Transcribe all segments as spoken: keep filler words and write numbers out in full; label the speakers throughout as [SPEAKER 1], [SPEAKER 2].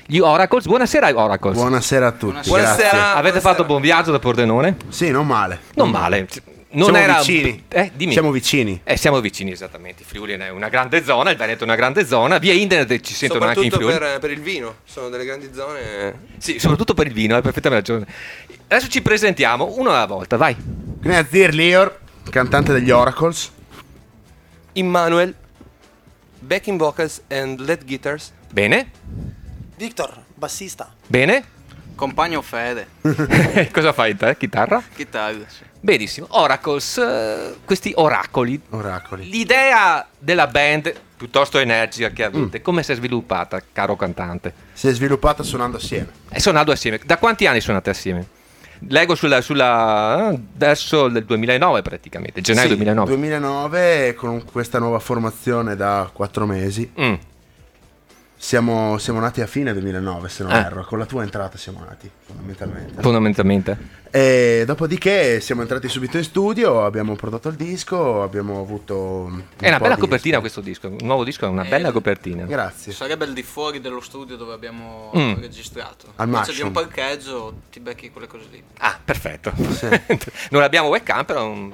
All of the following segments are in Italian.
[SPEAKER 1] gli Oracles. Buonasera Oracles.
[SPEAKER 2] Buonasera a tutti.
[SPEAKER 1] Buonasera.
[SPEAKER 2] Grazie.
[SPEAKER 1] Avete
[SPEAKER 3] Buonasera.
[SPEAKER 1] fatto buon viaggio da Pordenone?
[SPEAKER 2] Sì, non male.
[SPEAKER 1] Non male. Non
[SPEAKER 2] siamo
[SPEAKER 1] era
[SPEAKER 2] vicini.
[SPEAKER 1] Eh, dimmi.
[SPEAKER 2] Siamo vicini.
[SPEAKER 1] Eh, siamo vicini, esattamente. Friuli è una grande zona, il Veneto è una grande zona. Via internet ci sentono anche in
[SPEAKER 3] Soprattutto
[SPEAKER 1] Friuli.
[SPEAKER 3] per, per il vino, sono delle grandi zone.
[SPEAKER 1] Sì, soprattutto per il vino, hai perfettamente ragione. Adesso ci presentiamo uno alla volta, vai.
[SPEAKER 2] Gnazir Lior, cantante degli Oracles.
[SPEAKER 3] Immanuel, backing vocals and lead guitars.
[SPEAKER 1] Bene,
[SPEAKER 4] Victor, bassista.
[SPEAKER 1] bene.
[SPEAKER 5] Compagno Fede,
[SPEAKER 1] Cosa fai te? Chitarra?
[SPEAKER 5] chitarra. Sì.
[SPEAKER 1] Benissimo. Oracles, eh, questi oracoli.
[SPEAKER 2] Oracoli.
[SPEAKER 1] L'idea della band, piuttosto energica che avete, come si è sviluppata, caro cantante?
[SPEAKER 2] Si è sviluppata suonando assieme.
[SPEAKER 1] E suonando assieme. Da quanti anni suonate assieme? Leggo sulla, sulla verso del duemilanove praticamente, gennaio
[SPEAKER 2] Sì,
[SPEAKER 1] duemilanove.
[SPEAKER 2] duemilanove con questa nuova formazione da quattro mesi.
[SPEAKER 1] Mm.
[SPEAKER 2] Siamo, siamo nati a fine duemilanove, se non
[SPEAKER 1] Eh.
[SPEAKER 2] erro. Con la tua entrata siamo nati, fondamentalmente.
[SPEAKER 1] Fondamentalmente.
[SPEAKER 2] E dopodiché siamo entrati subito in studio, abbiamo prodotto il disco, abbiamo avuto un
[SPEAKER 1] È una
[SPEAKER 2] po'
[SPEAKER 1] bella
[SPEAKER 2] di-
[SPEAKER 1] copertina questo disco. Un nuovo disco è una
[SPEAKER 5] Eh,
[SPEAKER 1] bella copertina.
[SPEAKER 2] Grazie.
[SPEAKER 5] Sarebbe al di fuori dello studio dove abbiamo
[SPEAKER 1] Mm.
[SPEAKER 5] registrato.
[SPEAKER 2] Al
[SPEAKER 5] Invece di un
[SPEAKER 2] Mushroom.
[SPEAKER 5] parcheggio ti becchi quelle cose lì.
[SPEAKER 1] Ah, perfetto.
[SPEAKER 2] Sì.
[SPEAKER 1] Non abbiamo webcam, però. un-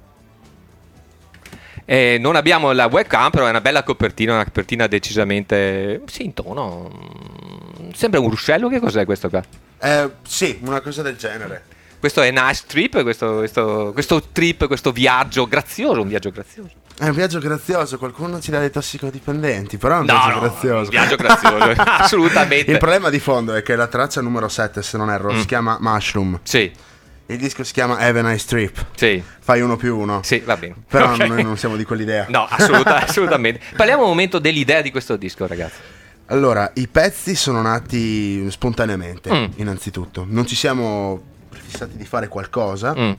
[SPEAKER 1] Eh, non abbiamo la webcam, però è una bella copertina, una copertina decisamente. Sì, in tono. mm, Sembra un ruscello. Che cos'è questo qua?
[SPEAKER 2] Eh, sì, una cosa del genere.
[SPEAKER 1] Questo è Nice Trip, questo, questo, questo trip, questo viaggio grazioso, un viaggio grazioso.
[SPEAKER 2] È un viaggio grazioso, qualcuno ci dà dei tossicodipendenti, però è un
[SPEAKER 1] No,
[SPEAKER 2] viaggio
[SPEAKER 1] no,
[SPEAKER 2] grazioso.
[SPEAKER 1] un viaggio grazioso, assolutamente.
[SPEAKER 2] Il problema di fondo è che la traccia numero sette, se non erro,
[SPEAKER 1] Mm.
[SPEAKER 2] si chiama Mushroom.
[SPEAKER 1] Sì,
[SPEAKER 2] Il disco si chiama Have a Nice Trip.
[SPEAKER 1] sì,
[SPEAKER 2] Fai uno più uno.
[SPEAKER 1] sì, va bene.
[SPEAKER 2] Però
[SPEAKER 1] Ok.
[SPEAKER 2] noi non siamo di quell'idea.
[SPEAKER 1] No, assoluta- assolutamente. Parliamo un momento dell'idea di questo disco, ragazzi.
[SPEAKER 2] Allora, i pezzi sono nati spontaneamente,
[SPEAKER 1] Mm.
[SPEAKER 2] innanzitutto. Non ci siamo prefissati di fare qualcosa.
[SPEAKER 1] Mm.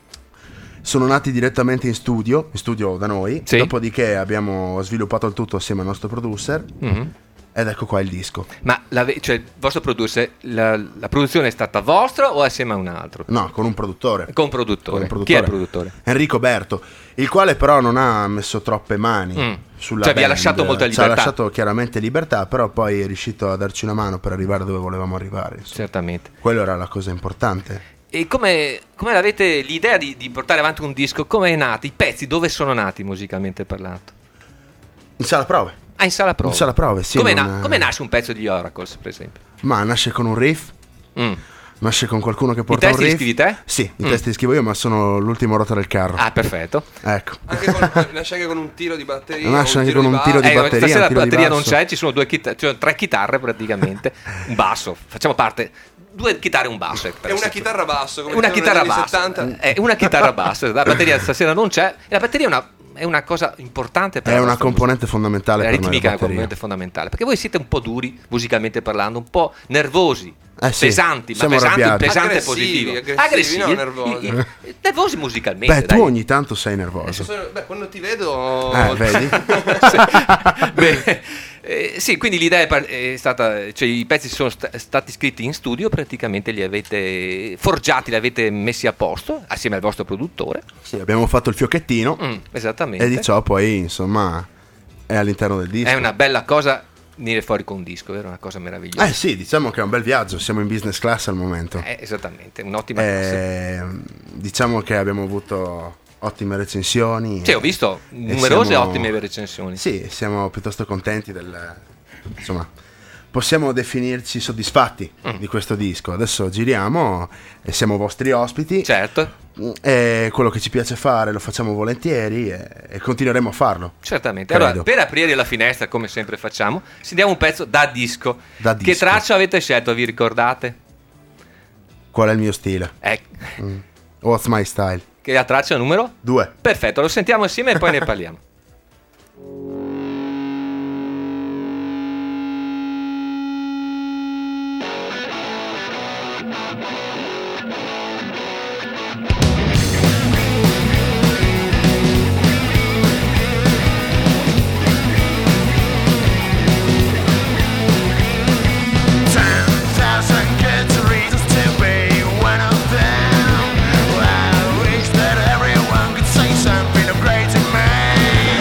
[SPEAKER 2] Sono nati direttamente in studio, in studio da noi.
[SPEAKER 1] Sì.
[SPEAKER 2] Dopodiché abbiamo sviluppato il tutto assieme al nostro producer.
[SPEAKER 1] Mhm.
[SPEAKER 2] Ed ecco qua il disco.
[SPEAKER 1] Ma la, cioè, il vostro producer, la, la produzione è stata vostra o assieme a un altro?
[SPEAKER 2] No, con un produttore.
[SPEAKER 1] Con produttore.
[SPEAKER 2] Con un
[SPEAKER 1] Chi è il produttore?
[SPEAKER 2] Enrico Berto, il quale però non ha messo troppe mani
[SPEAKER 1] Mm.
[SPEAKER 2] sulla
[SPEAKER 1] Cioè, vi ha
[SPEAKER 2] band.
[SPEAKER 1] lasciato molta
[SPEAKER 2] Ci
[SPEAKER 1] libertà.
[SPEAKER 2] ha lasciato chiaramente libertà, però poi è riuscito a darci una mano per arrivare dove volevamo arrivare. insomma.
[SPEAKER 1] Certamente.
[SPEAKER 2] Quello era la cosa importante.
[SPEAKER 1] E come, come avete l'idea di, di portare avanti un disco? Come è nato? I pezzi dove sono nati musicalmente parlando?
[SPEAKER 2] In sala prove.
[SPEAKER 1] Ah, in sala prove.
[SPEAKER 2] In sala prove, sì.
[SPEAKER 1] Come,
[SPEAKER 2] non-
[SPEAKER 1] na- come nasce un pezzo di Oracles, per esempio?
[SPEAKER 2] Ma nasce con un riff,
[SPEAKER 1] Mm.
[SPEAKER 2] nasce con qualcuno che porta
[SPEAKER 1] testi
[SPEAKER 2] un
[SPEAKER 1] li
[SPEAKER 2] riff.
[SPEAKER 1] scrivi te?
[SPEAKER 2] Sì, i
[SPEAKER 1] Mm.
[SPEAKER 2] testi li scrivo io, ma sono l'ultimo rotto del carro.
[SPEAKER 1] Ah, perfetto.
[SPEAKER 2] Ecco.
[SPEAKER 3] Anche con, nasce anche con un tiro di batteria.
[SPEAKER 2] Nasce anche
[SPEAKER 3] tiro
[SPEAKER 2] con
[SPEAKER 3] di
[SPEAKER 2] un tiro di
[SPEAKER 3] basso.
[SPEAKER 1] Eh,
[SPEAKER 2] batteria,
[SPEAKER 1] stasera
[SPEAKER 2] un
[SPEAKER 1] la
[SPEAKER 2] tiro di
[SPEAKER 1] batteria non
[SPEAKER 2] basso.
[SPEAKER 1] c'è, ci sono due chitarre, cioè tre chitarre praticamente, un basso, facciamo parte, due chitarre e un basso. per
[SPEAKER 3] È una
[SPEAKER 1] essere-
[SPEAKER 3] chitarra basso, come
[SPEAKER 1] una
[SPEAKER 3] dicevano
[SPEAKER 1] chitarra
[SPEAKER 3] negli anni
[SPEAKER 1] bassa,
[SPEAKER 3] settanta.
[SPEAKER 1] è una chitarra bassa, la batteria stasera non c'è, e la batteria è una, è una cosa importante per
[SPEAKER 2] È
[SPEAKER 1] la
[SPEAKER 2] una
[SPEAKER 1] nostra
[SPEAKER 2] componente fondamentale
[SPEAKER 1] musica.
[SPEAKER 2] per
[SPEAKER 1] La
[SPEAKER 2] noi,
[SPEAKER 1] ritmica è
[SPEAKER 2] la
[SPEAKER 1] una
[SPEAKER 2] batteria.
[SPEAKER 1] componente fondamentale, perché voi siete un po' duri musicalmente parlando, un po' nervosi.
[SPEAKER 2] Eh sì,
[SPEAKER 1] pesanti, ma
[SPEAKER 2] siamo
[SPEAKER 1] pesanti,
[SPEAKER 2] arrabbiati.
[SPEAKER 1] pesante e
[SPEAKER 3] Aggressivi,
[SPEAKER 1] positivo.
[SPEAKER 3] aggressivi, no, nervosi.
[SPEAKER 1] i- i- nervosi musicalmente.
[SPEAKER 2] Beh,
[SPEAKER 1] dai.
[SPEAKER 2] tu ogni tanto sei nervoso.
[SPEAKER 3] Sono- Beh, quando ti vedo.
[SPEAKER 2] Eh, vedi?
[SPEAKER 1] Beh, eh, sì, quindi l'idea è, par- è stata, cioè i pezzi sono sta- stati scritti in studio, praticamente li avete forgiati, li avete messi a posto assieme al vostro produttore.
[SPEAKER 2] Sì, abbiamo fatto il fiocchettino
[SPEAKER 1] Mm, esattamente.
[SPEAKER 2] e di ciò poi, insomma, è all'interno del disco.
[SPEAKER 1] È una bella cosa venire fuori con un disco, vero? Una cosa meravigliosa.
[SPEAKER 2] Eh sì, diciamo che è un bel viaggio, siamo in business class al momento.
[SPEAKER 1] Eh, esattamente, un'ottima classe.
[SPEAKER 2] Eh, diciamo che abbiamo avuto ottime recensioni.
[SPEAKER 1] Sì, ho visto numerose
[SPEAKER 2] siamo-
[SPEAKER 1] ottime recensioni.
[SPEAKER 2] Sì, siamo piuttosto contenti del... Insomma, possiamo definirci soddisfatti
[SPEAKER 1] Mm.
[SPEAKER 2] di questo disco. Adesso giriamo e siamo vostri ospiti.
[SPEAKER 1] Certo,
[SPEAKER 2] E quello che ci piace fare lo facciamo volentieri e, e continueremo a farlo.
[SPEAKER 1] certamente.
[SPEAKER 2] Credo.
[SPEAKER 1] Allora, per aprire la finestra, come sempre facciamo, sentiamo un pezzo da disco.
[SPEAKER 2] Da
[SPEAKER 1] Che
[SPEAKER 2] disco.
[SPEAKER 1] traccia avete scelto, vi ricordate?
[SPEAKER 2] Qual è il mio stile?
[SPEAKER 1] Ecco,
[SPEAKER 2] What's my style?
[SPEAKER 1] che è la traccia numero?
[SPEAKER 2] Due.
[SPEAKER 1] Perfetto, lo sentiamo insieme e poi ne parliamo.
[SPEAKER 6] ten thousand good reasons to be one of them. Well, I wish that everyone could say something of great to me.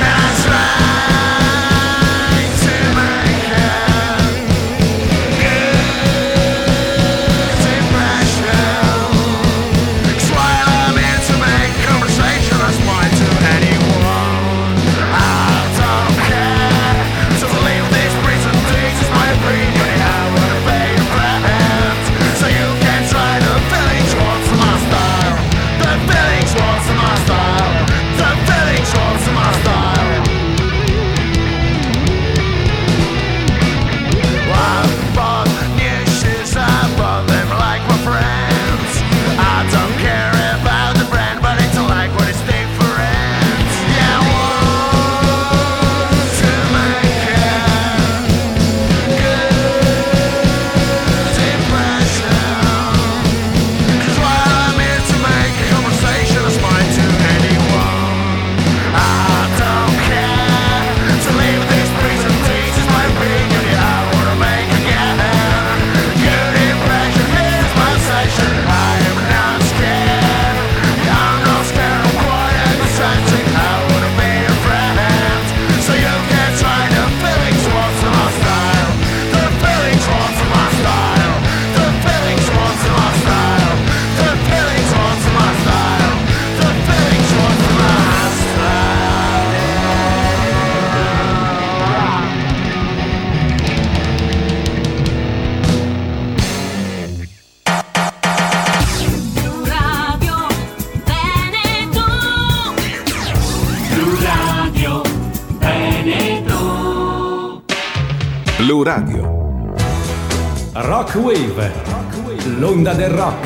[SPEAKER 7] Blu Radio. Rock Wave, l'onda del rock.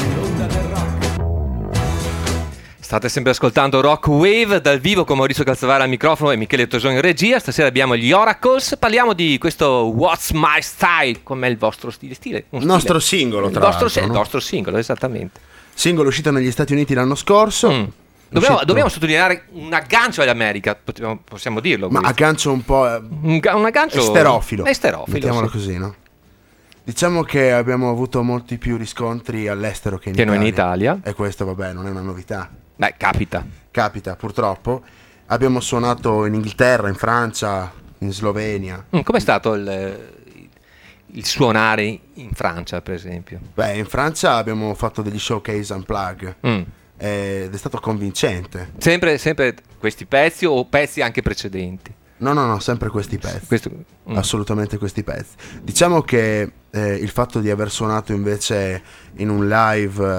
[SPEAKER 1] State sempre ascoltando Rock Wave dal vivo con Maurizio Calzavara al microfono e Michele Tosoni in regia. Stasera abbiamo gli Oracles. Parliamo di questo What's My Style, com'è il vostro stile? stile un
[SPEAKER 2] Il nostro
[SPEAKER 1] stile.
[SPEAKER 2] singolo,
[SPEAKER 1] il
[SPEAKER 2] tra
[SPEAKER 1] vostro,
[SPEAKER 2] l'altro,
[SPEAKER 1] il
[SPEAKER 2] no?
[SPEAKER 1] vostro singolo, esattamente.
[SPEAKER 2] Singolo uscito negli Stati Uniti l'anno scorso.
[SPEAKER 1] Mm. Dobbiamo,
[SPEAKER 2] Uscito-
[SPEAKER 1] dobbiamo sottolineare un aggancio all'America, possiamo, possiamo dirlo.
[SPEAKER 2] Ma
[SPEAKER 1] questo.
[SPEAKER 2] aggancio un po' eh,
[SPEAKER 1] un, ga- un aggancio
[SPEAKER 2] esterofilo.
[SPEAKER 1] Esterofilo,
[SPEAKER 2] Mettiamolo
[SPEAKER 1] sì.
[SPEAKER 2] così, no? Diciamo che abbiamo avuto molti più riscontri all'estero che in
[SPEAKER 1] Che
[SPEAKER 2] Italia.
[SPEAKER 1] noi in Italia.
[SPEAKER 2] E questo, vabbè, non è una novità.
[SPEAKER 1] Beh, capita.
[SPEAKER 2] Capita, purtroppo. Abbiamo suonato in Inghilterra, in Francia, in Slovenia.
[SPEAKER 1] Mm, com'è stato il, il suonare in Francia, per esempio?
[SPEAKER 2] Beh, in Francia abbiamo fatto degli showcase unplug
[SPEAKER 1] Mm.
[SPEAKER 2] ed è stato convincente.
[SPEAKER 1] Sempre, sempre questi pezzi o pezzi anche precedenti?
[SPEAKER 2] No, no, no, sempre questi pezzi.
[SPEAKER 1] Questo, mm.
[SPEAKER 2] Assolutamente questi pezzi. Diciamo che eh, il fatto di aver suonato invece in un live, eh,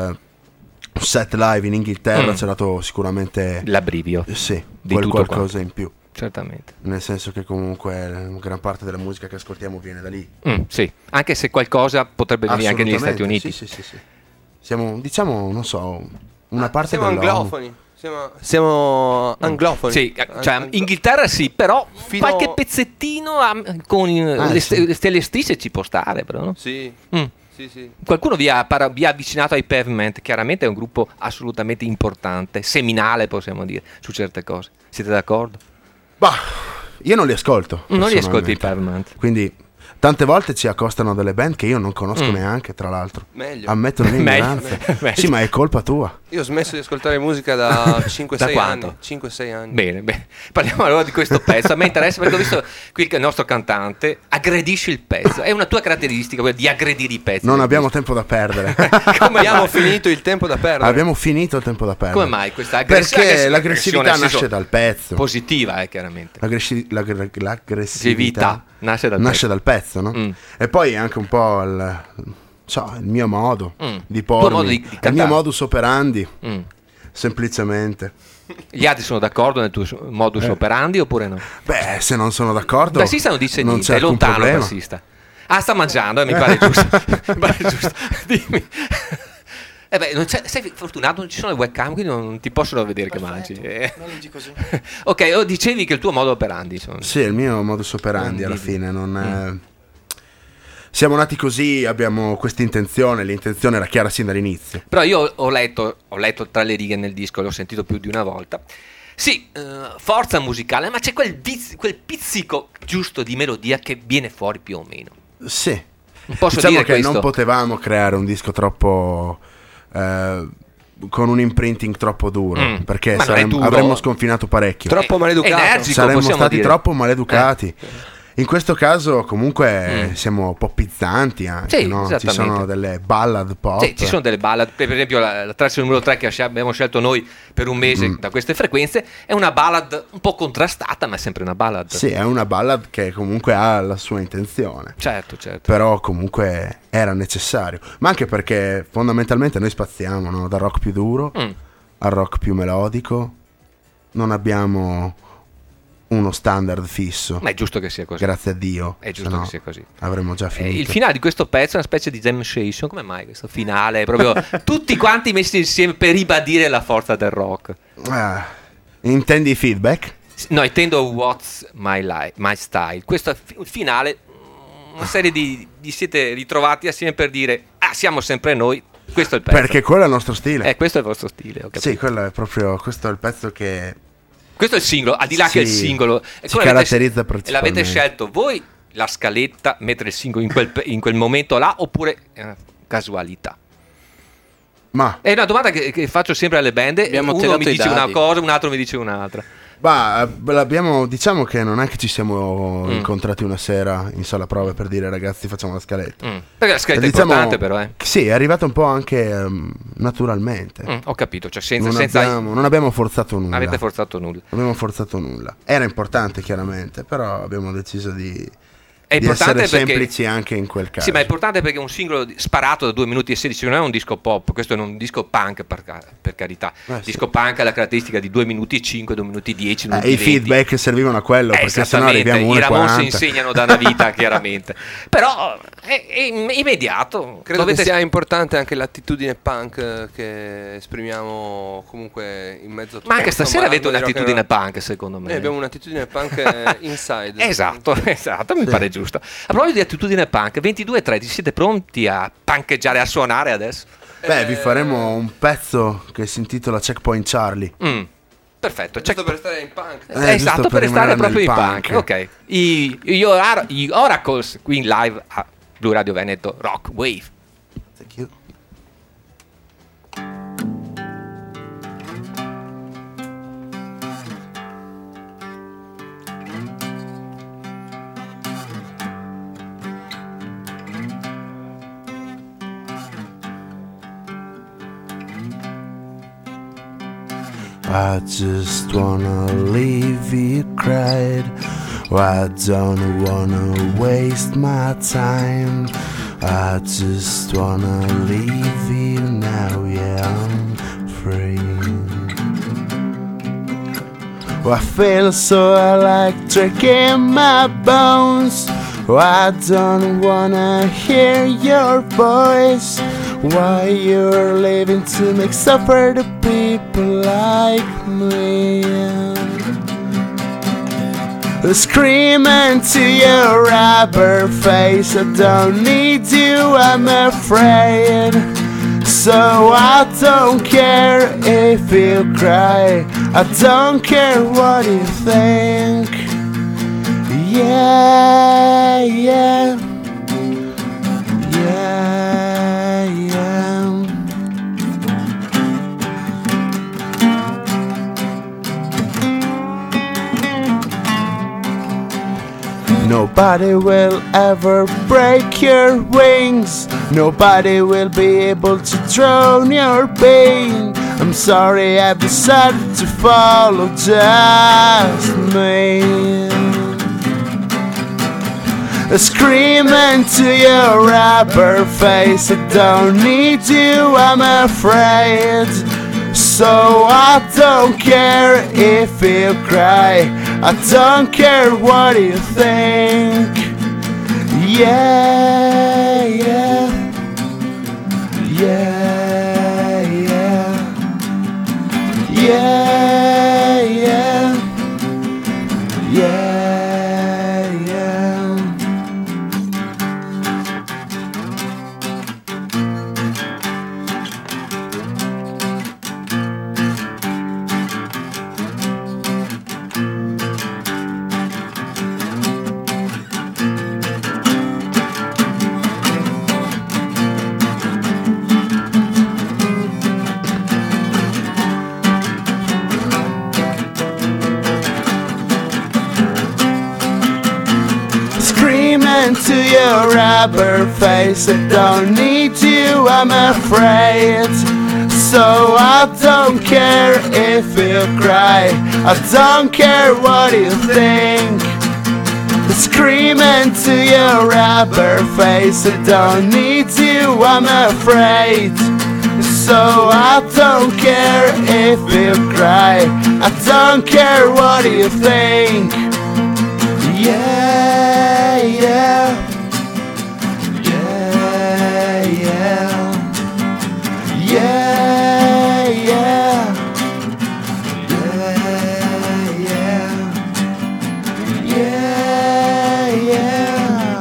[SPEAKER 2] un set live in Inghilterra
[SPEAKER 1] Mm.
[SPEAKER 2] ci ha dato sicuramente
[SPEAKER 1] L'abbrivio.
[SPEAKER 2] eh, sì,
[SPEAKER 1] Di
[SPEAKER 2] quel
[SPEAKER 1] tutto
[SPEAKER 2] qualcosa in più.
[SPEAKER 1] Certamente.
[SPEAKER 2] Nel senso che comunque gran parte della musica che ascoltiamo viene da lì.
[SPEAKER 1] Mm, sì, anche se qualcosa potrebbe venire anche negli Stati
[SPEAKER 2] Assolutamente,
[SPEAKER 1] Uniti.
[SPEAKER 2] Sì, sì, sì, sì. Siamo, diciamo, non so, una parte
[SPEAKER 3] Siamo
[SPEAKER 2] dell'ONU.
[SPEAKER 3] anglofoni. Siamo, siamo anglofoni.
[SPEAKER 1] Sì, cioè
[SPEAKER 3] Ang-
[SPEAKER 1] Inghilterra sì, però
[SPEAKER 3] Fino-
[SPEAKER 1] qualche pezzettino a- con eh,
[SPEAKER 2] Ah,
[SPEAKER 1] le,
[SPEAKER 2] sì.
[SPEAKER 1] st- le stelle stesse ci può stare, però, no?
[SPEAKER 3] Sì,
[SPEAKER 1] Mm.
[SPEAKER 3] sì, sì.
[SPEAKER 1] Qualcuno vi ha, para- vi ha avvicinato ai Pavement, chiaramente è un gruppo assolutamente importante, seminale possiamo dire, su certe cose. Siete d'accordo?
[SPEAKER 2] Bah, io non li ascolto.
[SPEAKER 1] Non li ascolti i
[SPEAKER 2] personalmente.
[SPEAKER 1] Pavement.
[SPEAKER 2] Quindi tante volte ci accostano delle band che io non conosco
[SPEAKER 1] Mm.
[SPEAKER 2] neanche, tra l'altro.
[SPEAKER 3] Meglio.
[SPEAKER 2] Ammetto la mia
[SPEAKER 1] Meglio.
[SPEAKER 2] ignoranza.
[SPEAKER 1] Meglio.
[SPEAKER 2] Sì, ma è colpa tua.
[SPEAKER 3] Io ho smesso di ascoltare musica da cinque sei
[SPEAKER 1] Da quanto?
[SPEAKER 3] anni. cinque sei anni.
[SPEAKER 1] Bene, bene, parliamo allora di questo pezzo. A me interessa perché ho visto qui che il nostro cantante aggredisce il pezzo. È una tua caratteristica quella di aggredire i pezzi.
[SPEAKER 2] Non abbiamo tempo da perdere.
[SPEAKER 1] Come
[SPEAKER 3] Abbiamo
[SPEAKER 1] mai?
[SPEAKER 3] finito il tempo da perdere.
[SPEAKER 2] Abbiamo finito il tempo da perdere.
[SPEAKER 1] Come mai questa aggress-
[SPEAKER 2] Perché
[SPEAKER 1] aggress-
[SPEAKER 2] l'aggressività
[SPEAKER 1] aggressione, nel
[SPEAKER 2] nasce
[SPEAKER 1] senso
[SPEAKER 2] dal pezzo.
[SPEAKER 1] positiva, eh, chiaramente.
[SPEAKER 2] L'aggressi- l'aggre-
[SPEAKER 1] Aggressività
[SPEAKER 2] l'aggressività
[SPEAKER 1] nasce dal
[SPEAKER 2] nasce
[SPEAKER 1] pezzo.
[SPEAKER 2] dal pezzo, no?
[SPEAKER 1] Mm.
[SPEAKER 2] E poi anche un po' il, so, il mio modo
[SPEAKER 1] Mm.
[SPEAKER 2] di
[SPEAKER 1] Il tuo
[SPEAKER 2] pormi,
[SPEAKER 1] modo di- di
[SPEAKER 2] il
[SPEAKER 1] cantare.
[SPEAKER 2] mio modus operandi,
[SPEAKER 1] Mm.
[SPEAKER 2] semplicemente.
[SPEAKER 1] Gli altri sono d'accordo nel tuo su- modus
[SPEAKER 2] Eh.
[SPEAKER 1] operandi oppure no?
[SPEAKER 2] Beh, se non sono d'accordo,
[SPEAKER 1] Il bassista non dice
[SPEAKER 2] non
[SPEAKER 1] niente,
[SPEAKER 2] c'è
[SPEAKER 1] è
[SPEAKER 2] alcun
[SPEAKER 1] lontano il
[SPEAKER 2] problema.
[SPEAKER 1] bassista. Ah, sta mangiando, eh, mi pare giusto. Mi pare giusto. Dimmi. Eh beh, non c'è- sei fortunato, non ci sono le webcam, quindi non ti possono vedere che mangi. Eh.
[SPEAKER 4] Non leggi così.
[SPEAKER 1] Ok, oh, dicevi che il tuo modo operandi, insomma.
[SPEAKER 2] Sì, il mio modus operandi
[SPEAKER 1] Non
[SPEAKER 2] alla
[SPEAKER 1] vivi.
[SPEAKER 2] fine non è... Siamo nati così, abbiamo questa intenzione, l'intenzione era chiara sin dall'inizio.
[SPEAKER 1] Però io ho letto, ho letto tra le righe nel disco, l'ho sentito più di una volta. Sì, eh, forza musicale, ma c'è quel, viz- quel pizzico giusto di melodia che viene fuori più o meno.
[SPEAKER 2] Sì,
[SPEAKER 1] Non posso
[SPEAKER 2] diciamo
[SPEAKER 1] dire
[SPEAKER 2] che
[SPEAKER 1] questo.
[SPEAKER 2] non potevamo creare un disco troppo... eh, con un imprinting troppo duro,
[SPEAKER 1] Mm.
[SPEAKER 2] perché
[SPEAKER 1] Ma non è
[SPEAKER 2] saremmo-
[SPEAKER 1] duro.
[SPEAKER 2] avremmo sconfinato parecchio.
[SPEAKER 3] Troppo
[SPEAKER 1] Eh,
[SPEAKER 3] maleducato.
[SPEAKER 1] energico,
[SPEAKER 2] Saremmo
[SPEAKER 1] possiamo
[SPEAKER 2] stati
[SPEAKER 1] dire.
[SPEAKER 2] troppo maleducati. In questo caso comunque
[SPEAKER 1] Mm.
[SPEAKER 2] siamo popizzanti anche,
[SPEAKER 1] Sì,
[SPEAKER 2] no? Ci
[SPEAKER 1] esattamente.
[SPEAKER 2] sono delle ballad pop.
[SPEAKER 1] Sì, ci sono delle ballad, per esempio la, la traccia numero tre che abbiamo scelto noi per un mese
[SPEAKER 2] Mm.
[SPEAKER 1] da queste frequenze è una ballad un po' contrastata, ma è sempre una ballad.
[SPEAKER 2] Sì, è una ballad che comunque ha la sua intenzione.
[SPEAKER 1] Certo, certo.
[SPEAKER 2] Però comunque era necessario. Ma anche perché fondamentalmente noi spaziamo, no? Dal rock più duro
[SPEAKER 1] Mm.
[SPEAKER 2] al rock più melodico. Non abbiamo uno standard fisso.
[SPEAKER 1] Ma è giusto che sia così.
[SPEAKER 2] Grazie a Dio.
[SPEAKER 1] È giusto
[SPEAKER 2] sennò
[SPEAKER 1] che sia così.
[SPEAKER 2] Avremmo già
[SPEAKER 1] Eh,
[SPEAKER 2] finito.
[SPEAKER 1] il finale di questo pezzo è una specie di jam session. Come mai questo finale? È proprio tutti quanti messi insieme per ribadire la forza del rock.
[SPEAKER 2] Ah, intendi i feedback?
[SPEAKER 1] No, intendo What's My Life, My Style. Questo fi- il finale, una serie di, di siete ritrovati assieme per dire ah, siamo sempre noi. Questo è il pezzo.
[SPEAKER 2] Perché quello è il nostro stile.
[SPEAKER 1] Eh, questo è il vostro stile, ho capito.
[SPEAKER 2] Sì, quello è proprio. Questo è il pezzo che.
[SPEAKER 1] Questo è il singolo, al di là che è il
[SPEAKER 2] Sì,
[SPEAKER 1] singolo.
[SPEAKER 2] ci
[SPEAKER 1] come avete-
[SPEAKER 2] caratterizza
[SPEAKER 1] E l'avete
[SPEAKER 2] principalmente.
[SPEAKER 1] scelto voi la scaletta, mettere il singolo in quel, in quel momento là, oppure eh, casualità?
[SPEAKER 2] Ma,
[SPEAKER 1] È una domanda che, che faccio sempre alle band.
[SPEAKER 5] Abbiamo
[SPEAKER 1] Uno
[SPEAKER 5] tirato
[SPEAKER 1] mi
[SPEAKER 5] i
[SPEAKER 1] dice una
[SPEAKER 5] dadi.
[SPEAKER 1] cosa, un altro mi dice un'altra.
[SPEAKER 2] bah, eh, l'abbiamo. Diciamo che non è che ci siamo
[SPEAKER 1] Mm.
[SPEAKER 2] incontrati una sera in sala prove per dire ragazzi facciamo la scaletta.
[SPEAKER 1] Mm. Perché la scaletta è
[SPEAKER 2] Diciamo
[SPEAKER 1] importante, però, eh.
[SPEAKER 2] che Sì, è arrivato un po' anche ehm, naturalmente.
[SPEAKER 1] Mm, ho capito, cioè senza,
[SPEAKER 2] non,
[SPEAKER 1] senza
[SPEAKER 2] abbiamo, non abbiamo forzato nulla.
[SPEAKER 1] non avete forzato nulla.
[SPEAKER 2] Non abbiamo forzato nulla. Era importante chiaramente, però abbiamo deciso di
[SPEAKER 1] È
[SPEAKER 2] di
[SPEAKER 1] importante
[SPEAKER 2] essere
[SPEAKER 1] perché-
[SPEAKER 2] semplici anche in quel caso.
[SPEAKER 1] Sì, ma è importante perché un singolo di- sparato da due minuti e sedici non è un disco pop, questo è un disco punk per, ca- per carità.
[SPEAKER 2] Eh,
[SPEAKER 1] Il
[SPEAKER 2] sì.
[SPEAKER 1] disco punk ha la caratteristica di due minuti e cinque, due minuti e dieci, due
[SPEAKER 2] Eh,
[SPEAKER 1] minuti
[SPEAKER 2] I
[SPEAKER 1] e venti.
[SPEAKER 2] feedback servivano a quello,
[SPEAKER 1] Eh,
[SPEAKER 2] perché sennò
[SPEAKER 1] esattamente,
[SPEAKER 2] arriviamo a
[SPEAKER 1] i
[SPEAKER 2] uno e
[SPEAKER 1] Ramones
[SPEAKER 2] quaranta.
[SPEAKER 1] insegnano da una vita chiaramente, però è, è immediato.
[SPEAKER 3] Credo
[SPEAKER 1] Dovete-
[SPEAKER 3] che sia importante anche l'attitudine punk eh, che esprimiamo comunque in mezzo a tutto
[SPEAKER 1] ma anche
[SPEAKER 3] questo
[SPEAKER 1] stasera
[SPEAKER 3] marmo
[SPEAKER 1] avete
[SPEAKER 3] di rock and
[SPEAKER 1] un'attitudine
[SPEAKER 3] roll.
[SPEAKER 1] punk, secondo me.
[SPEAKER 3] Noi abbiamo un'attitudine punk eh, inside.
[SPEAKER 1] Esatto, esatto, mi pare giusto. A proposito di attitudine punk, ventidue e tredici, siete pronti a punkeggiare, a suonare adesso?
[SPEAKER 2] Beh, vi faremo un pezzo che si intitola Checkpoint Charlie.
[SPEAKER 1] Mm, perfetto,
[SPEAKER 3] Giusto
[SPEAKER 1] check-
[SPEAKER 3] per stare in punk.
[SPEAKER 2] Eh,
[SPEAKER 1] Eh,
[SPEAKER 2] giusto
[SPEAKER 1] esatto,
[SPEAKER 2] per
[SPEAKER 1] per restare
[SPEAKER 2] rimanere
[SPEAKER 1] proprio in
[SPEAKER 2] nel
[SPEAKER 1] punk.
[SPEAKER 2] punk.
[SPEAKER 1] Ok. I, gli Or- gli Oracles qui in live a Blu Radio Veneto Rock Wave.
[SPEAKER 2] Thank you. I just wanna leave you cried. I don't wanna waste my time. I just wanna leave you now, yeah, I'm free. I feel so electric in my bones. I don't wanna hear your voice. Why you're living to make suffer the people like me? Screaming to your rubber face, I don't need you, I'm afraid. So I don't care if you cry, I don't care what you think. Yeah, yeah, yeah, yeah. Nobody will ever break your wings. Nobody will be able to drown your pain. I'm sorry I've decided to follow just me. Screaming to your rubber face, I don't need you, I'm afraid. So I don't care if you cry, I don't care what you think. Yeah, yeah, yeah, yeah, yeah, yeah, yeah, yeah. Screaming to your rubber face, I don't need you, I'm afraid. So I don't care if you cry, I don't care what you think. Screaming to your rubber face, I don't need you, I'm afraid. So I don't care if you cry, I don't care what you think. Yeah, yeah, yeah, yeah, yeah, yeah, yeah, yeah, yeah, yeah,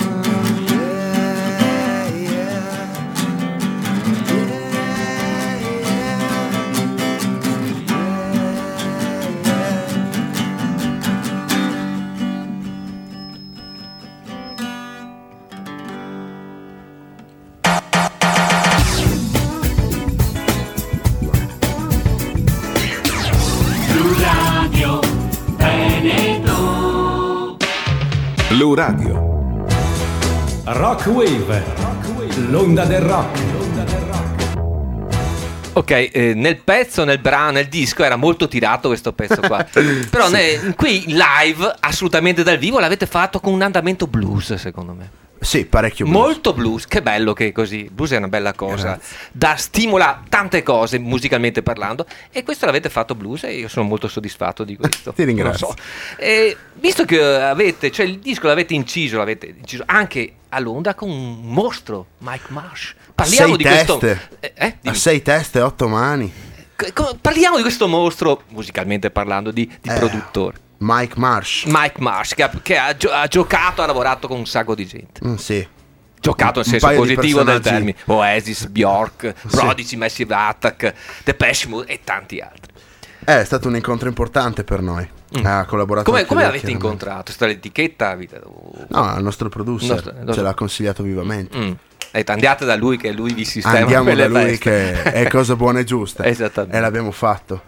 [SPEAKER 7] Blu Radio. Rock Wave. L'onda del rock.
[SPEAKER 1] Ok, eh, nel pezzo, nel brano, nel disco era molto tirato questo pezzo qua. Però
[SPEAKER 2] Sì.
[SPEAKER 1] ne- qui live, assolutamente dal vivo, l'avete fatto con un andamento blues, secondo me.
[SPEAKER 2] Sì, parecchio blues.
[SPEAKER 1] Molto blues, che bello che è così. Il blues è una bella cosa, dà, stimola tante cose musicalmente parlando, e questo l'avete fatto blues e io sono molto soddisfatto di questo.
[SPEAKER 2] Ti ringrazio.
[SPEAKER 1] Non so. E visto che avete, cioè il disco l'avete inciso, l'avete inciso anche a Londra con un mostro, Mike Marsh. Parliamo
[SPEAKER 2] sei
[SPEAKER 1] di
[SPEAKER 2] teste.
[SPEAKER 1] questo. Eh, eh,
[SPEAKER 2] A
[SPEAKER 1] dimmi.
[SPEAKER 2] sei teste e otto mani.
[SPEAKER 1] C- co- Parliamo di questo mostro, musicalmente parlando, di, di
[SPEAKER 2] Eh.
[SPEAKER 1] produttore.
[SPEAKER 2] Mike Marsh.
[SPEAKER 1] Mike Marsh, che, ha, che ha gio- ha giocato, ha lavorato con un sacco di gente.
[SPEAKER 2] Mm, sì.
[SPEAKER 1] Giocato nel
[SPEAKER 2] Un
[SPEAKER 1] senso
[SPEAKER 2] paio di
[SPEAKER 1] positivo del
[SPEAKER 2] personaggi.
[SPEAKER 1] termine. Oasis, Bjork, Prodigy, Massive Attack, Depeche Mode e tanti altri.
[SPEAKER 2] Eh, È stato un incontro importante per noi. Ha collaborato
[SPEAKER 1] Come,
[SPEAKER 2] anche
[SPEAKER 1] come
[SPEAKER 2] lui,
[SPEAKER 1] l'avete
[SPEAKER 2] chiaramente.
[SPEAKER 1] incontrato? È stata l'etichetta? Avete- o-
[SPEAKER 2] No, il nostro producer
[SPEAKER 1] Il nostro- il nostro-
[SPEAKER 2] ce l'ha consigliato vivamente.
[SPEAKER 1] Mm. Avete- Andate da lui, che lui vi sistema
[SPEAKER 2] Andiamo
[SPEAKER 1] quelle
[SPEAKER 2] da lui
[SPEAKER 1] feste.
[SPEAKER 2] che è cosa buona e giusta.
[SPEAKER 1] Esattamente.
[SPEAKER 2] E l'abbiamo fatto.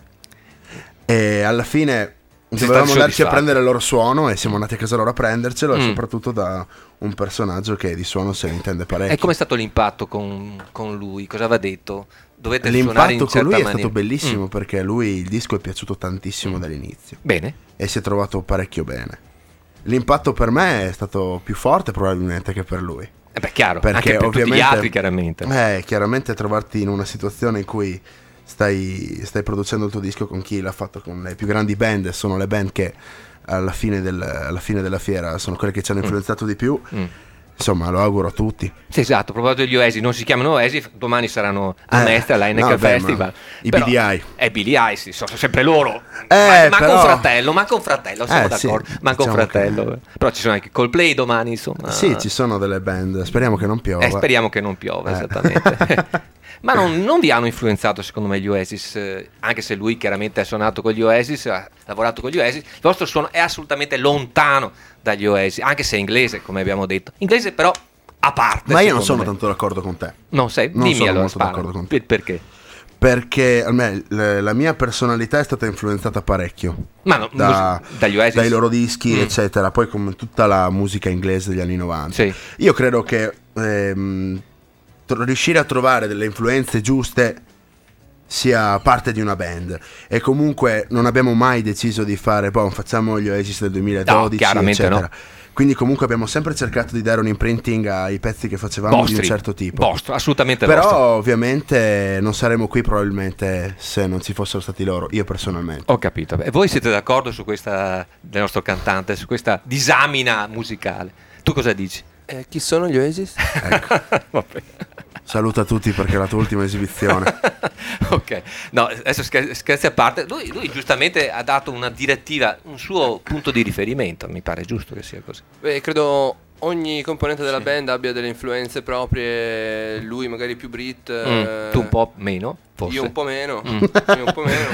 [SPEAKER 2] E alla fine
[SPEAKER 1] Siete
[SPEAKER 2] dovevamo
[SPEAKER 1] stati
[SPEAKER 2] andarci a
[SPEAKER 1] soddisfatti?
[SPEAKER 2] prendere il loro suono e siamo andati a casa loro a prendercelo,
[SPEAKER 1] Mm.
[SPEAKER 2] e soprattutto da un personaggio che di suono se ne intende parecchio.
[SPEAKER 1] E com'è stato l'impatto con, con lui? Cosa aveva detto? Dovete suonare in
[SPEAKER 2] L'impatto con
[SPEAKER 1] certa
[SPEAKER 2] lui è
[SPEAKER 1] maniera.
[SPEAKER 2] stato bellissimo
[SPEAKER 1] Mm.
[SPEAKER 2] perché a lui il disco è piaciuto tantissimo dall'inizio
[SPEAKER 1] Bene.
[SPEAKER 2] e si è trovato parecchio bene. L'impatto per me è stato più forte probabilmente che per lui.
[SPEAKER 1] Eh beh, chiaro,
[SPEAKER 2] Perché
[SPEAKER 1] anche per tutti gli
[SPEAKER 2] ovviamente-
[SPEAKER 1] altri, chiaramente.
[SPEAKER 2] Eh, chiaramente trovarti in una situazione in cui stai, stai producendo il tuo disco con chi l'ha fatto con le più grandi band, e sono le band che alla fine, del- alla fine della fiera sono quelle che ci hanno influenzato di più.
[SPEAKER 1] Mm.
[SPEAKER 2] Insomma, lo auguro a tutti.
[SPEAKER 1] Sì, esatto, a proposito degli Oasis, non si chiamano Oasis, domani saranno a
[SPEAKER 2] Eh,
[SPEAKER 1] Mestre all'Heineken
[SPEAKER 2] no, beh,
[SPEAKER 1] Festival.
[SPEAKER 2] ma i
[SPEAKER 1] Però-
[SPEAKER 2] B D I.
[SPEAKER 1] Eh, B D I, sì, sono sempre loro.
[SPEAKER 2] Eh,
[SPEAKER 1] ma manca
[SPEAKER 2] però-
[SPEAKER 1] un fratello, manca un fratello, siamo
[SPEAKER 2] Eh, sì,
[SPEAKER 1] d'accordo. Manca un
[SPEAKER 2] diciamo
[SPEAKER 1] fratello. Però ci sono anche Coldplay domani, insomma.
[SPEAKER 2] Sì, ci sono delle band, speriamo che non piova.
[SPEAKER 1] Eh, speriamo che non piova,
[SPEAKER 2] Eh.
[SPEAKER 1] esattamente. Ma non, non vi hanno influenzato secondo me gli Oasis, eh, anche se lui chiaramente ha suonato con gli Oasis, ha lavorato con gli Oasis, il vostro suono è assolutamente lontano dagli Oasis, anche se è inglese, come abbiamo detto. Inglese però a parte.
[SPEAKER 2] Ma io non
[SPEAKER 1] secondo
[SPEAKER 2] sono
[SPEAKER 1] me.
[SPEAKER 2] tanto d'accordo con te.
[SPEAKER 1] Non sei?
[SPEAKER 2] non
[SPEAKER 1] Dimmi
[SPEAKER 2] sono
[SPEAKER 1] allora,
[SPEAKER 2] molto
[SPEAKER 1] spara.
[SPEAKER 2] d'accordo con te.
[SPEAKER 1] Per- Perché?
[SPEAKER 2] Perché a me, le- la mia personalità è stata influenzata parecchio
[SPEAKER 1] Ma no,
[SPEAKER 2] da-
[SPEAKER 1] mus- dagli Oasis?
[SPEAKER 2] dai loro dischi,
[SPEAKER 1] Mm.
[SPEAKER 2] eccetera. Poi, come tutta la musica inglese degli anni novanta,
[SPEAKER 1] Sì.
[SPEAKER 2] io credo che ehm, tro- riuscire a trovare delle influenze giuste sia parte di una band. E comunque non abbiamo mai deciso di fare, boh, facciamo gli Oasis del duemiladodici,
[SPEAKER 1] No, chiaramente
[SPEAKER 2] eccetera.
[SPEAKER 1] no.
[SPEAKER 2] Quindi comunque abbiamo sempre cercato di dare un imprinting ai pezzi che facevamo
[SPEAKER 1] Vostri,
[SPEAKER 2] di un certo tipo.
[SPEAKER 1] vostro, assolutamente
[SPEAKER 2] Però
[SPEAKER 1] vostro.
[SPEAKER 2] ovviamente non saremmo qui probabilmente se non ci fossero stati loro, io personalmente.
[SPEAKER 1] Ho capito. E voi siete d'accordo su questa del nostro cantante, su questa disamina musicale? Tu cosa dici?
[SPEAKER 3] Eh, chi sono gli Oasis?
[SPEAKER 1] Vabbè.
[SPEAKER 2] Saluta tutti perché è la tua ultima esibizione.
[SPEAKER 1] Ok, no, adesso scher- scherzi a parte, lui, lui giustamente ha dato una direttiva, un suo punto di riferimento, mi pare giusto che sia così.
[SPEAKER 3] Beh, credo ogni componente della band abbia delle influenze proprie, lui magari più Brit,
[SPEAKER 1] Mm,
[SPEAKER 3] eh,
[SPEAKER 1] tu un po' meno, forse.
[SPEAKER 3] io un po' meno,
[SPEAKER 1] Mm.
[SPEAKER 3] io un po' meno.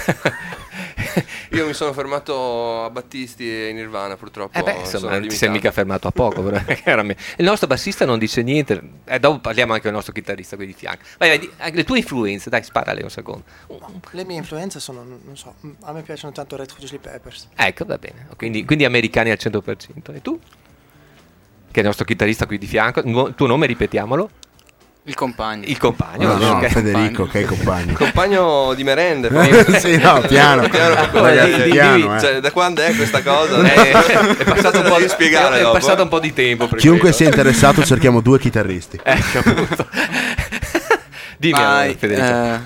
[SPEAKER 3] Io mi sono fermato a Battisti e Nirvana, purtroppo.
[SPEAKER 1] Eh beh,
[SPEAKER 3] sono
[SPEAKER 1] insomma, ti sei
[SPEAKER 3] limitato.
[SPEAKER 1] mica fermato a poco, però, chiaramente. Il nostro bassista non dice niente, eh, dopo parliamo anche del nostro chitarrista qui di fianco. Vai, vai, di- anche le tue influenze, dai, sparale un secondo.
[SPEAKER 4] Le mie influenze sono, non so, a me piacciono tanto Red Hot Chili Peppers.
[SPEAKER 1] Ecco, va bene, quindi, quindi americani al cento per cento. E tu? Che è il nostro chitarrista qui di fianco, il tuo nome, ripetiamolo.
[SPEAKER 5] Il compagno.
[SPEAKER 1] Il compagno.
[SPEAKER 2] No, no,
[SPEAKER 1] ok.
[SPEAKER 2] Federico, che compagni.
[SPEAKER 3] Compagno di merende. poi.
[SPEAKER 2] Sì, no, piano,
[SPEAKER 3] Piano,
[SPEAKER 2] ragazzi,
[SPEAKER 1] di- di-
[SPEAKER 2] piano,
[SPEAKER 1] di-
[SPEAKER 2] eh.
[SPEAKER 3] Cioè, da quando è questa cosa?
[SPEAKER 1] Eh, è passato un po'
[SPEAKER 3] di spiegare
[SPEAKER 1] è
[SPEAKER 3] dopo.
[SPEAKER 1] passato un po' di tempo per
[SPEAKER 2] Chiunque sia
[SPEAKER 1] quello.
[SPEAKER 2] interessato, cerchiamo due chitarristi.
[SPEAKER 1] Ecco, appunto. Dimmi
[SPEAKER 5] Ma,
[SPEAKER 1] allora, Federico.
[SPEAKER 5] eh,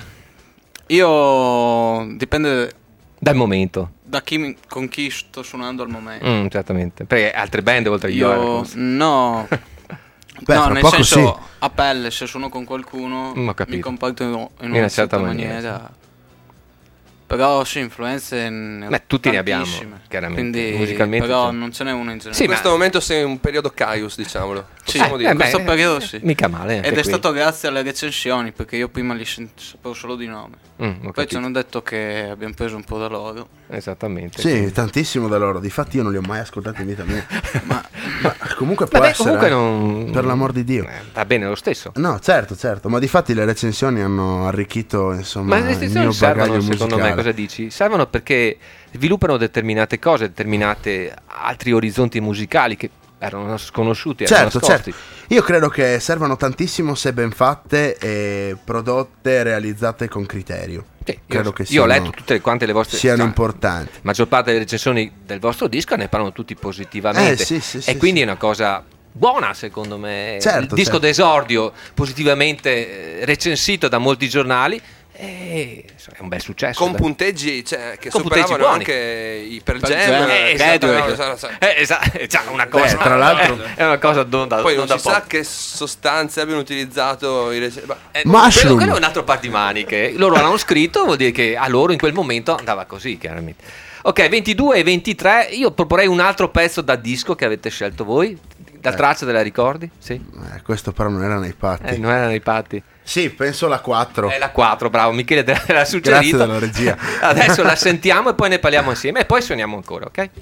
[SPEAKER 5] io dipende
[SPEAKER 1] Dal momento.
[SPEAKER 5] da chi mi- con chi sto suonando al momento.
[SPEAKER 1] Mm, certamente. Perché altre band oltre agli
[SPEAKER 5] Io
[SPEAKER 1] Oracles.
[SPEAKER 5] no.
[SPEAKER 2] Beh,
[SPEAKER 5] no,
[SPEAKER 2] fra
[SPEAKER 5] nel
[SPEAKER 2] poco
[SPEAKER 5] senso
[SPEAKER 2] sì.
[SPEAKER 5] a pelle, se sono con qualcuno
[SPEAKER 1] Mm, ho capito.
[SPEAKER 5] mi comporto in, in una,
[SPEAKER 1] una certa
[SPEAKER 5] certa
[SPEAKER 1] maniera,
[SPEAKER 5] maniera. Però sì, influenze ne ho
[SPEAKER 1] Beh, tutti ne abbiamo,
[SPEAKER 5] tantissime.
[SPEAKER 1] chiaramente.
[SPEAKER 5] Quindi,
[SPEAKER 1] Musicalmente
[SPEAKER 5] però
[SPEAKER 1] sì.
[SPEAKER 5] non ce n'è una in generale.
[SPEAKER 1] Sì,
[SPEAKER 3] In
[SPEAKER 1] ma-
[SPEAKER 3] questo momento sei in un periodo Caius, diciamolo.
[SPEAKER 5] Sì,
[SPEAKER 3] Possiamo
[SPEAKER 5] eh,
[SPEAKER 3] dire.
[SPEAKER 5] in questo
[SPEAKER 1] beh,
[SPEAKER 5] periodo sì.
[SPEAKER 1] Mica male. anche
[SPEAKER 5] Ed è
[SPEAKER 1] qui.
[SPEAKER 5] stato grazie alle recensioni, perché io prima li sen- sapevo solo di nome.
[SPEAKER 1] Mm, ho
[SPEAKER 5] Poi ci
[SPEAKER 1] capito.
[SPEAKER 5] hanno detto che abbiamo preso un po' da loro.
[SPEAKER 1] Esattamente.
[SPEAKER 2] Sì, tantissimo da loro. Difatti io non li ho mai ascoltati in vita mia.
[SPEAKER 5] Ma
[SPEAKER 2] Ma comunque può
[SPEAKER 1] Vabbè,
[SPEAKER 2] essere,
[SPEAKER 1] comunque
[SPEAKER 2] eh.
[SPEAKER 1] non...
[SPEAKER 2] per l'amor di Dio.
[SPEAKER 1] Eh, va bene lo stesso.
[SPEAKER 2] No, certo, certo, ma difatti le recensioni hanno arricchito, insomma,
[SPEAKER 1] Ma le
[SPEAKER 2] il
[SPEAKER 1] restrizioni
[SPEAKER 2] mio
[SPEAKER 1] servono,
[SPEAKER 2] bagaglio
[SPEAKER 1] secondo
[SPEAKER 2] musicale.
[SPEAKER 1] me, cosa dici? Servono perché sviluppano determinate cose, determinate altri orizzonti musicali che erano sconosciuti, erano
[SPEAKER 2] Certo,
[SPEAKER 1] nascosti.
[SPEAKER 2] certo. Io credo che servano tantissimo se ben fatte e prodotte realizzate con criterio.
[SPEAKER 1] Sì,
[SPEAKER 2] credo
[SPEAKER 1] io,
[SPEAKER 2] che
[SPEAKER 1] io
[SPEAKER 2] siano,
[SPEAKER 1] ho letto tutte quante le vostre,
[SPEAKER 2] siano
[SPEAKER 1] cioè,
[SPEAKER 2] importanti.
[SPEAKER 1] la maggior parte delle recensioni del vostro disco ne parlano tutti positivamente,
[SPEAKER 2] Eh, sì, sì,
[SPEAKER 1] e
[SPEAKER 2] sì,
[SPEAKER 1] quindi
[SPEAKER 2] sì.
[SPEAKER 1] è una cosa buona, secondo me.
[SPEAKER 2] Certo,
[SPEAKER 1] il disco
[SPEAKER 2] certo.
[SPEAKER 1] d'esordio positivamente eh, recensito da molti giornali, e insomma, è un bel successo.
[SPEAKER 3] Con
[SPEAKER 1] dai.
[SPEAKER 3] punteggi, cioè, che
[SPEAKER 1] Con punteggi
[SPEAKER 3] superavano
[SPEAKER 1] buoni.
[SPEAKER 3] anche i Pearl
[SPEAKER 5] Pearl
[SPEAKER 3] Jam,
[SPEAKER 5] Jam,
[SPEAKER 3] eh,
[SPEAKER 1] Eh,
[SPEAKER 3] superavano-
[SPEAKER 1] esatto, eh, esatto, è già una cosa.
[SPEAKER 2] Beh, tra l'altro-
[SPEAKER 1] è una cosa non da,
[SPEAKER 3] Poi
[SPEAKER 1] non
[SPEAKER 3] non
[SPEAKER 1] da
[SPEAKER 3] si sa
[SPEAKER 1] poco.
[SPEAKER 3] che sostanze abbiano utilizzato i rec- ma-
[SPEAKER 1] Eh,
[SPEAKER 2] Mushroom.
[SPEAKER 1] quello, quello è un altro par di maniche. Loro l'hanno scritto, vuol dire che a loro in quel momento andava così, chiaramente. Ok, ventidue e ventitré. Io proporrei un altro pezzo da disco che avete scelto voi. La traccia te la ricordi? Sì.
[SPEAKER 2] Eh, questo però non era nei patti.
[SPEAKER 1] Eh, non erano i patti.
[SPEAKER 2] Sì, penso la quattro.
[SPEAKER 1] È la quattro, bravo, Michele te l'ha suggerito.
[SPEAKER 2] Grazie della regia.
[SPEAKER 1] Adesso la sentiamo e poi ne parliamo insieme e poi suoniamo ancora, ok?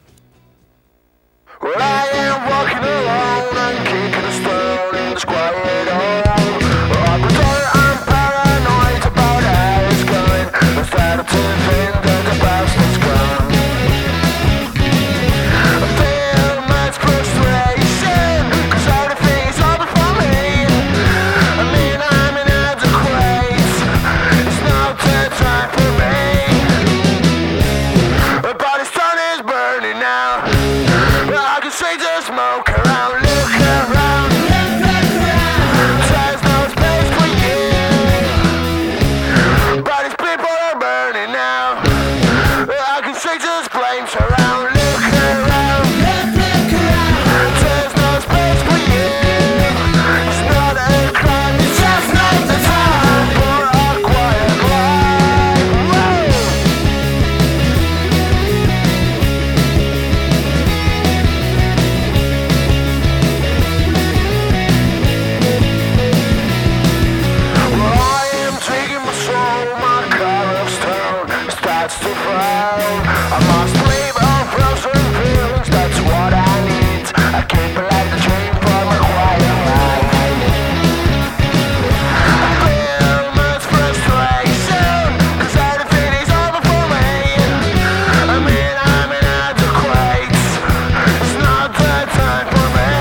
[SPEAKER 6] Well, I am walking alone and kicking a stone in this quiet home. Well, I'm sure I'm paranoid about how it's going. Instead of to think that the past is gone. I feel much frustration, 'cause everything is over for me. I mean, I'm inadequate. It's not the time for me. But the sun is burning now. I can see the smoke around, look around. There's no space for you. But these people are burning now. I can see the flames around, look around. There's no space for you. It's not a crime, it's just not the time for a quiet life. Whoa. Well, I am taking my soul, my car of stone starts to frown. I must leave all frozen feelings, that's what I need. I keep it like the dream for my quiet life. I feel much frustration, 'cause everything is over for me. I mean, I'm inadequate. It's not the time for me.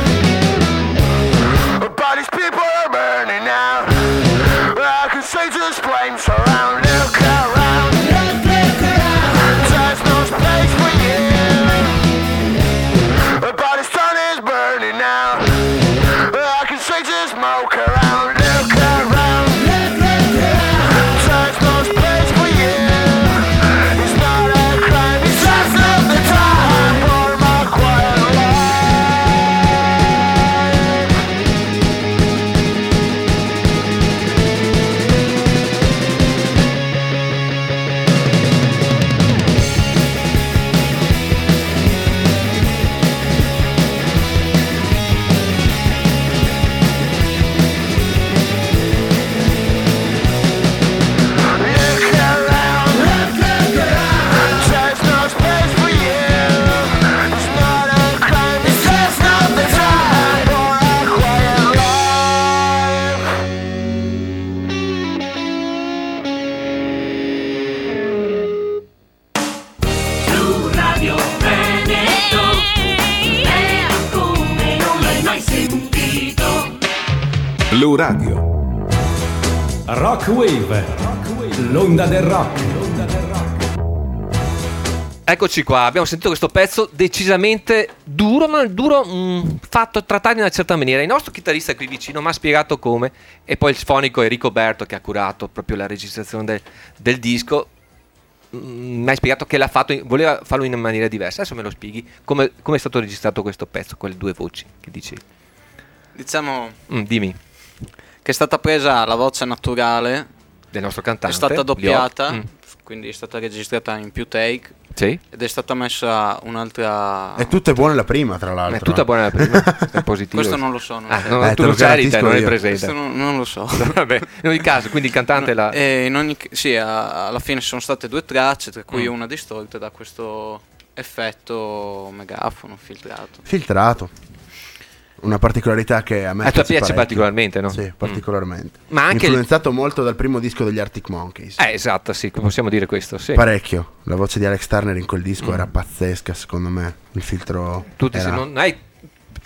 [SPEAKER 6] But these people are burning now. I can see just flames around, look around. There's no space for you. But the sun is burning now. I can see just smoke around, look around. There's no space for you. It's not a crime, it's just not the time for my quiet life. Look around. There's no space for you. It's not a crime, it's just not the time for a quiet life.
[SPEAKER 8] Su Radio Veneto è come non l'hai mai sentito.
[SPEAKER 7] Blu Radio.
[SPEAKER 9] Rock Wave, l'onda del rock.
[SPEAKER 1] Eccoci qua, abbiamo sentito questo pezzo decisamente duro, ma duro mh, fatto, trattato in una certa maniera. Il nostro chitarrista qui vicino mi ha spiegato come, e poi il fonico Enrico Berto, che ha curato proprio la registrazione del, del disco, mh, mi ha spiegato che l'ha fatto, in- voleva farlo in maniera diversa. Adesso me lo spieghi come, come è stato registrato questo pezzo, quelle due voci che dicevi.
[SPEAKER 5] Diciamo
[SPEAKER 1] Mm, dimmi,
[SPEAKER 5] che è stata presa la voce naturale,
[SPEAKER 1] del nostro
[SPEAKER 5] è
[SPEAKER 1] cantante.
[SPEAKER 5] stata doppiata,
[SPEAKER 1] Lior. Mm,
[SPEAKER 5] quindi è stata registrata in più take
[SPEAKER 1] sì,
[SPEAKER 5] ed è stata messa un'altra...
[SPEAKER 2] E tutte buone la prima, tra l'altro.
[SPEAKER 1] è tutta buona la prima, è positivo.
[SPEAKER 5] Questo non lo so, non
[SPEAKER 1] Ah,
[SPEAKER 5] lo
[SPEAKER 1] no,
[SPEAKER 5] so.
[SPEAKER 2] Eh,
[SPEAKER 1] tu
[SPEAKER 2] te
[SPEAKER 1] lo
[SPEAKER 2] lo
[SPEAKER 1] sai di te,
[SPEAKER 2] garantisco
[SPEAKER 1] non è
[SPEAKER 2] io.
[SPEAKER 1] presente.
[SPEAKER 5] Questo non, non lo so.
[SPEAKER 1] Vabbè, in ogni caso, quindi il cantante la...
[SPEAKER 5] E in ogni, sì, a- alla fine sono state due tracce, tra cui
[SPEAKER 1] Mm.
[SPEAKER 5] una distorta da questo effetto megafono filtrato.
[SPEAKER 2] Filtrato. Una particolarità che a me
[SPEAKER 1] A te piace
[SPEAKER 2] parecchio.
[SPEAKER 1] particolarmente, no?
[SPEAKER 2] Sì, particolarmente.
[SPEAKER 1] Ma anche il-
[SPEAKER 2] influenzato molto dal primo disco degli Arctic Monkeys.
[SPEAKER 1] Eh, esatto, sì, possiamo dire questo, sì.
[SPEAKER 2] Parecchio. La voce di Alex Turner in quel disco
[SPEAKER 1] Mm.
[SPEAKER 2] era pazzesca, secondo me. Il filtro
[SPEAKER 1] Tu ti-
[SPEAKER 2] era...
[SPEAKER 1] se non hai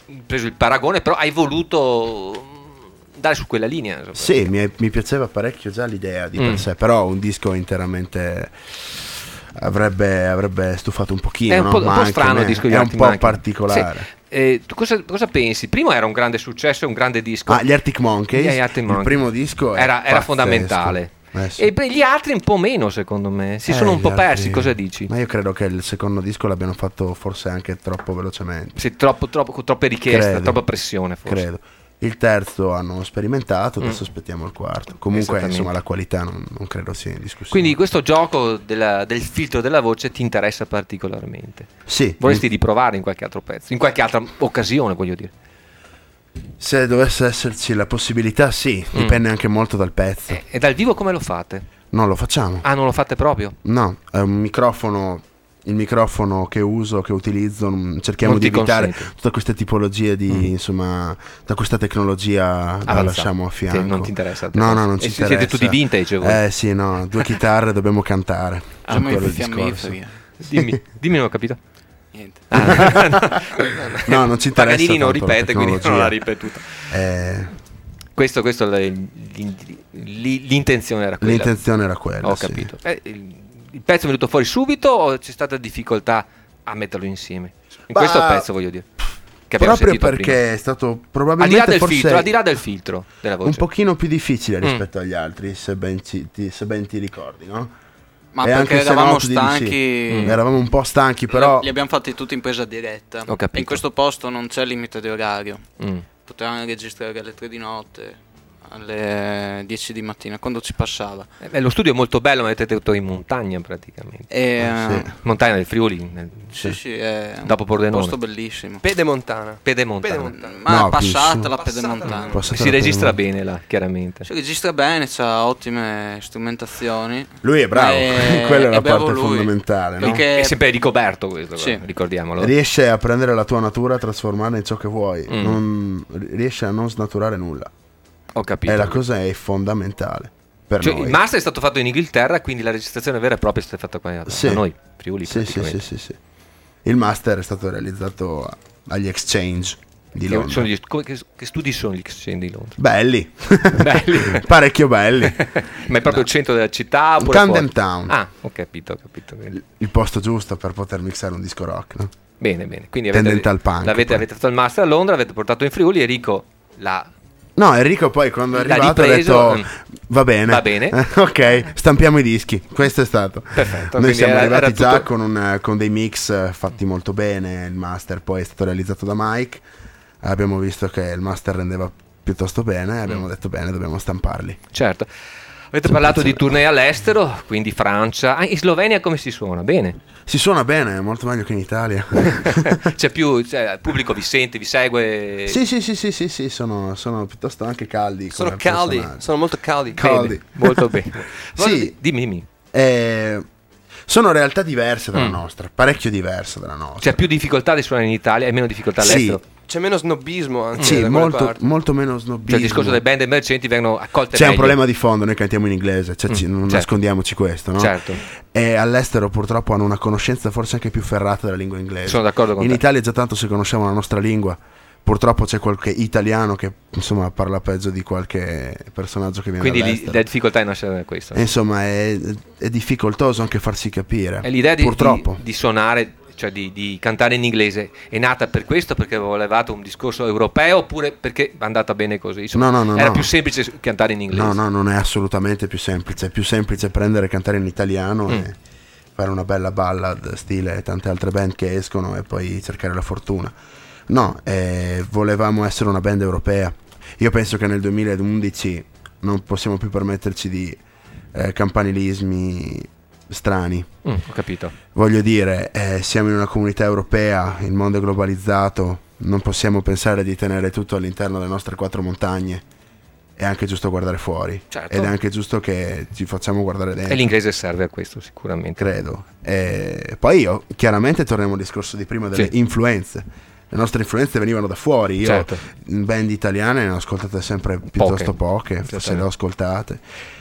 [SPEAKER 1] preso il paragone, però hai voluto andare su quella linea. Insomma.
[SPEAKER 2] Sì, mi, mi piaceva parecchio già l'idea di per
[SPEAKER 1] Mm.
[SPEAKER 2] sé, però un disco interamente avrebbe, avrebbe stufato un pochino.
[SPEAKER 1] È un
[SPEAKER 2] no?
[SPEAKER 1] po', un
[SPEAKER 2] Ma
[SPEAKER 1] po'
[SPEAKER 2] anche
[SPEAKER 1] strano
[SPEAKER 2] me,
[SPEAKER 1] il disco di
[SPEAKER 2] è un
[SPEAKER 1] Arctic
[SPEAKER 2] po'
[SPEAKER 1] Monkey.
[SPEAKER 2] particolare.
[SPEAKER 1] Sì. Eh, tu cosa, cosa pensi? Primo era un grande successo, un grande disco.
[SPEAKER 2] Ah, gli Arctic Monkeys,
[SPEAKER 1] Gli Arctic
[SPEAKER 2] il
[SPEAKER 1] Monkeys.
[SPEAKER 2] primo disco
[SPEAKER 1] era, era
[SPEAKER 2] pazzesco.
[SPEAKER 1] fondamentale.
[SPEAKER 2] Eh, sì.
[SPEAKER 1] E beh, gli altri un po' meno, secondo me. Si
[SPEAKER 2] Eh,
[SPEAKER 1] sono un
[SPEAKER 2] gli
[SPEAKER 1] po'
[SPEAKER 2] altri-
[SPEAKER 1] persi. Cosa dici?
[SPEAKER 2] Ma io credo che il secondo disco l'abbiano fatto forse anche troppo velocemente.
[SPEAKER 1] Sì, troppo, troppo, con troppe richieste,
[SPEAKER 2] Credo.
[SPEAKER 1] troppa pressione, forse.
[SPEAKER 2] Credo. Il terzo hanno sperimentato, adesso
[SPEAKER 1] Mm.
[SPEAKER 2] aspettiamo il quarto. Comunque,
[SPEAKER 1] Esattamente.
[SPEAKER 2] insomma, la qualità non, non credo sia in discussione.
[SPEAKER 1] Quindi questo gioco della- del filtro della voce ti interessa particolarmente.
[SPEAKER 2] Sì,
[SPEAKER 1] Vorresti riprovare in qualche altro pezzo, in qualche altra occasione, voglio dire.
[SPEAKER 2] se dovesse esserci la possibilità, sì, dipende anche molto dal pezzo.
[SPEAKER 1] E dal vivo come lo fate?
[SPEAKER 2] Non lo facciamo.
[SPEAKER 1] Ah, non lo fate proprio?
[SPEAKER 2] No, è un microfono. Il microfono che uso, che utilizzo, non- cerchiamo
[SPEAKER 1] Non
[SPEAKER 2] di
[SPEAKER 1] ti
[SPEAKER 2] evitare
[SPEAKER 1] consente.
[SPEAKER 2] tutte queste tipologie di,
[SPEAKER 1] Mm.
[SPEAKER 2] insomma, da questa tecnologia la
[SPEAKER 1] Avanzato.
[SPEAKER 2] lasciamo a
[SPEAKER 1] Sì,
[SPEAKER 2] fianco.
[SPEAKER 1] non ti interessa a te.
[SPEAKER 2] No, no, non
[SPEAKER 1] E
[SPEAKER 2] ci
[SPEAKER 1] si- siete
[SPEAKER 2] interessa.
[SPEAKER 1] tutti vintage voi.
[SPEAKER 2] Eh sì, no, due chitarre dobbiamo cantare.
[SPEAKER 5] Siamo
[SPEAKER 2] Quello è
[SPEAKER 5] i
[SPEAKER 2] il discorso.
[SPEAKER 5] fiammiferi.
[SPEAKER 1] Dimmi, dimmi, non ho capito.
[SPEAKER 5] Niente.
[SPEAKER 2] No, non ci interessa
[SPEAKER 1] Paganini non
[SPEAKER 2] tanto la
[SPEAKER 1] ripete, quindi non
[SPEAKER 2] tecnologia.
[SPEAKER 1] l'ha ripetuta.
[SPEAKER 2] Eh,
[SPEAKER 1] Questo, questo è l'in- l'in- l'intenzione era quella.
[SPEAKER 2] l'intenzione era quella.
[SPEAKER 1] Ho
[SPEAKER 2] sì.
[SPEAKER 1] capito. Eh, il, il pezzo è venuto fuori subito o c'è stata difficoltà a metterlo insieme? In
[SPEAKER 2] Ma-
[SPEAKER 1] questo pezzo voglio dire. Che abbiamo
[SPEAKER 2] Proprio
[SPEAKER 1] sentito
[SPEAKER 2] perché
[SPEAKER 1] prima.
[SPEAKER 2] è stato
[SPEAKER 1] Al di là
[SPEAKER 2] probabilmente
[SPEAKER 1] del
[SPEAKER 2] forse
[SPEAKER 1] filtro, al di là del filtro della voce.
[SPEAKER 2] un pochino più difficile
[SPEAKER 1] Mm.
[SPEAKER 2] rispetto agli altri, se ben, ci- ti, se ben ti ricordi, no?
[SPEAKER 5] Ma
[SPEAKER 2] E
[SPEAKER 5] perché
[SPEAKER 2] anche se
[SPEAKER 5] eravamo
[SPEAKER 2] noti di sì.
[SPEAKER 5] stanchi.
[SPEAKER 2] Mm. Eravamo un po' stanchi, però
[SPEAKER 5] Li abbiamo fatti tutti in presa diretta.
[SPEAKER 1] Ho capito.
[SPEAKER 5] E in questo posto non c'è limite di orario.
[SPEAKER 1] Mm.
[SPEAKER 5] Potevamo registrare alle tre di notte, alle dieci di mattina, quando ci passava.
[SPEAKER 1] Eh, beh, lo studio è molto bello, ma avete detto in montagna praticamente.
[SPEAKER 5] E,
[SPEAKER 2] Eh,
[SPEAKER 5] eh,
[SPEAKER 2] sì.
[SPEAKER 1] Montagna del Friuli, nel-
[SPEAKER 5] sì, sì, è un
[SPEAKER 1] Dopo Pordenone.
[SPEAKER 5] posto bellissimo.
[SPEAKER 3] Pedemontana.
[SPEAKER 1] Pedemontana.
[SPEAKER 3] Pedemontana.
[SPEAKER 5] Ma
[SPEAKER 2] No,
[SPEAKER 5] è passata
[SPEAKER 2] più-
[SPEAKER 5] la
[SPEAKER 3] Passata
[SPEAKER 5] pedemontana.
[SPEAKER 2] Passata
[SPEAKER 1] Si
[SPEAKER 2] la
[SPEAKER 1] registra
[SPEAKER 2] pedemontana.
[SPEAKER 1] bene là, chiaramente.
[SPEAKER 5] Si registra bene, c'ha ottime strumentazioni.
[SPEAKER 2] lui è bravo,
[SPEAKER 5] Eh,
[SPEAKER 2] quella è la
[SPEAKER 5] è bravo
[SPEAKER 2] parte
[SPEAKER 5] lui.
[SPEAKER 2] fondamentale, no?
[SPEAKER 5] Perché-
[SPEAKER 1] È sempre ricoperto questo,
[SPEAKER 5] Sì.
[SPEAKER 1] guarda, ricordiamolo.
[SPEAKER 2] Riesce a prendere la tua natura e trasformarla in ciò che vuoi,
[SPEAKER 1] Mm.
[SPEAKER 2] non, riesce a non snaturare nulla.
[SPEAKER 1] Ho capito.
[SPEAKER 2] E la cosa è fondamentale per
[SPEAKER 1] Cioè,
[SPEAKER 2] noi.
[SPEAKER 1] il master è stato fatto in Inghilterra, quindi la registrazione vera e propria è stata fatta qua da
[SPEAKER 2] Sì.
[SPEAKER 1] da noi, Friuli.
[SPEAKER 2] Sì, sì, sì,
[SPEAKER 1] praticamente.
[SPEAKER 2] sì, sì. Il master è stato realizzato a- agli Exchange di
[SPEAKER 1] Che,
[SPEAKER 2] Londra.
[SPEAKER 1] sono gli- come- che- che studi sono gli exchange di Londra?
[SPEAKER 2] Belli,
[SPEAKER 1] Belli.
[SPEAKER 2] parecchio belli.
[SPEAKER 1] Ma è proprio il centro della città? Oppure
[SPEAKER 2] Camden
[SPEAKER 1] fuori?
[SPEAKER 2] Town.
[SPEAKER 1] Ah, ho capito, ho capito. Bene,
[SPEAKER 2] Il posto giusto per poter mixare un disco rock, no?
[SPEAKER 1] bene. bene. Quindi
[SPEAKER 2] Tendente
[SPEAKER 1] avete,
[SPEAKER 2] al punk,
[SPEAKER 1] l'avete,
[SPEAKER 2] poi.
[SPEAKER 1] avete fatto il master a Londra, avete portato in Friuli, Enrico l'ha
[SPEAKER 2] No, Enrico poi quando è
[SPEAKER 1] L'ha
[SPEAKER 2] arrivato
[SPEAKER 1] ripreso,
[SPEAKER 2] ha detto
[SPEAKER 1] mm.
[SPEAKER 2] va bene,
[SPEAKER 1] Va bene.
[SPEAKER 2] Eh, ok, stampiamo i dischi, questo è stato.
[SPEAKER 1] Perfetto,
[SPEAKER 2] Noi
[SPEAKER 1] quindi
[SPEAKER 2] siamo
[SPEAKER 1] era-
[SPEAKER 2] arrivati
[SPEAKER 1] era
[SPEAKER 2] già
[SPEAKER 1] tutto-
[SPEAKER 2] con, un- con dei mix eh, fatti molto bene, il master poi è stato realizzato da Mike, abbiamo visto che il master rendeva piuttosto bene e abbiamo
[SPEAKER 1] Mm.
[SPEAKER 2] detto bene, dobbiamo stamparli.
[SPEAKER 1] Certo. Avete parlato di tournée all'estero, quindi Francia. Ah, in Slovenia come si suona? Bene.
[SPEAKER 2] Si suona bene, molto meglio che in Italia.
[SPEAKER 1] C'è più, cioè, il pubblico vi sente, vi segue.
[SPEAKER 2] Sì, sì, sì, sì, sì, sì, sono, sono piuttosto anche caldi.
[SPEAKER 3] Sono
[SPEAKER 2] come
[SPEAKER 3] caldi,
[SPEAKER 2] personaggi.
[SPEAKER 3] sono molto caldi.
[SPEAKER 1] Bene,
[SPEAKER 2] caldi.
[SPEAKER 1] molto bene.
[SPEAKER 2] Sì.
[SPEAKER 1] Dimmi, dimmi.
[SPEAKER 2] Eh, sono realtà diverse dalla
[SPEAKER 1] Mm.
[SPEAKER 2] nostra, parecchio diverse dalla nostra.
[SPEAKER 1] C'è più difficoltà di suonare in Italia e meno difficoltà
[SPEAKER 2] Sì.
[SPEAKER 1] all'estero.
[SPEAKER 3] C'è meno snobismo anche
[SPEAKER 2] Sì,
[SPEAKER 3] da quelle
[SPEAKER 2] molto,
[SPEAKER 3] parti.
[SPEAKER 2] molto meno snobismo.
[SPEAKER 1] Cioè il discorso delle band emergenti vengono accolte
[SPEAKER 2] C'è un
[SPEAKER 1] meglio.
[SPEAKER 2] problema di fondo, noi cantiamo in inglese, cioè,
[SPEAKER 1] Mm,
[SPEAKER 2] ci- non
[SPEAKER 1] certo.
[SPEAKER 2] nascondiamoci questo, no?
[SPEAKER 1] Certo.
[SPEAKER 2] E all'estero purtroppo hanno una conoscenza forse anche più ferrata della lingua inglese.
[SPEAKER 1] Sono d'accordo con
[SPEAKER 2] In
[SPEAKER 1] te.
[SPEAKER 2] Italia già tanto se conosciamo la nostra lingua, purtroppo c'è qualche italiano che insomma parla peggio di qualche personaggio che viene
[SPEAKER 1] Quindi lì,
[SPEAKER 2] dall'estero.
[SPEAKER 1] la difficoltà nasce da questo.
[SPEAKER 2] E insomma è, è difficoltoso anche farsi capire.
[SPEAKER 1] E l'idea di,
[SPEAKER 2] purtroppo.
[SPEAKER 1] di, di suonare, cioè di, di cantare in inglese, è nata per questo, perché volevate un discorso europeo, oppure perché è andata bene così? Insomma,
[SPEAKER 2] No, no, no,
[SPEAKER 1] era
[SPEAKER 2] no.
[SPEAKER 1] più semplice cantare in inglese.
[SPEAKER 2] No, no, non è assolutamente più semplice. È più semplice prendere e cantare in italiano
[SPEAKER 1] Mm.
[SPEAKER 2] e fare una bella ballad stile tante altre band che escono e poi cercare la fortuna. No, eh, volevamo essere una band europea. Io penso che nel duemilaundici non possiamo più permetterci di eh, campanilismi strani.
[SPEAKER 1] Mm, ho capito.
[SPEAKER 2] Voglio dire, eh, siamo in una comunità europea, il mondo è globalizzato, non possiamo pensare di tenere tutto all'interno delle nostre quattro montagne. È anche giusto guardare fuori.
[SPEAKER 1] Certo.
[SPEAKER 2] Ed è anche giusto che ci facciamo guardare dentro.
[SPEAKER 1] E l'inglese serve a questo sicuramente.
[SPEAKER 2] Credo. E poi io, chiaramente torniamo al discorso di prima delle
[SPEAKER 1] Sì.
[SPEAKER 2] influenze. Le nostre influenze venivano da fuori. Io
[SPEAKER 1] Certo.
[SPEAKER 2] in band italiane ne ho ascoltate sempre piuttosto poche,
[SPEAKER 1] Certamente.
[SPEAKER 2] se le ho ascoltate.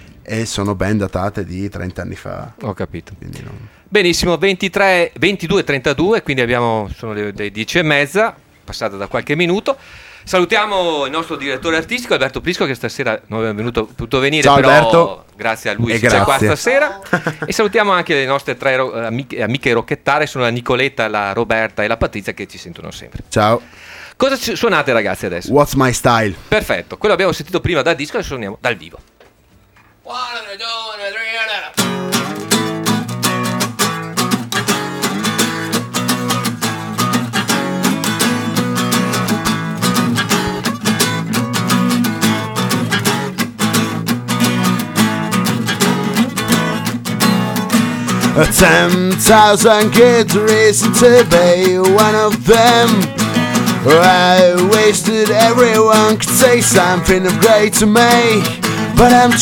[SPEAKER 2] E sono band datate di trenta anni fa.
[SPEAKER 1] Ho capito.
[SPEAKER 2] Quindi non...
[SPEAKER 1] Benissimo, ventitré, ventidue e trentadue, quindi abbiamo, sono le, le dieci e mezza. passata da qualche minuto. Salutiamo il nostro direttore artistico Alberto Prisco, che stasera non è venuto, potuto venire.
[SPEAKER 2] Ciao,
[SPEAKER 1] però
[SPEAKER 2] Alberto.
[SPEAKER 1] Grazie a lui
[SPEAKER 2] E
[SPEAKER 1] si c'è qua
[SPEAKER 2] grazie.
[SPEAKER 1] stasera. E salutiamo anche le nostre tre ro- amiche, amiche rocchettare, sono la Nicoletta, la Roberta e la Patrizia, che ci sentono sempre.
[SPEAKER 2] Ciao.
[SPEAKER 1] Cosa ci- suonate, ragazzi, adesso?
[SPEAKER 2] What's My Style?
[SPEAKER 1] Perfetto, quello abbiamo sentito prima dal disco, adesso suoniamo dal vivo.
[SPEAKER 2] Ten thousand good reasons to be one of them. I wasted everyone could say something of great to me, but I'm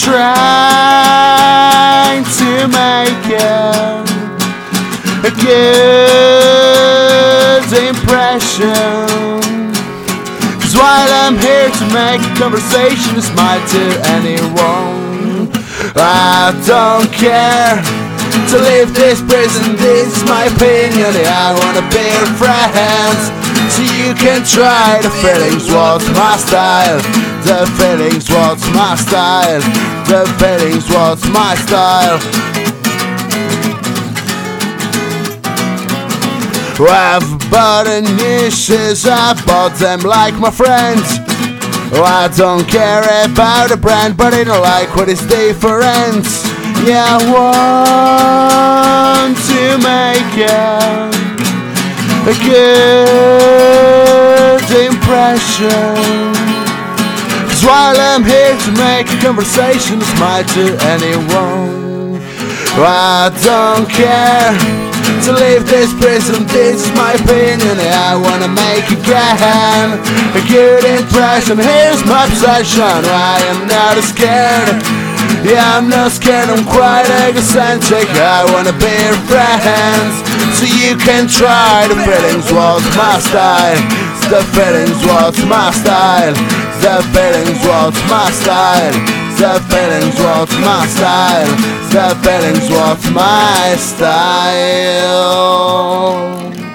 [SPEAKER 2] trying to make it a good impression. 'Cause while I'm here to make a conversation, it's mine to anyone. I don't care to leave this prison, this is my opinion. I wanna be your friends, so you can try the feelings. What's my style? The feelings. What's my style? The feelings. What's my style? I've bought a new shoes, I bought them like my friends. Oh, I don't care about the brand, but I don't like what is different. Yeah, I want to make it a good impression. 'Cause while I'm here to make a conversation, it's mine to anyone. I don't care to leave this prison, this is my opinion. I wanna make again a good impression. Here's my obsession, I am not scared. Yeah, I'm not scared, I'm quite egocentric. I wanna be your friends, so you can try the feelings. What's my style? The feelings. What's my style? The feelings. What's my style? The feelings. What's my style? The feelings. What's my style?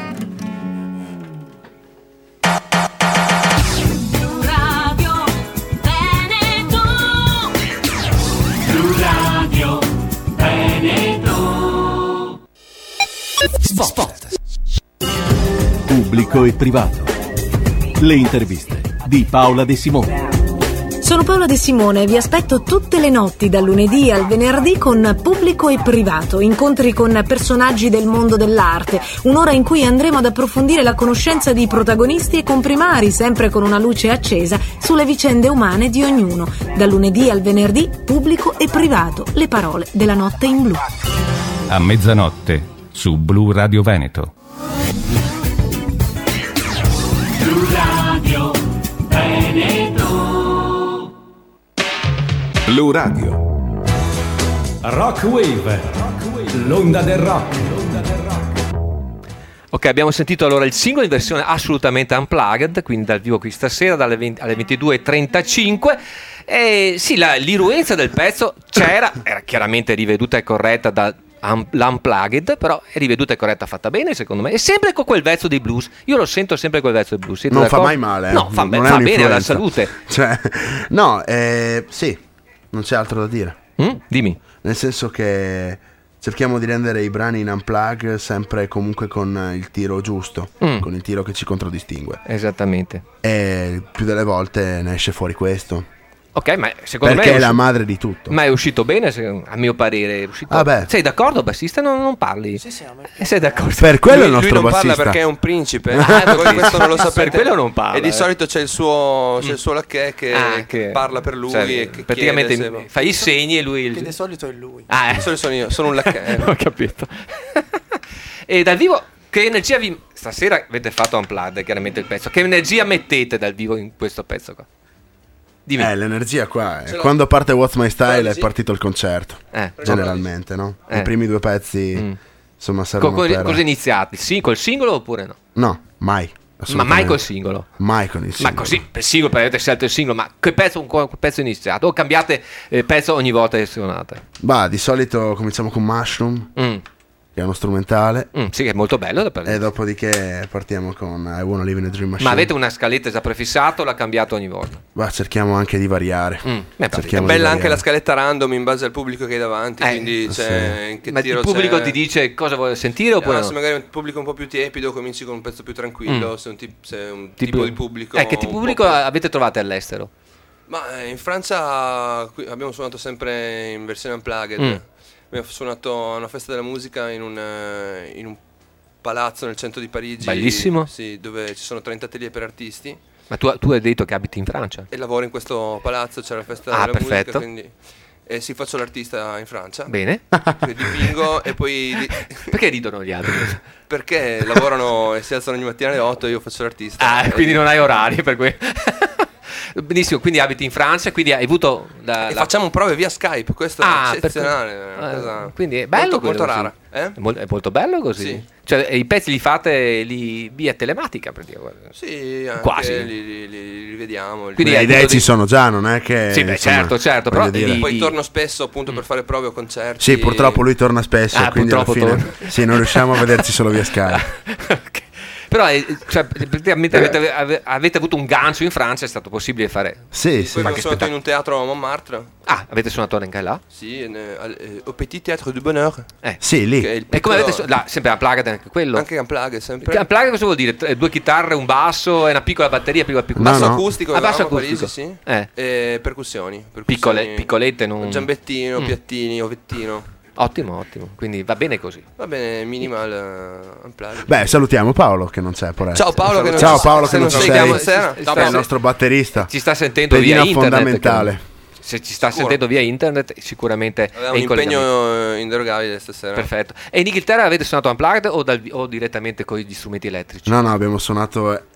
[SPEAKER 9] Spot. Pubblico e privato. Le interviste di Paola De Simone.
[SPEAKER 10] Sono Paola De Simone e vi aspetto tutte le notti dal lunedì al venerdì con Pubblico e Privato, incontri con personaggi del mondo dell'arte, un'ora in cui andremo ad approfondire la conoscenza di protagonisti e comprimari, sempre con una luce accesa sulle vicende umane di ognuno. Dal lunedì al venerdì Pubblico e Privato, le parole della notte in blu.
[SPEAKER 11] A mezzanotte su Blu Radio Veneto.
[SPEAKER 8] Blu Radio Veneto.
[SPEAKER 7] Blu Radio.
[SPEAKER 9] Rock Wave, l'onda del rock.
[SPEAKER 1] Ok, abbiamo sentito allora il singolo in versione assolutamente unplugged, quindi dal vivo qui stasera dalle venti alle ventidue e trentacinque. E sì, la, l'iruenza del pezzo c'era, era chiaramente riveduta e corretta da un, l'unplugged, però è riveduta e corretta, fatta bene secondo me, e sempre con quel vezzo di blues. Io lo sento sempre quel vezzo di blues. Siete
[SPEAKER 2] Non
[SPEAKER 1] d'accordo?
[SPEAKER 2] fa mai male, eh?
[SPEAKER 1] No, fa,
[SPEAKER 2] Non
[SPEAKER 1] be-
[SPEAKER 2] è
[SPEAKER 1] fa bene alla
[SPEAKER 2] un'influenza.
[SPEAKER 1] salute.
[SPEAKER 2] Cioè, no, eh, sì, non c'è altro da dire.
[SPEAKER 1] Mm? Dimmi.
[SPEAKER 2] Nel senso che cerchiamo di rendere i brani in unplug sempre comunque con il tiro giusto,
[SPEAKER 1] Mm.
[SPEAKER 2] con il tiro che ci contraddistingue.
[SPEAKER 1] Esattamente.
[SPEAKER 2] E più delle volte ne esce fuori questo.
[SPEAKER 1] Ok, ma secondo
[SPEAKER 2] Perché
[SPEAKER 1] me
[SPEAKER 2] è la
[SPEAKER 1] usci-
[SPEAKER 2] madre di tutto.
[SPEAKER 1] Ma è uscito bene, se- a mio parere. È uscito...
[SPEAKER 2] Ah, beh.
[SPEAKER 1] Sei d'accordo, bassista? Non, non parli?
[SPEAKER 4] Sì, sì, a me-
[SPEAKER 1] Eh, sei d'accordo?
[SPEAKER 2] Per quello è il
[SPEAKER 3] lui,
[SPEAKER 2] nostro
[SPEAKER 3] lui non
[SPEAKER 2] bassista.
[SPEAKER 3] parla perché è un principe.
[SPEAKER 1] Ah,
[SPEAKER 3] Voi questo non lo sapete.
[SPEAKER 1] Per quello non parla,
[SPEAKER 3] E di
[SPEAKER 1] eh.
[SPEAKER 3] solito c'è il suo, c'è il suo lacchè che,
[SPEAKER 1] Ah,
[SPEAKER 3] che parla per lui
[SPEAKER 1] cioè,
[SPEAKER 3] e che
[SPEAKER 1] praticamente
[SPEAKER 3] chiede se-
[SPEAKER 1] fai i segni e lui
[SPEAKER 4] Che di
[SPEAKER 1] il...
[SPEAKER 4] solito è lui.
[SPEAKER 1] Ah,
[SPEAKER 3] Di
[SPEAKER 1] eh.
[SPEAKER 3] solito sono io, sono un lacchè.
[SPEAKER 1] Ho capito. E dal vivo, che energia vi... Stasera avete fatto unplugged, chiaramente il pezzo. Che energia mettete dal vivo in questo pezzo qua? Dimmi.
[SPEAKER 2] Eh, l'energia qua è
[SPEAKER 3] Ce l'ho.
[SPEAKER 2] quando parte What's My Style
[SPEAKER 3] Guarda,
[SPEAKER 2] è
[SPEAKER 3] sì.
[SPEAKER 2] partito il concerto.
[SPEAKER 1] Eh.
[SPEAKER 2] Generalmente, no?
[SPEAKER 1] Eh.
[SPEAKER 2] I primi due pezzi
[SPEAKER 1] Mm.
[SPEAKER 2] insomma
[SPEAKER 1] Co-
[SPEAKER 2] servono
[SPEAKER 1] co-
[SPEAKER 2] per...
[SPEAKER 1] cosa è iniziato? Sì, col singolo oppure no?
[SPEAKER 2] No, mai.
[SPEAKER 1] Ma
[SPEAKER 2] assolutamente.
[SPEAKER 1] mai col singolo?
[SPEAKER 2] Mai con il
[SPEAKER 1] Ma
[SPEAKER 2] singolo.
[SPEAKER 1] così, per singolo, perché avete scelto il singolo, ma che pezzo, che pezzo è iniziato? O cambiate eh, pezzo ogni volta che suonate?
[SPEAKER 2] Bah, di solito cominciamo con Mushroom
[SPEAKER 1] Mm.
[SPEAKER 2] che è uno strumentale.
[SPEAKER 1] Mm, sì, che è molto bello da
[SPEAKER 2] e dopodiché partiamo con I Wanna Live in a Dream Machine.
[SPEAKER 1] Ma avete una scaletta già prefissata o la cambiate ogni volta?
[SPEAKER 2] Ma cerchiamo anche di variare.
[SPEAKER 1] Mm,
[SPEAKER 3] è bella anche la scaletta random in base al pubblico che hai davanti,
[SPEAKER 1] eh,
[SPEAKER 3] quindi c'è,
[SPEAKER 2] sì.
[SPEAKER 3] in che
[SPEAKER 1] Ma
[SPEAKER 3] tiro
[SPEAKER 1] il pubblico
[SPEAKER 3] c'è...
[SPEAKER 1] ti dice cosa vuole sentire oppure
[SPEAKER 3] eh,
[SPEAKER 1] no?
[SPEAKER 3] Se magari è un pubblico un po' più tiepido cominci con un pezzo più tranquillo,
[SPEAKER 1] Mm.
[SPEAKER 3] se, un tip- se è un
[SPEAKER 1] tipo,
[SPEAKER 3] tipo di pubblico
[SPEAKER 1] eh, che tipo di pubblico
[SPEAKER 3] più...
[SPEAKER 1] avete trovato all'estero?
[SPEAKER 3] Ma in Francia qui abbiamo suonato sempre in versione unplugged.
[SPEAKER 1] Mm.
[SPEAKER 3] Abbiamo suonato a una festa della musica in un, in un palazzo nel centro di Parigi.
[SPEAKER 1] Bellissimo.
[SPEAKER 3] Sì, dove ci sono trenta atelier per artisti.
[SPEAKER 1] Ma tu, tu hai detto che abiti in Francia?
[SPEAKER 3] E lavoro in questo palazzo, c'è la festa
[SPEAKER 1] Ah,
[SPEAKER 3] della
[SPEAKER 1] perfetto.
[SPEAKER 3] musica, quindi... E sì, faccio l'artista in Francia.
[SPEAKER 1] Bene.
[SPEAKER 3] Dipingo e poi... Di...
[SPEAKER 1] Perché ridono gli altri?
[SPEAKER 3] Perché lavorano e si alzano ogni mattina alle otto e io faccio l'artista.
[SPEAKER 1] Ah, quindi non hai orari per cui... Benissimo, quindi abiti in Francia, quindi hai avuto la,
[SPEAKER 3] E
[SPEAKER 1] la...
[SPEAKER 3] facciamo prove via Skype, questo
[SPEAKER 1] Ah,
[SPEAKER 3] è eccezionale.
[SPEAKER 1] perché-
[SPEAKER 3] è una cosa
[SPEAKER 1] Ah, quindi è bello
[SPEAKER 3] molto,
[SPEAKER 1] quello,
[SPEAKER 3] molto
[SPEAKER 1] sì.
[SPEAKER 3] rara. Eh?
[SPEAKER 1] È, mol- è molto bello così.
[SPEAKER 3] Sì.
[SPEAKER 1] Cioè i pezzi li fate lì via telematica praticamente.
[SPEAKER 3] Sì, anche
[SPEAKER 1] Quasi.
[SPEAKER 3] li, li, li, li vediamo.
[SPEAKER 1] Quindi
[SPEAKER 2] le
[SPEAKER 1] hai
[SPEAKER 2] idee
[SPEAKER 1] avuto
[SPEAKER 2] ci
[SPEAKER 1] dei-
[SPEAKER 2] sono già, non è che
[SPEAKER 1] Sì, beh,
[SPEAKER 2] insomma,
[SPEAKER 1] certo, certo,
[SPEAKER 2] voglio
[SPEAKER 1] però
[SPEAKER 2] dire.
[SPEAKER 1] di-
[SPEAKER 3] Poi torno spesso appunto per fare prove o concerti.
[SPEAKER 2] Sì, purtroppo lui torna spesso,
[SPEAKER 1] Ah,
[SPEAKER 2] quindi alla
[SPEAKER 1] purtroppo
[SPEAKER 2] fine
[SPEAKER 1] torna.
[SPEAKER 2] sì, non riusciamo a vederci solo via Skype.
[SPEAKER 1] Però eh, cioè, praticamente avete, ave- avete avuto un gancio in Francia, è stato possibile fare.
[SPEAKER 2] Sì,
[SPEAKER 3] Poi
[SPEAKER 2] sì.
[SPEAKER 3] abbiamo suonato in un teatro a Montmartre.
[SPEAKER 1] Ah, avete suonato anche là?
[SPEAKER 3] Sì, ne- al- eh, au Petit Théâtre du Bonheur.
[SPEAKER 1] Eh.
[SPEAKER 2] Sì, lì.
[SPEAKER 3] Che è il
[SPEAKER 1] E come
[SPEAKER 3] piccolo-
[SPEAKER 1] avete su- là, sempre unplugged anche quello?
[SPEAKER 3] Anche unplugged, sempre.
[SPEAKER 1] Unplugged cosa vuol dire? Tre- Due chitarre, un basso e una piccola batteria, piccola piccola.
[SPEAKER 3] Basso
[SPEAKER 2] No, no.
[SPEAKER 3] acustico,
[SPEAKER 1] Ah, basso
[SPEAKER 3] eravamo a
[SPEAKER 1] acustico.
[SPEAKER 3] Parigi, sì.
[SPEAKER 1] Eh.
[SPEAKER 3] E percussioni. percussioni
[SPEAKER 1] Piccole, piccolette, non...
[SPEAKER 3] Giambettino,
[SPEAKER 1] Mm.
[SPEAKER 3] piattini, ovettino.
[SPEAKER 1] Ottimo, ottimo. Quindi va bene così.
[SPEAKER 3] Va bene, minimal uh, unplugged.
[SPEAKER 2] Beh, salutiamo Paolo che non c'è por
[SPEAKER 3] Ciao Paolo che non
[SPEAKER 2] Ciao
[SPEAKER 3] ci-
[SPEAKER 2] Paolo
[SPEAKER 3] se
[SPEAKER 2] che non
[SPEAKER 3] non
[SPEAKER 2] ci
[SPEAKER 3] ci
[SPEAKER 2] sei.
[SPEAKER 3] vediamo stasera.
[SPEAKER 1] Ci
[SPEAKER 2] Che
[SPEAKER 1] sta-
[SPEAKER 2] è il nostro batterista.
[SPEAKER 1] Ci sta sentendo
[SPEAKER 2] Pedina
[SPEAKER 1] via internet.
[SPEAKER 2] fondamentale.
[SPEAKER 1] che- Se ci sta
[SPEAKER 3] Sicuro.
[SPEAKER 1] sentendo via internet, sicuramente
[SPEAKER 3] Aveva
[SPEAKER 1] è
[SPEAKER 3] un
[SPEAKER 1] in collegamento.
[SPEAKER 3] impegno eh, inderogabile stasera.
[SPEAKER 1] Perfetto. E in Inghilterra avete suonato unplugged o, dal, o direttamente con gli strumenti elettrici?
[SPEAKER 2] No, no, abbiamo suonato eh,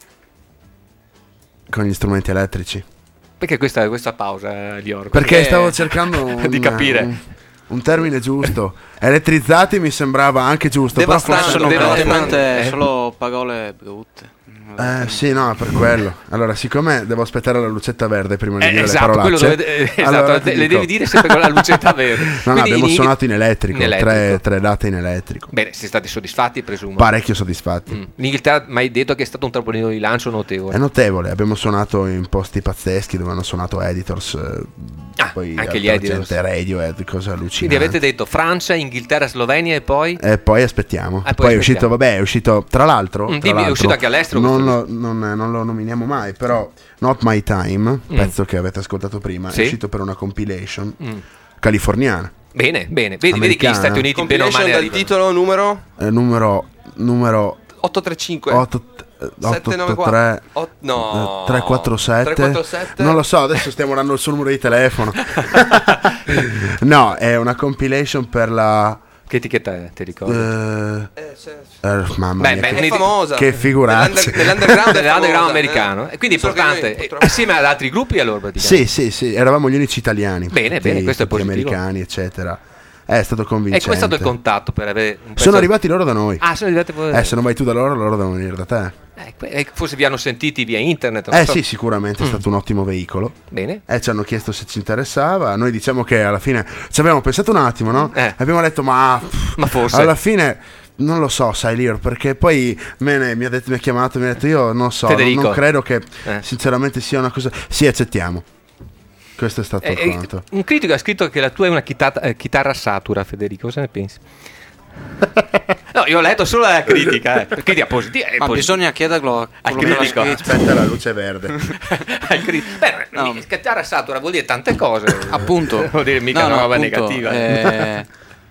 [SPEAKER 2] con gli strumenti elettrici.
[SPEAKER 1] Perché questa, questa pausa, Lior?
[SPEAKER 2] Perché
[SPEAKER 1] Perché-
[SPEAKER 2] stavo cercando un,
[SPEAKER 1] di capire.
[SPEAKER 2] un, un termine giusto. Elettrizzati mi sembrava anche giusto. Però
[SPEAKER 3] Devastante.
[SPEAKER 2] forse
[SPEAKER 5] Sono
[SPEAKER 2] non
[SPEAKER 1] Devastante.
[SPEAKER 5] praticamente
[SPEAKER 1] Eh.
[SPEAKER 5] solo parole brutte.
[SPEAKER 2] Eh sì, no, per quello. Allora, siccome devo aspettare la lucetta verde prima di
[SPEAKER 1] Eh,
[SPEAKER 2] dire
[SPEAKER 1] esatto,
[SPEAKER 2] le
[SPEAKER 1] quello
[SPEAKER 2] parolacce,
[SPEAKER 1] dove- eh, esatto,
[SPEAKER 2] allora ti
[SPEAKER 1] le
[SPEAKER 2] dico-
[SPEAKER 1] devi dire sempre con la lucetta verde.
[SPEAKER 2] No, no,
[SPEAKER 1] Quindi
[SPEAKER 2] abbiamo
[SPEAKER 1] in-
[SPEAKER 2] suonato in elettrico,
[SPEAKER 1] in elettrico.
[SPEAKER 2] Tre, tre date in elettrico.
[SPEAKER 1] Bene, siete stati soddisfatti, presumo.
[SPEAKER 2] Parecchio soddisfatti.
[SPEAKER 1] Mm. In Inghilterra mi hai detto che è stato un trampolino di lancio notevole.
[SPEAKER 2] È notevole, abbiamo suonato in posti pazzeschi dove hanno suonato Editors, eh,
[SPEAKER 1] Ah,
[SPEAKER 2] poi
[SPEAKER 1] anche gli
[SPEAKER 2] altra
[SPEAKER 1] Editors.
[SPEAKER 2] gente, Radiohead, cose allucinanti.
[SPEAKER 1] Quindi avete detto Francia, Inghilterra, Slovenia e poi...
[SPEAKER 2] E poi aspettiamo.
[SPEAKER 1] Ah, poi
[SPEAKER 2] poi è
[SPEAKER 1] aspettiamo.
[SPEAKER 2] uscito, vabbè, è uscito tra l'altro.
[SPEAKER 1] Mm,
[SPEAKER 2] tra
[SPEAKER 1] dimmi, è
[SPEAKER 2] l'altro,
[SPEAKER 1] uscito anche all'estero
[SPEAKER 2] Non
[SPEAKER 1] questo
[SPEAKER 2] lo, non, non lo nominiamo mai, però Not My Time,
[SPEAKER 1] Mm.
[SPEAKER 2] pezzo che avete ascoltato prima,
[SPEAKER 1] Sì.
[SPEAKER 2] è uscito per una compilation
[SPEAKER 1] Mm.
[SPEAKER 2] californiana.
[SPEAKER 1] Bene, bene. Vedi, vedi che gli
[SPEAKER 2] Americana.
[SPEAKER 1] Stati Uniti bene o
[SPEAKER 3] Compilation
[SPEAKER 1] male
[SPEAKER 3] dal
[SPEAKER 1] arrivano.
[SPEAKER 3] titolo numero
[SPEAKER 2] Eh, numero numero
[SPEAKER 3] ottocentotrentacinque.
[SPEAKER 2] otto
[SPEAKER 3] sette nove
[SPEAKER 2] otto
[SPEAKER 3] quattro.
[SPEAKER 2] tre
[SPEAKER 3] Ot- no.
[SPEAKER 2] tre quattro sette
[SPEAKER 3] tre quattro sette.
[SPEAKER 2] Non lo so, adesso stiamo dando il suo numero di telefono. No, è una compilation per la
[SPEAKER 1] Che etichetta è, ti ricordi?
[SPEAKER 2] eh,
[SPEAKER 3] Eh, c'è-
[SPEAKER 2] eh, mamma
[SPEAKER 1] Beh,
[SPEAKER 2] mia,
[SPEAKER 1] beh,
[SPEAKER 2] che-
[SPEAKER 1] un
[SPEAKER 3] è
[SPEAKER 1] edi-
[SPEAKER 3] famosa.
[SPEAKER 2] che figuraccia.
[SPEAKER 3] Dell'under- Dell'underground, è
[SPEAKER 1] Dell'underground
[SPEAKER 3] famosa,
[SPEAKER 1] americano.
[SPEAKER 3] eh.
[SPEAKER 1] E quindi è
[SPEAKER 3] Solo che noi,
[SPEAKER 1] importante.
[SPEAKER 3] purtroppo-
[SPEAKER 1] Assieme ad altri gruppi allora praticamente.
[SPEAKER 2] Sì, sì, sì, eravamo gli unici italiani.
[SPEAKER 1] Bene,
[SPEAKER 2] tutti-
[SPEAKER 1] bene, questo è
[SPEAKER 2] tutti
[SPEAKER 1] positivo.
[SPEAKER 2] americani, eccetera. È stato
[SPEAKER 1] E
[SPEAKER 2] convincente.
[SPEAKER 1] come è stato il contatto per avere un pezzo-
[SPEAKER 2] Sono arrivati loro da noi.
[SPEAKER 1] Ah, sono arrivati poi...
[SPEAKER 2] Eh, se non vai tu da loro, loro devono venire da te.
[SPEAKER 1] Eh, que- eh, forse vi hanno sentiti via internet. non
[SPEAKER 2] Eh
[SPEAKER 1] so.
[SPEAKER 2] sì, sicuramente è
[SPEAKER 1] Mm.
[SPEAKER 2] stato un ottimo veicolo.
[SPEAKER 1] Bene.
[SPEAKER 2] Eh, ci hanno chiesto se ci interessava. Noi diciamo che alla fine ci abbiamo pensato un attimo, no?
[SPEAKER 1] Eh.
[SPEAKER 2] Abbiamo detto, ma,
[SPEAKER 1] Ma forse.
[SPEAKER 2] alla fine non lo so, sai Lior, perché poi me ne- mi, ha detto, mi ha chiamato, mi ha detto io non so, non,
[SPEAKER 1] Federico.
[SPEAKER 2] non credo che
[SPEAKER 1] Eh.
[SPEAKER 2] sinceramente sia una cosa. Sì, accettiamo. Questo è stato
[SPEAKER 1] Eh, eh,
[SPEAKER 2] quanto.
[SPEAKER 1] un critico ha scritto che la tua è una chitarra, eh, chitarra satura, Federico. Cosa ne pensi? No, io ho letto solo la critica. Eh. Critica positiva. è
[SPEAKER 5] Ma
[SPEAKER 1] posi-
[SPEAKER 5] bisogna chiederlo a
[SPEAKER 1] al
[SPEAKER 5] quello che l'ha
[SPEAKER 1] critico.
[SPEAKER 5] scritto.
[SPEAKER 2] Aspetta la luce verde.
[SPEAKER 1] Al cri- Beh,
[SPEAKER 5] No.
[SPEAKER 1] mi- chitarra satura vuol dire tante cose.
[SPEAKER 5] Appunto.
[SPEAKER 1] Vuol dire mica
[SPEAKER 5] No,
[SPEAKER 1] una
[SPEAKER 5] no,
[SPEAKER 1] roba
[SPEAKER 5] appunto,
[SPEAKER 1] negativa.
[SPEAKER 5] eh,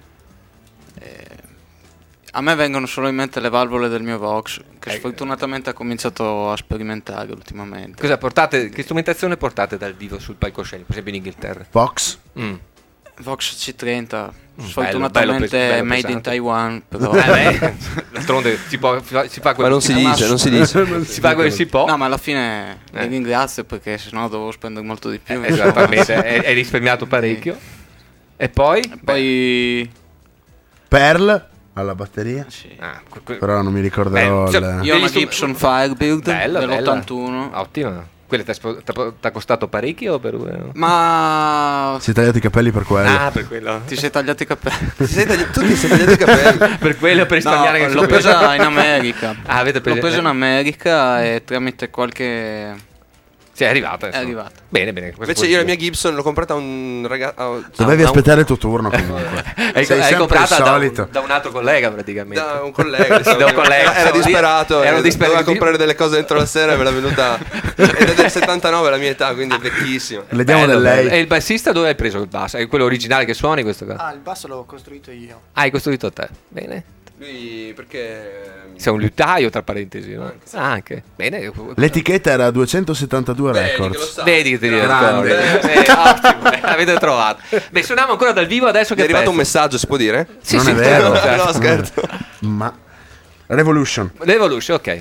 [SPEAKER 5] eh, a me vengono solo in mente le valvole del mio Vox, che
[SPEAKER 1] Ecco.
[SPEAKER 5] sfortunatamente ha cominciato a sperimentare ultimamente.
[SPEAKER 1] Cosa portate, che strumentazione portate dal vivo sul palcoscenico, per esempio in Inghilterra?
[SPEAKER 2] Vox.
[SPEAKER 1] Mm.
[SPEAKER 5] Vox C trenta,
[SPEAKER 1] bello,
[SPEAKER 5] sfortunatamente
[SPEAKER 1] bello, bello
[SPEAKER 5] made in
[SPEAKER 1] pesante.
[SPEAKER 5] Taiwan, però...
[SPEAKER 1] Eh, beh, d'altronde si, può, si fa quello
[SPEAKER 3] Ma non
[SPEAKER 1] che
[SPEAKER 3] si
[SPEAKER 1] può.
[SPEAKER 3] dice, non si dice.
[SPEAKER 1] Si fa quello che si può.
[SPEAKER 5] No, ma alla fine
[SPEAKER 1] Eh.
[SPEAKER 5] vi ringrazio perché sennò dovevo spendere molto di più.
[SPEAKER 1] Eh, esattamente, hai hai risparmiato parecchio. E poi?
[SPEAKER 5] Poi...
[SPEAKER 2] Pearl alla batteria.
[SPEAKER 5] Sì.
[SPEAKER 1] Ah, que- que-
[SPEAKER 2] Però non mi ricorderò.
[SPEAKER 1] Beh, cioè,
[SPEAKER 2] il-
[SPEAKER 5] Io ho una
[SPEAKER 1] Degli strum-
[SPEAKER 5] Gibson Firebird
[SPEAKER 1] Bella,
[SPEAKER 5] dell'ottantuno.
[SPEAKER 1] bella. Ottima. Quello ti ha costato parecchio? Per...
[SPEAKER 5] Ma
[SPEAKER 2] si è tagliato i capelli per quello.
[SPEAKER 1] Ah, per quello.
[SPEAKER 5] Ti sei tagliato i capelli?
[SPEAKER 3] Ti sei tagli- tu ti sei tagliato i capelli?
[SPEAKER 1] Per quello, per risparmiare.
[SPEAKER 5] No,
[SPEAKER 1] che
[SPEAKER 5] l'ho presa in America.
[SPEAKER 1] Ah, avete preso
[SPEAKER 5] L'ho preso in America e tramite qualche...
[SPEAKER 1] Sì, è arrivata.
[SPEAKER 5] È arrivata.
[SPEAKER 1] Bene, bene.
[SPEAKER 3] Invece io la mia Gibson l'ho comprata a un ragazzo.
[SPEAKER 2] Dovevi aspettare il tuo turno comunque.
[SPEAKER 1] Hai,
[SPEAKER 2] Sei
[SPEAKER 1] hai
[SPEAKER 2] sempre
[SPEAKER 1] comprata
[SPEAKER 2] il
[SPEAKER 1] da
[SPEAKER 2] solito.
[SPEAKER 1] un, da un altro collega praticamente.
[SPEAKER 3] Da un collega,
[SPEAKER 1] da un collega.
[SPEAKER 3] Era disperato,
[SPEAKER 1] Era disperato.
[SPEAKER 3] doveva comprare delle cose dentro la sera e me l'ha venuta. Ed è del settantanove la mia età, quindi è vecchissimo.
[SPEAKER 2] Le diamo
[SPEAKER 1] Bello,
[SPEAKER 2] del lei.
[SPEAKER 1] bello. E il bassista dove hai preso il basso? È quello originale che suoni questo qua?
[SPEAKER 4] Ah, il basso l'ho costruito io.
[SPEAKER 1] Ah, hai costruito te. Bene.
[SPEAKER 3] Lui perché
[SPEAKER 1] Sei un liutaio, tra parentesi, no?
[SPEAKER 3] Anche, sì.
[SPEAKER 1] Ah, anche. Bene.
[SPEAKER 2] L'etichetta era duecentosettantadue
[SPEAKER 3] Vedi che lo
[SPEAKER 2] records.
[SPEAKER 3] sa.
[SPEAKER 1] Vedi che ti
[SPEAKER 2] Grande.
[SPEAKER 1] ricordi. Eh, ottimo, eh, avete trovato. Beh, suoniamo ancora dal vivo adesso
[SPEAKER 3] Mi
[SPEAKER 1] che
[SPEAKER 3] è arrivato
[SPEAKER 1] pezzo?
[SPEAKER 3] un messaggio, si può dire?
[SPEAKER 1] Sì,
[SPEAKER 2] Non
[SPEAKER 1] sì,
[SPEAKER 2] è vero.
[SPEAKER 1] certo.
[SPEAKER 3] No, scherzo.
[SPEAKER 2] Ma Revolution.
[SPEAKER 1] Revolution, ok.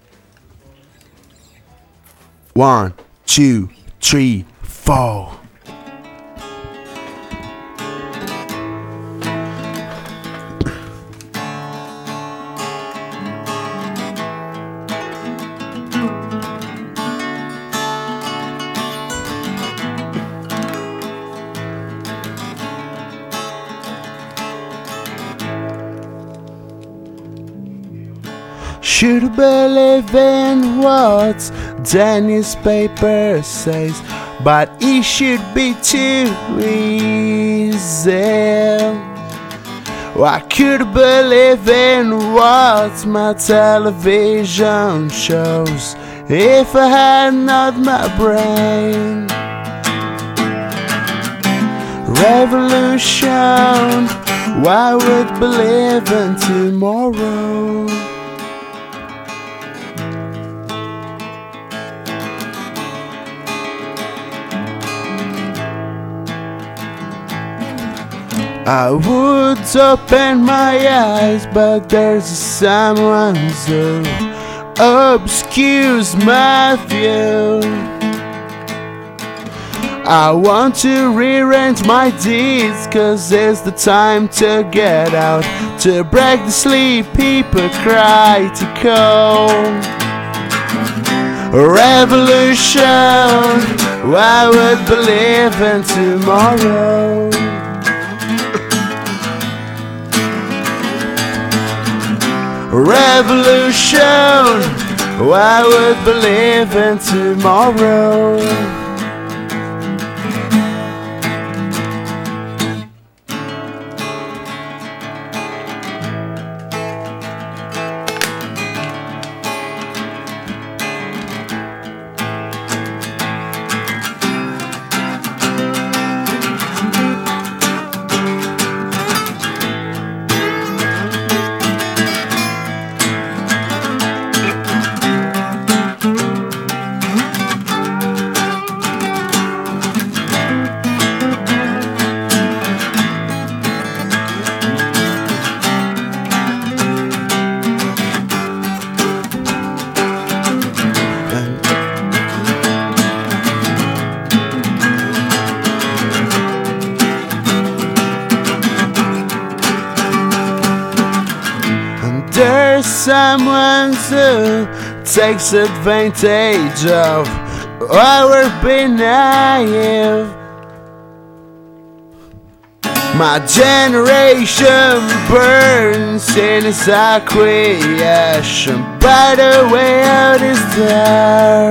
[SPEAKER 2] One, two, three, four. Should believe in what the newspaper says, but it should be too easy. I could believe in what my television shows if I had not my brain. Revolution, why would believe in tomorrow? I would open my eyes, but there's someone who obscures my view. I want to rearrange my deeds, cause it's the time to get out, to break the sleep hypocritical. Revolution, I would believe in tomorrow. Revolution, I would believe in tomorrow. There's someone who takes advantage of our being naive. My generation burns in its acquiescence, but the way out is there.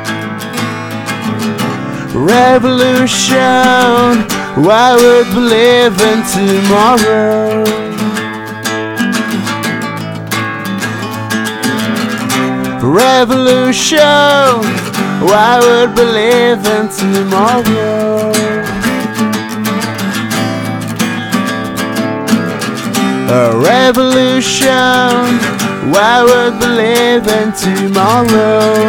[SPEAKER 2] Revolution, why would believe in tomorrow? Revolution, why would believe in tomorrow? A revolution, why would believe in tomorrow?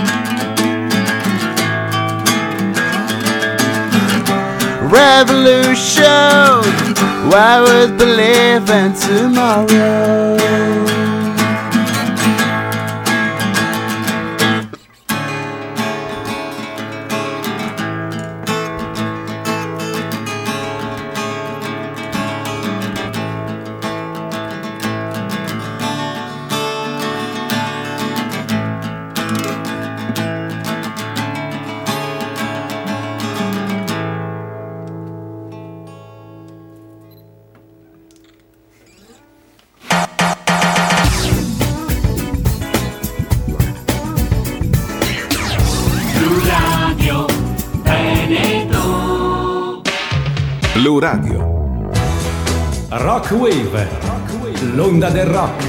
[SPEAKER 2] Revolution, why would believe in tomorrow?
[SPEAKER 7] Blu Radio.
[SPEAKER 11] Rock Wave, l'onda del rock.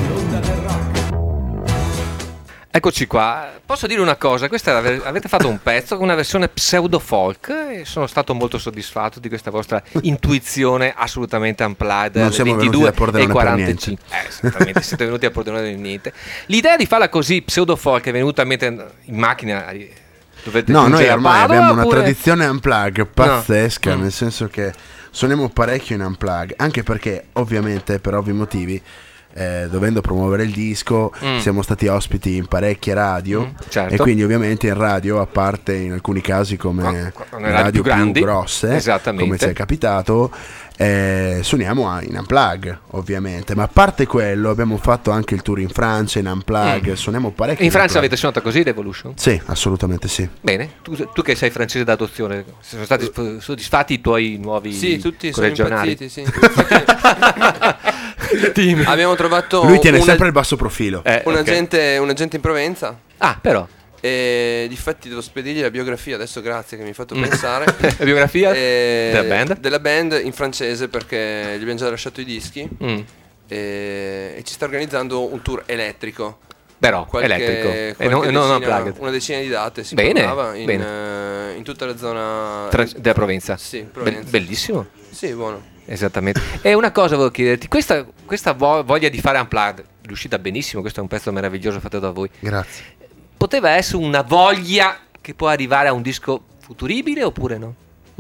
[SPEAKER 1] Eccoci qua, posso dire una cosa, questa ave- avete fatto un pezzo con una versione pseudo folk e sono stato molto soddisfatto di questa vostra intuizione assolutamente unplugged
[SPEAKER 2] Non
[SPEAKER 1] alle
[SPEAKER 2] siamo venuti
[SPEAKER 1] ventidue
[SPEAKER 2] a Pordenone
[SPEAKER 1] e
[SPEAKER 2] per
[SPEAKER 1] quarantacinque. Eh, esattamente, siete venuti a Pordenone del niente. L'idea di farla così pseudo folk è venuta a mente in macchina. Dovete
[SPEAKER 2] No, noi
[SPEAKER 1] giungere a
[SPEAKER 2] ormai
[SPEAKER 1] Padova,
[SPEAKER 2] abbiamo una
[SPEAKER 1] oppure-
[SPEAKER 2] tradizione unplug pazzesca,
[SPEAKER 1] No. Mm.
[SPEAKER 2] nel senso che suoniamo parecchio in unplug, anche perché ovviamente per ovvi motivi, eh, dovendo promuovere il disco,
[SPEAKER 1] Mm.
[SPEAKER 2] siamo stati ospiti in parecchie radio,
[SPEAKER 1] Mm, certo.
[SPEAKER 2] e quindi ovviamente in radio, a parte in alcuni casi come
[SPEAKER 1] Quando- quando
[SPEAKER 2] le
[SPEAKER 1] radio
[SPEAKER 2] radio
[SPEAKER 1] più grandi,
[SPEAKER 2] grosse,
[SPEAKER 1] esattamente.
[SPEAKER 2] come ci è capitato, eh, suoniamo a- in unplug ovviamente, ma a parte quello abbiamo fatto anche il tour in Francia in unplug,
[SPEAKER 1] Mm.
[SPEAKER 2] suoniamo parecchio
[SPEAKER 1] In Francia
[SPEAKER 2] unplug.
[SPEAKER 1] avete suonato così Revolution?
[SPEAKER 2] Sì, assolutamente sì.
[SPEAKER 1] Bene, tu, tu che sei francese d'adozione, sono stati sp- soddisfatti i tuoi nuovi
[SPEAKER 3] Sì, tutti sono
[SPEAKER 1] corregionali?
[SPEAKER 3] impazziti, sì. Infatti, abbiamo trovato
[SPEAKER 2] Lui tiene
[SPEAKER 3] una-
[SPEAKER 2] sempre il basso profilo.
[SPEAKER 1] Eh,
[SPEAKER 3] un,
[SPEAKER 1] ok.
[SPEAKER 3] agente, un agente in Provenza.
[SPEAKER 1] Ah, però.
[SPEAKER 3] E difatti devo spedirgli la biografia adesso, grazie che mi hai fatto
[SPEAKER 1] Mm.
[SPEAKER 3] pensare.
[SPEAKER 1] La biografia
[SPEAKER 3] E-
[SPEAKER 1] della band?
[SPEAKER 3] Della band in francese, perché gli abbiamo già lasciato i dischi.
[SPEAKER 1] Mm.
[SPEAKER 3] E, e ci sta organizzando un tour elettrico.
[SPEAKER 1] Però,
[SPEAKER 3] Qualche-
[SPEAKER 1] elettrico.
[SPEAKER 3] qualche
[SPEAKER 1] E non, e non
[SPEAKER 3] decina-
[SPEAKER 1] unplugged.
[SPEAKER 3] una decina di date si
[SPEAKER 1] Bene,
[SPEAKER 3] parlava in,
[SPEAKER 1] bene.
[SPEAKER 3] eh, in tutta la zona
[SPEAKER 1] Tra- della Provenza.
[SPEAKER 3] Sì,
[SPEAKER 1] Be-
[SPEAKER 3] Provenza.
[SPEAKER 1] bellissimo.
[SPEAKER 3] Sì, buono.
[SPEAKER 1] Esattamente. E una cosa volevo chiederti, questa, questa vo- voglia di fare unplugged, riuscita benissimo, questo è un pezzo meraviglioso fatto da voi.
[SPEAKER 2] Grazie.
[SPEAKER 1] Poteva essere una voglia che può arrivare a un disco futuribile oppure no?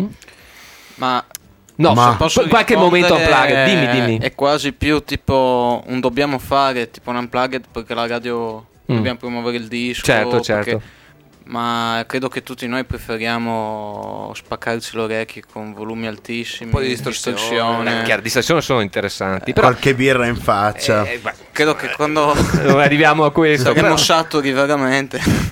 [SPEAKER 5] Ma
[SPEAKER 1] No,
[SPEAKER 2] Ma-
[SPEAKER 1] se
[SPEAKER 5] posso
[SPEAKER 1] in qualche
[SPEAKER 5] rispondere,
[SPEAKER 1] momento unplugged, dimmi, dimmi.
[SPEAKER 5] È quasi più tipo un dobbiamo fare, tipo un unplugged perché la radio
[SPEAKER 1] Mm.
[SPEAKER 5] dobbiamo promuovere il disco.
[SPEAKER 1] Certo, certo.
[SPEAKER 5] perché- ma credo che tutti noi preferiamo spaccarci le orecchie con volumi altissimi,
[SPEAKER 3] Un po' di distorsione.
[SPEAKER 5] distorsione.
[SPEAKER 1] Eh, chiaro, distrazioni sono interessanti, però
[SPEAKER 2] Qualche birra in faccia.
[SPEAKER 1] eh, beh,
[SPEAKER 5] Credo che quando
[SPEAKER 1] non arriviamo a questo.
[SPEAKER 5] saremo
[SPEAKER 1] Però,
[SPEAKER 5] saturi veramente.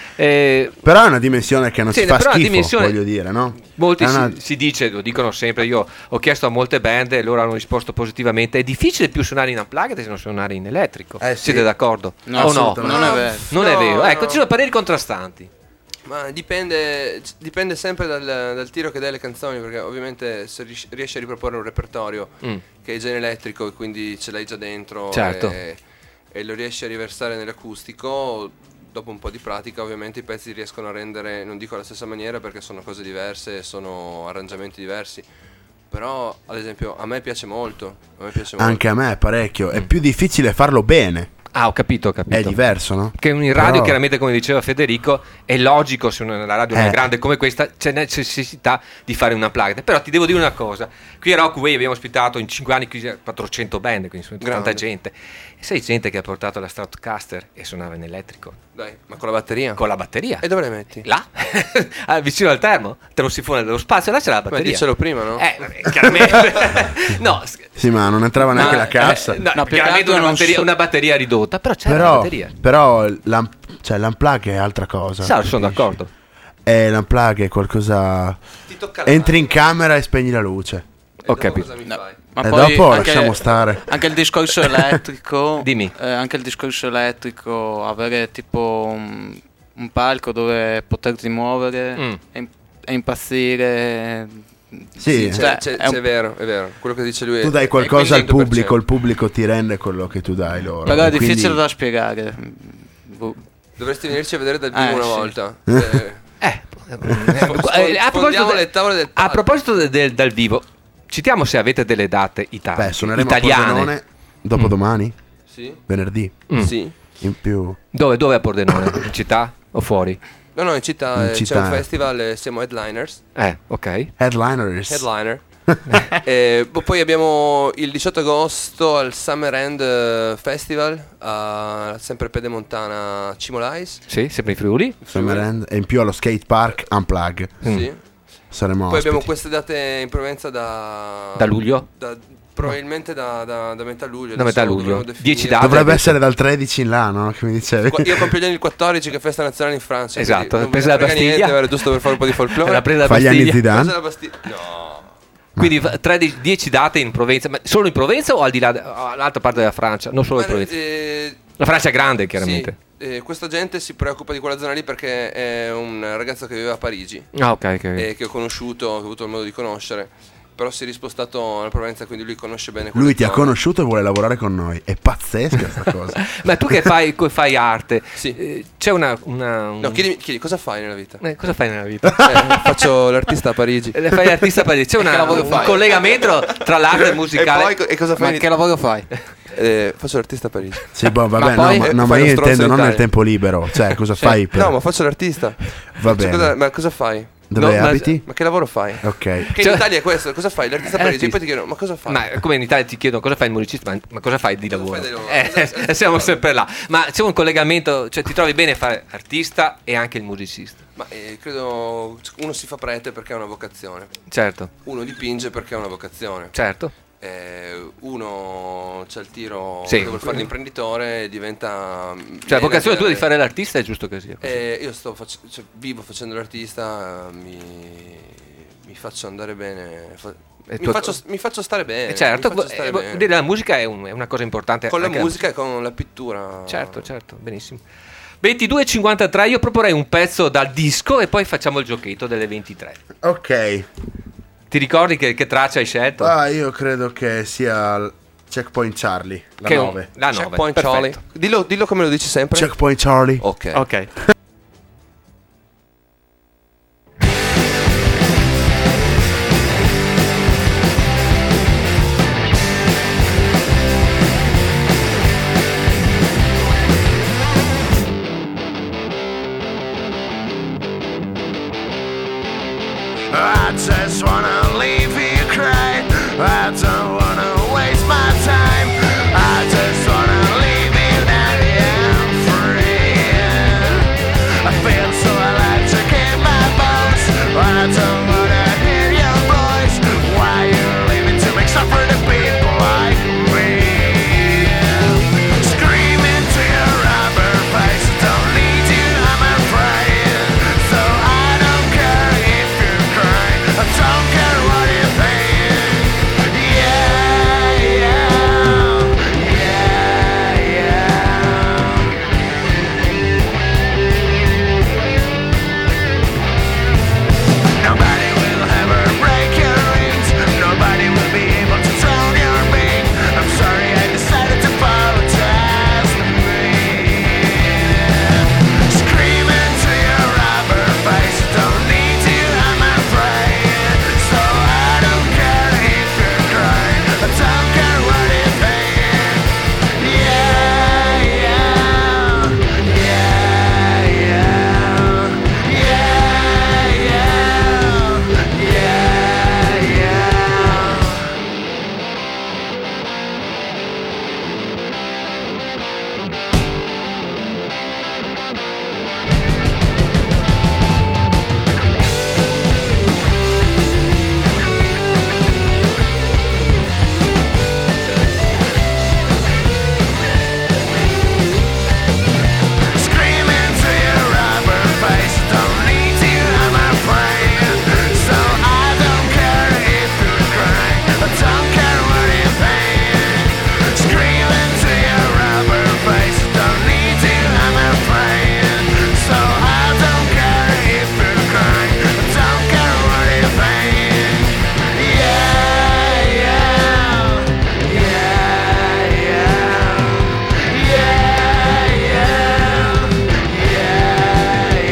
[SPEAKER 1] eh,
[SPEAKER 2] Però è una dimensione che non
[SPEAKER 1] Sì,
[SPEAKER 2] si fa
[SPEAKER 1] però è una
[SPEAKER 2] schifo,
[SPEAKER 1] dimensione-
[SPEAKER 2] voglio dire, no?
[SPEAKER 1] molti
[SPEAKER 2] È una-
[SPEAKER 1] si, si dice, lo dicono sempre, io ho chiesto a molte band e loro hanno risposto positivamente, è difficile più suonare in unplugged se non suonare in elettrico.
[SPEAKER 2] Eh, sì.
[SPEAKER 1] Siete d'accordo?
[SPEAKER 5] No,
[SPEAKER 1] o no?
[SPEAKER 5] assolutamente. Non è vero.
[SPEAKER 1] Non è
[SPEAKER 3] No,
[SPEAKER 1] vero. Ecco,
[SPEAKER 3] no.
[SPEAKER 1] ci sono pareri contrastanti.
[SPEAKER 3] Ma dipende, dipende sempre dal, dal tiro che dai alle canzoni, perché ovviamente se riesci- riesci a riproporre un repertorio
[SPEAKER 1] Mm.
[SPEAKER 3] che è già in elettrico e quindi ce l'hai già dentro
[SPEAKER 1] Certo.
[SPEAKER 3] e, e lo riesci a riversare nell'acustico, dopo un po' di pratica ovviamente i pezzi riescono a rendere, non dico alla stessa maniera perché sono cose diverse, sono arrangiamenti diversi, però ad esempio a me piace molto, a me piace molto.
[SPEAKER 2] Anche a me parecchio.
[SPEAKER 1] Mm.
[SPEAKER 2] È più difficile farlo bene.
[SPEAKER 1] Ah, ho capito, ho capito.
[SPEAKER 2] È diverso, no?
[SPEAKER 1] Che in radio,
[SPEAKER 2] Però-
[SPEAKER 1] chiaramente, come diceva Federico, è logico se una la radio non è
[SPEAKER 2] Eh.
[SPEAKER 1] grande come questa, c'è necessità di fare una unplugged. Però ti devo dire una cosa: qui a Rock Way abbiamo ospitato in cinque anni qui quattrocento band, quindi sono tanta
[SPEAKER 3] Grande.
[SPEAKER 1] gente. E sai gente che ha portato la Stratocaster e suonava in elettrico
[SPEAKER 3] Dai, ma con la batteria?
[SPEAKER 1] con la batteria.
[SPEAKER 3] E dove le metti?
[SPEAKER 1] Là, Ah, vicino al termo, termosifone dello spazio, là c'è la
[SPEAKER 3] Beh,
[SPEAKER 1] batteria.
[SPEAKER 3] dicelo prima, no?
[SPEAKER 1] Eh, vabbè, chiaramente. No, s-
[SPEAKER 2] Sì, ma non entrava neanche
[SPEAKER 1] no,
[SPEAKER 2] la cassa.
[SPEAKER 1] eh, no,
[SPEAKER 5] No, più che
[SPEAKER 1] chiaramente
[SPEAKER 5] altro
[SPEAKER 1] una
[SPEAKER 5] non
[SPEAKER 1] batteria,
[SPEAKER 5] so-
[SPEAKER 1] una batteria ridotta, però c'è la
[SPEAKER 2] Però,
[SPEAKER 1] batteria.
[SPEAKER 2] però l'un- cioè, l'unplug è altra cosa.
[SPEAKER 1] Sa, sono d'accordo.
[SPEAKER 2] E l'unplug è qualcosa.
[SPEAKER 3] Ti tocca
[SPEAKER 2] Entri in camera e spegni la luce.
[SPEAKER 1] Ho capito.
[SPEAKER 3] Cosa mi
[SPEAKER 5] No.
[SPEAKER 3] fai?
[SPEAKER 5] Ma
[SPEAKER 2] E
[SPEAKER 5] poi
[SPEAKER 2] dopo
[SPEAKER 5] anche-
[SPEAKER 2] lasciamo stare.
[SPEAKER 5] Anche il discorso elettrico,
[SPEAKER 1] Dimmi.
[SPEAKER 5] eh, anche il discorso elettrico, avere tipo un, un palco dove poterti muovere
[SPEAKER 1] Mm.
[SPEAKER 5] e, e impazzire.
[SPEAKER 2] Sì,
[SPEAKER 3] C'è,
[SPEAKER 5] Cioè,
[SPEAKER 3] c'è-
[SPEAKER 5] è un-
[SPEAKER 3] c'è vero, è vero. Quello che dice lui è-
[SPEAKER 2] tu dai
[SPEAKER 3] è
[SPEAKER 2] qualcosa al
[SPEAKER 3] cento per cento.
[SPEAKER 2] pubblico, il pubblico ti rende quello che tu dai loro.
[SPEAKER 5] Però è
[SPEAKER 2] E quindi-
[SPEAKER 5] difficile da spiegare. Boh.
[SPEAKER 3] Dovresti venirci a vedere dal vivo
[SPEAKER 5] Eh,
[SPEAKER 3] una
[SPEAKER 5] sì.
[SPEAKER 3] volta. Eh,
[SPEAKER 1] Eh,
[SPEAKER 3] Sfond-
[SPEAKER 1] eh, a proposito,
[SPEAKER 3] sfondiamo
[SPEAKER 1] de-
[SPEAKER 3] le tavole del
[SPEAKER 1] a
[SPEAKER 3] palco.
[SPEAKER 1] proposito de- del dal vivo, citiamo se avete delle date ita-
[SPEAKER 2] Beh, suoneremo a
[SPEAKER 1] italiane.
[SPEAKER 2] Pordenone dopodomani,
[SPEAKER 3] Sì?
[SPEAKER 2] venerdì,
[SPEAKER 1] Mm.
[SPEAKER 3] Sì.
[SPEAKER 2] in più.
[SPEAKER 1] Dove, dove a Pordenone? In città o fuori?
[SPEAKER 3] No, no, in città,
[SPEAKER 2] In
[SPEAKER 3] eh,
[SPEAKER 2] città.
[SPEAKER 3] c'è un festival, eh, siamo headliners.
[SPEAKER 1] Eh, ok.
[SPEAKER 2] Headliners.
[SPEAKER 3] Headliner. Eh, bo- poi abbiamo il diciotto agosto al Summer End eh, Festival a sempre Pedemontana Cimolais.
[SPEAKER 1] Sì, sempre in Friuli.
[SPEAKER 2] Summer End, e in più allo skate park Unplug.
[SPEAKER 1] Mm.
[SPEAKER 3] Sì.
[SPEAKER 2] Saremo
[SPEAKER 3] Poi abbiamo
[SPEAKER 2] ospiti.
[SPEAKER 3] queste date in Provenza da
[SPEAKER 1] Da luglio?
[SPEAKER 3] da- probabilmente da, da- da metà luglio.
[SPEAKER 1] Da metà
[SPEAKER 3] adesso
[SPEAKER 1] luglio.
[SPEAKER 3] dovremo definire.
[SPEAKER 1] dieci date.
[SPEAKER 2] Dovrebbe
[SPEAKER 1] avete.
[SPEAKER 2] essere dal tredici in là, no? Che mi dicevi.
[SPEAKER 3] Qua- Io compio gli anni il quattordici, che è festa nazionale in Francia.
[SPEAKER 1] Esatto,
[SPEAKER 3] quindi non
[SPEAKER 1] presa
[SPEAKER 3] me ne
[SPEAKER 1] la
[SPEAKER 3] frega
[SPEAKER 1] Bastiglia.
[SPEAKER 3] niente, era giusto per fare un po' di folklore.
[SPEAKER 1] Era presa la
[SPEAKER 2] Fa gli anni
[SPEAKER 1] Bastiglia.
[SPEAKER 2] Zidane.
[SPEAKER 3] Presa la Bastiglia. No.
[SPEAKER 1] Quindi tredici, dieci date in Provenza, ma solo in Provenza o al di là, all'altra parte della Francia? Non solo in
[SPEAKER 3] Ma,
[SPEAKER 1] Provenza.
[SPEAKER 3] eh,
[SPEAKER 1] La Francia è grande, chiaramente.
[SPEAKER 3] sì, eh, questa gente si preoccupa di quella zona lì perché è un ragazzo che vive a Parigi
[SPEAKER 1] Ah, ok, ok.
[SPEAKER 3] e che ho conosciuto, che ho avuto il modo di conoscere. però si è rispostato alla Provenza, quindi lui conosce bene quelle
[SPEAKER 2] Lui ti ha
[SPEAKER 3] zone.
[SPEAKER 2] conosciuto e vuole lavorare con noi. È pazzesca sta cosa.
[SPEAKER 1] Ma tu che fai, che fai arte,
[SPEAKER 3] Sì.
[SPEAKER 1] eh, c'è una... una un-
[SPEAKER 3] No, chiedi, chiedi cosa fai nella vita?
[SPEAKER 1] Eh, cosa fai nella vita?
[SPEAKER 3] Eh, faccio l'artista a Parigi.
[SPEAKER 1] Eh, Fai l'artista a Parigi. C'è una-
[SPEAKER 5] Che lavoro
[SPEAKER 1] un
[SPEAKER 5] fai?
[SPEAKER 1] collegamento tra l'arte musicale.
[SPEAKER 3] E poi co- e cosa fai?
[SPEAKER 5] Ma che lavoro fai?
[SPEAKER 3] Eh, faccio l'artista a Parigi.
[SPEAKER 2] Sì, boh, vabbè,
[SPEAKER 5] Ma poi-
[SPEAKER 2] no, ma,
[SPEAKER 3] Eh,
[SPEAKER 2] no, ma
[SPEAKER 3] fai
[SPEAKER 2] io
[SPEAKER 3] lo stronzo
[SPEAKER 2] intendo
[SPEAKER 3] in
[SPEAKER 2] non nel
[SPEAKER 3] Italia.
[SPEAKER 2] tempo libero. Cioè, cosa fai per...
[SPEAKER 3] No, ma faccio l'artista.
[SPEAKER 2] Va
[SPEAKER 3] Faccio
[SPEAKER 2] bene.
[SPEAKER 3] cosa- ma cosa fai?
[SPEAKER 2] Dove
[SPEAKER 3] No, ma-
[SPEAKER 2] abiti?
[SPEAKER 3] Ma che lavoro fai?
[SPEAKER 2] Ok.
[SPEAKER 3] Che
[SPEAKER 1] Cioè-
[SPEAKER 3] in Italia è questo, cosa fai? L'artista a Parigi. E
[SPEAKER 1] Artista.
[SPEAKER 3] poi ti chiedono, ma cosa fai?
[SPEAKER 1] Ma come in Italia ti chiedono cosa fai il musicista, ma, ma cosa fai di
[SPEAKER 3] Cosa
[SPEAKER 1] lavoro?
[SPEAKER 3] fai di lavoro?
[SPEAKER 1] Eh,
[SPEAKER 3] Esatto.
[SPEAKER 1] siamo sempre là. Ma c'è un collegamento, cioè ti trovi bene a fare artista e anche il musicista.
[SPEAKER 3] Ma eh, credo uno si fa prete perché ha una vocazione.
[SPEAKER 1] Certo,
[SPEAKER 3] Uno dipinge perché ha una vocazione.
[SPEAKER 1] certo.
[SPEAKER 3] Eh, uno c'ha il tiro
[SPEAKER 1] Sì.
[SPEAKER 3] che vuole fare l'imprenditore e diventa.
[SPEAKER 1] Cioè la vocazione tua di fare l'artista è giusto che sia così.
[SPEAKER 3] Eh, io sto fac- cioè, vivo facendo l'artista, mi, mi faccio andare bene. fa-
[SPEAKER 1] E
[SPEAKER 3] mi,
[SPEAKER 1] tu-
[SPEAKER 3] faccio, mi faccio stare bene.
[SPEAKER 1] Eh, certo,
[SPEAKER 3] mi faccio stare
[SPEAKER 1] eh,
[SPEAKER 3] bene.
[SPEAKER 1] vuol dire, la musica è, un- è una cosa importante.
[SPEAKER 3] Con la
[SPEAKER 1] anche
[SPEAKER 3] musica e con la pittura.
[SPEAKER 1] Certo, certo, benissimo. ventidue e cinquantatré, io proporrei un pezzo dal disco e poi facciamo il giochetto delle ventitré.
[SPEAKER 2] Ok.
[SPEAKER 1] Ti ricordi che, che traccia hai scelto?
[SPEAKER 2] Ah, io credo che sia il Checkpoint Charlie, la
[SPEAKER 1] Che è un-
[SPEAKER 2] nove.
[SPEAKER 1] La nove,
[SPEAKER 3] Checkpoint
[SPEAKER 1] perfetto.
[SPEAKER 3] Charlie. Dillo, dillo come lo dici sempre.
[SPEAKER 2] Checkpoint Charlie.
[SPEAKER 3] Ok.
[SPEAKER 1] Ok.
[SPEAKER 6] I just wanna leave you cry. I don't wanna waste my time. I just wanna leave you now. I'm free. I feel so electric in my bones. I don't wanna hear your voice. Why you leaving to make stuff for the people like me? Screaming to your rubber face. Don't need you, I'm afraid. So I don't care if you're crying. I don't care what you think. Yeah, yeah, yeah, yeah. Nobody will ever break your rings. Nobody will be able to drown your being. I'm sorry I decided to apologize to me. Screaming to your rubber face. Don't need you, I'm afraid. So I don't care if you're crying. I don't care what you think. Yeah, yeah, yeah, yeah, yeah, yeah, yeah, yeah. Screaming to your rubber face. Don't need you, I'm afraid. So I don't care if you're crying. I don't care what you think. Screaming to your rubber face. Don't need you, I'm afraid. So I don't care if you're crying. I don't care what you think. Yeah, yeah, yeah, yeah, yeah, yeah, yeah,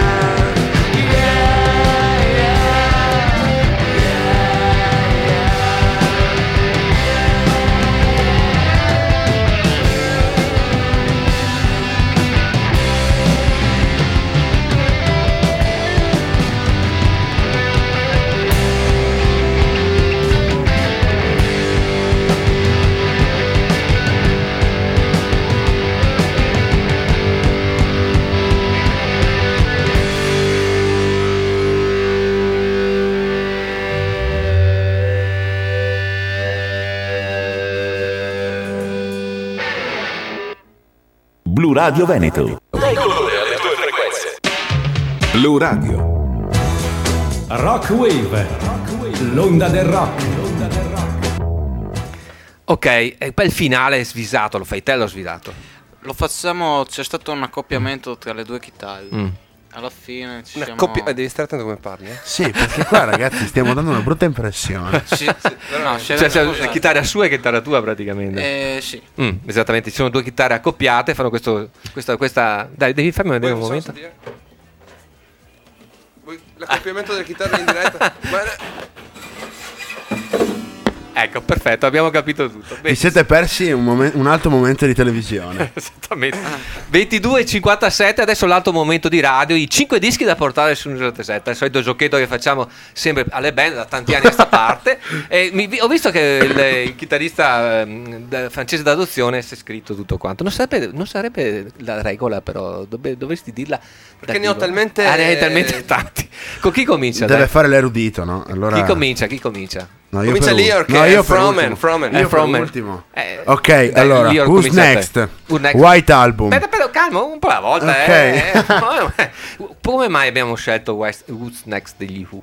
[SPEAKER 7] Blu Radio Veneto. Blu Radio.
[SPEAKER 11] Rock Wave, l'onda del rock.
[SPEAKER 1] Ok, e poi il finale è svisato, lo fai te o l'ho svisato?
[SPEAKER 5] Lo facciamo, c'è stato un accoppiamento tra le due chitarre.
[SPEAKER 1] Mm.
[SPEAKER 5] alla fine ci
[SPEAKER 3] Una
[SPEAKER 5] siamo...
[SPEAKER 3] coppia... eh, devi stare attento come parli, eh?
[SPEAKER 2] Sì, perché qua ragazzi stiamo dando una brutta impressione.
[SPEAKER 5] Sì, sì, no,
[SPEAKER 1] Cioè, c'è la chitarra sua e chitarra tua praticamente.
[SPEAKER 5] Eh, sì.
[SPEAKER 1] Mm, esattamente, ci sono due chitarre accoppiate, fanno questo, questa, questa... Dai, devi farmi vedere un momento.
[SPEAKER 3] Vuoi l'accoppiamento delle chitarre in diretta?
[SPEAKER 1] Ecco, perfetto, abbiamo capito tutto.
[SPEAKER 2] Vi siete persi un, momen- un altro momento di televisione.
[SPEAKER 1] Esattamente. ventidue e cinquantasette, adesso l'altro momento di radio, i cinque dischi da portare su settantasette, il solito giochetto che facciamo sempre alle band da tanti anni a sta parte. E mi, ho visto che il, il chitarrista eh, francese d'adozione si è scritto tutto quanto. Non sarebbe, non sarebbe la regola, però dove, dovresti dirla.
[SPEAKER 3] Perché ne ho talmente...
[SPEAKER 1] Ah, ne hai talmente tanti. Con chi comincia?
[SPEAKER 2] Deve
[SPEAKER 1] dai?
[SPEAKER 2] fare l'erudito, no? Allora...
[SPEAKER 1] Chi comincia? Chi comincia?
[SPEAKER 2] No, io
[SPEAKER 3] Comincia
[SPEAKER 2] per
[SPEAKER 3] lì,
[SPEAKER 2] ul-
[SPEAKER 3] ok,
[SPEAKER 2] no, io per
[SPEAKER 3] Fromen,
[SPEAKER 2] ultimo.
[SPEAKER 3] Fromen.
[SPEAKER 2] Io
[SPEAKER 1] Eh,
[SPEAKER 2] per
[SPEAKER 1] Fromen.
[SPEAKER 2] ultimo.
[SPEAKER 1] Eh,
[SPEAKER 2] Ok,
[SPEAKER 1] dai,
[SPEAKER 2] allora,
[SPEAKER 1] io
[SPEAKER 2] who's
[SPEAKER 1] comincio a te.
[SPEAKER 2] next?
[SPEAKER 1] Who's next?
[SPEAKER 2] White Album.
[SPEAKER 1] Aspetta, aspetta, calma, un po' alla volta.
[SPEAKER 2] Ok.
[SPEAKER 1] Eh, eh. Come mai abbiamo scelto West, Who's Next degli Who?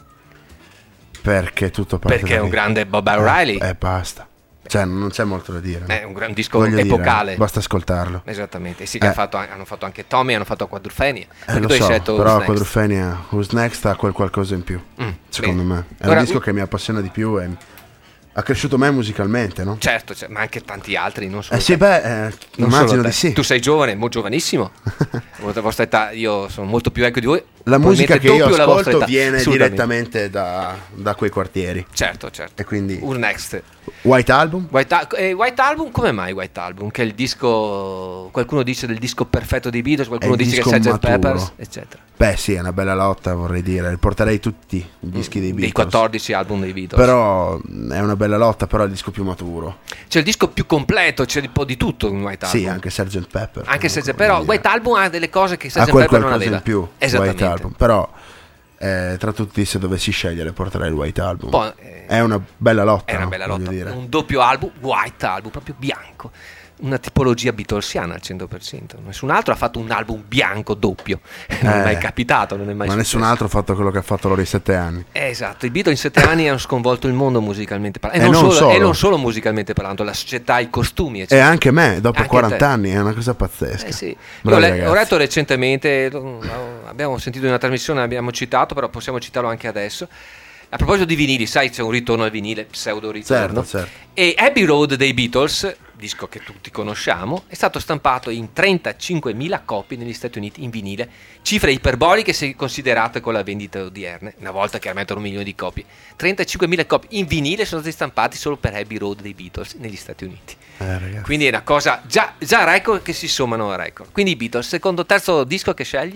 [SPEAKER 2] Perché tutto parte
[SPEAKER 1] Perché
[SPEAKER 2] da
[SPEAKER 1] è un
[SPEAKER 2] lì.
[SPEAKER 1] grande Bob O'Reilly.
[SPEAKER 2] Eh, basta. Cioè, non c'è molto da dire. no?
[SPEAKER 1] È un gran disco
[SPEAKER 2] Voglio dire,
[SPEAKER 1] epocale.
[SPEAKER 2] basta ascoltarlo.
[SPEAKER 1] Esattamente. Sì, che
[SPEAKER 2] Eh.
[SPEAKER 1] ha fatto- hanno fatto anche Tommy, hanno fatto Quadrufenia.
[SPEAKER 2] Eh,
[SPEAKER 1] Perché
[SPEAKER 2] lo
[SPEAKER 1] tu hai
[SPEAKER 2] so,
[SPEAKER 1] scelto
[SPEAKER 2] però
[SPEAKER 1] Who's Next.
[SPEAKER 2] Quadrufenia Who's Next ha quel qualcosa in più,
[SPEAKER 1] Mm,
[SPEAKER 2] secondo
[SPEAKER 1] bene.
[SPEAKER 2] me. È
[SPEAKER 1] Ora,
[SPEAKER 2] un disco
[SPEAKER 1] u-
[SPEAKER 2] che mi appassiona di più e ha cresciuto me musicalmente, no?
[SPEAKER 1] Certo, cioè, ma anche tanti altri, non solo
[SPEAKER 2] Eh sì,
[SPEAKER 1] te.
[SPEAKER 2] beh, eh,
[SPEAKER 1] Non
[SPEAKER 2] immagino
[SPEAKER 1] solo te.
[SPEAKER 2] di sì.
[SPEAKER 1] Tu sei giovane, mo giovanissimo. La vostra età, io sono molto più vecchio di voi.
[SPEAKER 2] La musica che
[SPEAKER 1] probabilmente
[SPEAKER 2] io
[SPEAKER 1] doppio la vostra
[SPEAKER 2] ascolto
[SPEAKER 1] età.
[SPEAKER 2] viene
[SPEAKER 1] Assolutamente.
[SPEAKER 2] direttamente da, da quei quartieri.
[SPEAKER 1] Certo, certo.
[SPEAKER 2] E quindi
[SPEAKER 1] Who's Next?
[SPEAKER 2] White Album?
[SPEAKER 1] White, Al- eh, White Album, come mai White Album? Che è il disco, qualcuno dice del disco perfetto dei Beatles, qualcuno
[SPEAKER 2] È il
[SPEAKER 1] dice che
[SPEAKER 2] disco
[SPEAKER 1] è sergeant
[SPEAKER 2] maturo.
[SPEAKER 1] Peppers, eccetera.
[SPEAKER 2] Beh sì, è una bella lotta, vorrei dire. Porterei tutti i dischi dei
[SPEAKER 1] Dei
[SPEAKER 2] Beatles.
[SPEAKER 1] quattordici album dei Beatles.
[SPEAKER 2] Però è una bella lotta, però è il disco più maturo.
[SPEAKER 1] C'è il disco più completo, c'è un po' di tutto in White Album.
[SPEAKER 2] Sì, anche sergeant Pepper.
[SPEAKER 1] Anche se
[SPEAKER 2] comunque,
[SPEAKER 1] però
[SPEAKER 2] voglio dire.
[SPEAKER 1] White Album ha delle cose che
[SPEAKER 2] ha
[SPEAKER 1] sergeant
[SPEAKER 2] quel
[SPEAKER 1] Pepper non
[SPEAKER 2] qualcosa
[SPEAKER 1] aveva.
[SPEAKER 2] in più,
[SPEAKER 1] Esattamente.
[SPEAKER 2] White Album. Però eh, tra tutti, se dovessi scegliere, porterei il White Album.
[SPEAKER 1] Poi, eh,
[SPEAKER 2] è una bella lotta.
[SPEAKER 1] È una
[SPEAKER 2] no?
[SPEAKER 1] bella
[SPEAKER 2] Voglio
[SPEAKER 1] lotta.
[SPEAKER 2] dire.
[SPEAKER 1] Un doppio album, White Album, proprio bianco. Una tipologia beatlesiana al cento per cento. Nessun altro ha fatto un album bianco doppio. Non è
[SPEAKER 2] Eh,
[SPEAKER 1] mai capitato, non è mai
[SPEAKER 2] Ma nessun
[SPEAKER 1] successo.
[SPEAKER 2] altro ha fatto quello che ha fatto loro in sette anni.
[SPEAKER 1] Eh, esatto, i Beatles in sette anni hanno sconvolto il mondo musicalmente parlando.
[SPEAKER 2] E
[SPEAKER 1] E, non
[SPEAKER 2] non
[SPEAKER 1] solo,
[SPEAKER 2] solo.
[SPEAKER 1] e non solo musicalmente parlando, la società, i costumi,
[SPEAKER 2] E
[SPEAKER 1] eccetera.
[SPEAKER 2] anche me, dopo
[SPEAKER 1] Anche
[SPEAKER 2] quaranta
[SPEAKER 1] te.
[SPEAKER 2] anni, è una cosa pazzesca.
[SPEAKER 1] Eh sì. Io
[SPEAKER 2] Bravi
[SPEAKER 1] ho, le-
[SPEAKER 2] ragazzi.
[SPEAKER 1] ho letto recentemente, lo- abbiamo sentito in una trasmissione, abbiamo citato, però possiamo citarlo anche adesso. A proposito di vinili, sai, c'è un ritorno al vinile, pseudo ritorno.
[SPEAKER 2] Certo, certo.
[SPEAKER 1] E Abbey Road dei Beatles, disco che tutti conosciamo, è stato stampato in trentacinquemila copie negli Stati Uniti in vinile, cifre iperboliche se considerate con la vendita odierne, una volta che aumentano un milione di copie. trentacinquemila copie in vinile sono stati stampati solo per Abbey Road dei Beatles negli Stati Uniti.
[SPEAKER 2] Eh, ragazzi.
[SPEAKER 1] Quindi è una cosa, già, già record che si sommano a record. Quindi i Beatles, secondo terzo disco che scegli?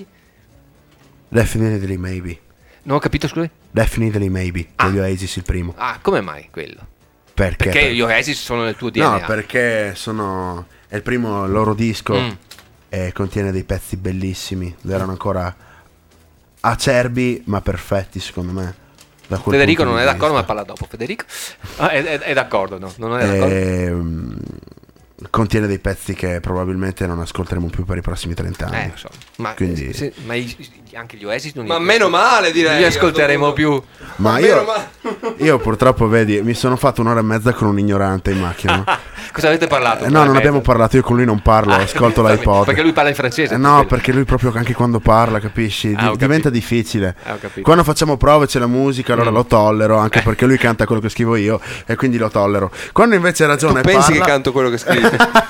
[SPEAKER 2] Definitely Maybe.
[SPEAKER 1] Non ho capito, scusi?
[SPEAKER 2] Definitely Maybe.
[SPEAKER 1] Ah.
[SPEAKER 2] Degli Oasis il primo.
[SPEAKER 1] Ah, come mai quello?
[SPEAKER 2] Perché?
[SPEAKER 1] Perché gli Oasis sono nel tuo D N A.
[SPEAKER 2] No, perché sono è il primo loro disco
[SPEAKER 1] Mm.
[SPEAKER 2] e contiene dei pezzi bellissimi. Erano ancora acerbi ma perfetti, secondo me. Da quel
[SPEAKER 1] Federico
[SPEAKER 2] punto
[SPEAKER 1] non
[SPEAKER 2] di
[SPEAKER 1] è d'accordo, ma
[SPEAKER 2] vista.
[SPEAKER 1] parla dopo. Federico? Ah, è, è- è d'accordo, no? Non è d'accordo?
[SPEAKER 2] Ehm, contiene dei pezzi che probabilmente non ascolteremo più per i prossimi trenta anni.
[SPEAKER 1] Eh, lo so. Ma,
[SPEAKER 2] Quindi-
[SPEAKER 1] eh, se- ma i- anche gli Oasis non
[SPEAKER 3] Ma
[SPEAKER 1] li-
[SPEAKER 3] meno male, direi,
[SPEAKER 1] Non li
[SPEAKER 3] a questo
[SPEAKER 1] ascolteremo più.
[SPEAKER 2] Ma
[SPEAKER 3] Meno
[SPEAKER 2] io,
[SPEAKER 3] male.
[SPEAKER 2] io purtroppo, vedi, mi sono fatto un'ora e mezza con un ignorante in macchina. no?
[SPEAKER 1] Cosa avete parlato?
[SPEAKER 2] Eh, no, non
[SPEAKER 1] Eh,
[SPEAKER 2] abbiamo parlato, io con lui non parlo,
[SPEAKER 1] Ah,
[SPEAKER 2] ascolto
[SPEAKER 1] esattamente,
[SPEAKER 2] l'iPod.
[SPEAKER 1] perché lui parla in francese,
[SPEAKER 2] Eh,
[SPEAKER 1] per
[SPEAKER 2] no,
[SPEAKER 1] quello.
[SPEAKER 2] perché lui proprio anche quando parla, capisci? Di-
[SPEAKER 1] Ah, ho
[SPEAKER 2] diventa
[SPEAKER 1] capito.
[SPEAKER 2] difficile.
[SPEAKER 1] Ah, ho capito.
[SPEAKER 2] Quando facciamo prove c'è la musica, allora
[SPEAKER 1] Mm.
[SPEAKER 2] lo tollero, anche
[SPEAKER 1] Eh.
[SPEAKER 2] perché lui canta quello che scrivo io e quindi lo tollero. Quando invece ha
[SPEAKER 3] Tu
[SPEAKER 2] ragione
[SPEAKER 3] pensi
[SPEAKER 2] parla...
[SPEAKER 3] che canto quello che scrivi?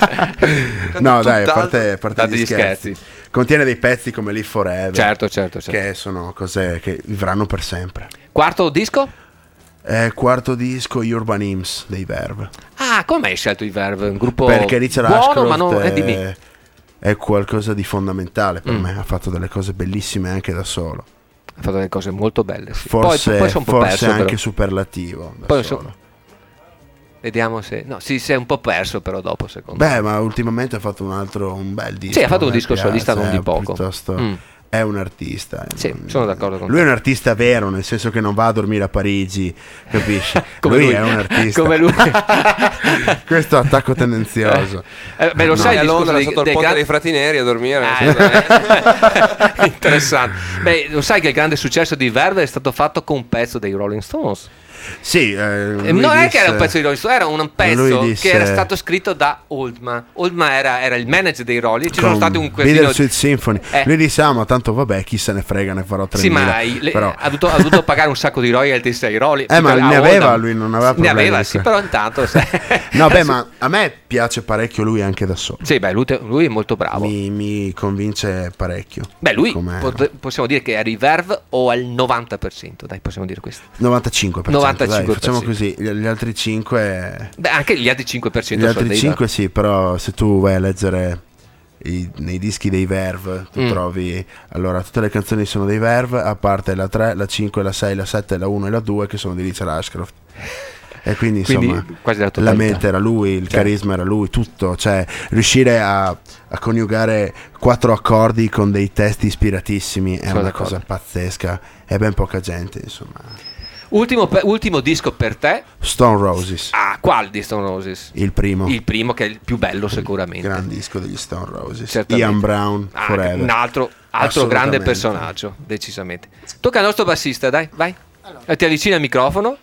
[SPEAKER 2] No, dai, a
[SPEAKER 3] tutt'altro.
[SPEAKER 2] parte, a parte
[SPEAKER 1] Date
[SPEAKER 2] gli
[SPEAKER 1] gli
[SPEAKER 2] scherzi.
[SPEAKER 1] scherzi.
[SPEAKER 2] Contiene dei pezzi come Live Forever.
[SPEAKER 1] Certo, certo, certo.
[SPEAKER 2] Che sono cose che vivranno per sempre.
[SPEAKER 1] Quarto disco?
[SPEAKER 2] Eh, quarto disco, Urban Hymns dei Verve.
[SPEAKER 1] Ah, come hai scelto i Verve? Un gruppo
[SPEAKER 2] Perché Richard
[SPEAKER 1] buono,
[SPEAKER 2] Ashcroft
[SPEAKER 1] ma non...
[SPEAKER 2] è,
[SPEAKER 1] eh, dimmi.
[SPEAKER 2] è qualcosa di fondamentale per
[SPEAKER 1] Mm.
[SPEAKER 2] me. Ha fatto delle cose bellissime anche da solo.
[SPEAKER 1] Ha fatto delle cose molto belle, sì.
[SPEAKER 2] Forse,
[SPEAKER 1] poi, poi sono un po'
[SPEAKER 2] forse
[SPEAKER 1] perso,
[SPEAKER 2] anche
[SPEAKER 1] però.
[SPEAKER 2] superlativo da
[SPEAKER 1] Poi
[SPEAKER 2] solo.
[SPEAKER 1] so- Vediamo se... No, sì, si è un po' perso però dopo, secondo me.
[SPEAKER 2] Beh, ma ultimamente ha fatto un altro, un bel disco.
[SPEAKER 1] Sì, ha fatto
[SPEAKER 2] a
[SPEAKER 1] un
[SPEAKER 2] me
[SPEAKER 1] disco
[SPEAKER 2] piace,
[SPEAKER 1] solista non di
[SPEAKER 2] eh,
[SPEAKER 1] poco.
[SPEAKER 2] piuttosto-
[SPEAKER 1] Mm.
[SPEAKER 2] È un artista. eh,
[SPEAKER 1] Sì,
[SPEAKER 2] non-
[SPEAKER 1] sono d'accordo con
[SPEAKER 2] Lui
[SPEAKER 1] te.
[SPEAKER 2] è un artista vero, nel senso che non va a dormire a Parigi, capisci?
[SPEAKER 1] Come
[SPEAKER 2] lui,
[SPEAKER 1] lui.
[SPEAKER 2] è un artista.
[SPEAKER 1] Come lui.
[SPEAKER 2] Questo è attacco tendenzioso.
[SPEAKER 1] Eh, beh, lo
[SPEAKER 2] No.
[SPEAKER 1] sai
[SPEAKER 3] a
[SPEAKER 1] il discorso
[SPEAKER 3] Londra
[SPEAKER 1] dei,
[SPEAKER 3] sotto il
[SPEAKER 1] dei
[SPEAKER 3] ponte
[SPEAKER 1] gran-
[SPEAKER 3] dei frati neri a dormire.
[SPEAKER 1] Ah,
[SPEAKER 3] scusa, eh.
[SPEAKER 1] interessante. Beh, lo sai che il grande successo di Verve è stato fatto con un pezzo dei Rolling Stones.
[SPEAKER 2] Sì, eh,
[SPEAKER 1] Eh,
[SPEAKER 2] lui
[SPEAKER 1] non è
[SPEAKER 2] disse-
[SPEAKER 1] che era un pezzo di Rolling Stones, era un pezzo
[SPEAKER 2] lui disse-
[SPEAKER 1] che era stato scritto da Oldman. Oldman era, era il manager dei Rolling. Ci sono
[SPEAKER 2] con
[SPEAKER 1] stati un quesino
[SPEAKER 2] Bittersweet Symphony.
[SPEAKER 1] Eh.
[SPEAKER 2] Lui disse: ah, ma tanto tanto vabbè, chi se ne frega, ne farò
[SPEAKER 1] Sì,
[SPEAKER 2] tremila.
[SPEAKER 1] ma i- le-
[SPEAKER 2] però...
[SPEAKER 1] ha, dovuto, ha dovuto pagare un sacco di royalties ai Rolli.
[SPEAKER 2] Eh, ma ne aveva lui, non aveva
[SPEAKER 1] Ne
[SPEAKER 2] problemi.
[SPEAKER 1] aveva, sì, però intanto sai.
[SPEAKER 2] No, beh, ma a me piace parecchio lui anche da solo.
[SPEAKER 1] Sì, beh, lui, lui è molto bravo.
[SPEAKER 2] Mi, mi convince parecchio.
[SPEAKER 1] Beh, lui
[SPEAKER 2] Come-
[SPEAKER 1] pot- possiamo dire che è a Reverve o al novanta per cento, dai, possiamo dire questo.
[SPEAKER 2] novantacinque per cento,
[SPEAKER 1] novantacinque
[SPEAKER 2] dai, facciamo
[SPEAKER 1] per cento.
[SPEAKER 2] così. Gli, gli altri cinque...
[SPEAKER 1] Beh, anche gli altri cinque per cento
[SPEAKER 2] Gli
[SPEAKER 1] sono
[SPEAKER 2] altri
[SPEAKER 1] dei
[SPEAKER 2] cinque sì, però se tu vai a leggere i- nei dischi dei Verve, tu
[SPEAKER 1] Mm.
[SPEAKER 2] trovi... Allora, tutte le canzoni sono dei Verve, a parte la tre, la cinque, la sei, la sette, la uno e la due, che sono di Richard Ashcroft. E quindi,
[SPEAKER 1] Quindi,
[SPEAKER 2] insomma,
[SPEAKER 1] quasi la
[SPEAKER 2] la
[SPEAKER 1] totalità.
[SPEAKER 2] mente era lui, il
[SPEAKER 1] Certo.
[SPEAKER 2] carisma era lui, tutto. Cioè, riuscire a, a coniugare quattro accordi con dei testi ispiratissimi è
[SPEAKER 1] Sono
[SPEAKER 2] una
[SPEAKER 1] d'accordo.
[SPEAKER 2] cosa pazzesca. E ben poca gente, insomma.
[SPEAKER 1] Ultimo, pe- ultimo disco per te.
[SPEAKER 2] Stone Roses,
[SPEAKER 1] Ah, qual di Stone Roses?
[SPEAKER 2] il primo.
[SPEAKER 1] Il primo, che è il più bello sicuramente.
[SPEAKER 2] Gran disco degli Stone Roses.
[SPEAKER 1] Certamente.
[SPEAKER 2] Ian Brown,
[SPEAKER 1] Ah,
[SPEAKER 2] Forever.
[SPEAKER 1] un altro, altro grande
[SPEAKER 2] Assolutamente.
[SPEAKER 1] personaggio, decisamente. Tocca al nostro bassista, dai, vai. E ti avvicini al microfono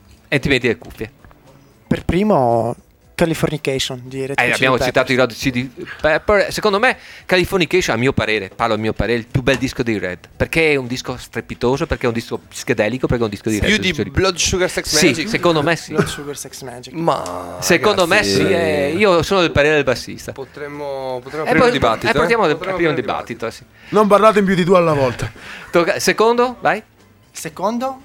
[SPEAKER 1] e ti metti le cuffie.
[SPEAKER 4] Per primo Californication di Red Hot
[SPEAKER 1] Eh,
[SPEAKER 4] Chili
[SPEAKER 1] abbiamo
[SPEAKER 4] Peppers.
[SPEAKER 1] citato i Red Chili Pepper. Secondo me Californication, a mio parere, parlo a mio parere, è il più bel disco dei Red, perché è un disco strepitoso, perché è un disco psichedelico, perché è un disco di Red
[SPEAKER 3] Più
[SPEAKER 1] Hot
[SPEAKER 3] di
[SPEAKER 1] Chili
[SPEAKER 3] Blood Sugar Sex
[SPEAKER 1] Sì,
[SPEAKER 3] Magic?
[SPEAKER 1] secondo me sì.
[SPEAKER 4] Blood Sugar Sex Magic.
[SPEAKER 3] Ma
[SPEAKER 1] Secondo
[SPEAKER 3] ragazzi,
[SPEAKER 1] me sì, eh, io sono del parere del bassista.
[SPEAKER 3] Potremmo, potremmo
[SPEAKER 1] Eh,
[SPEAKER 3] aprire
[SPEAKER 1] poi-
[SPEAKER 3] un dibattito.
[SPEAKER 1] eh, portiamo
[SPEAKER 3] eh?
[SPEAKER 1] ad
[SPEAKER 3] Potremmo
[SPEAKER 1] aprire un
[SPEAKER 3] aprire
[SPEAKER 1] dibattito, sì.
[SPEAKER 2] Non parlate in più di due alla volta.
[SPEAKER 1] Tocca- secondo, vai.
[SPEAKER 4] Secondo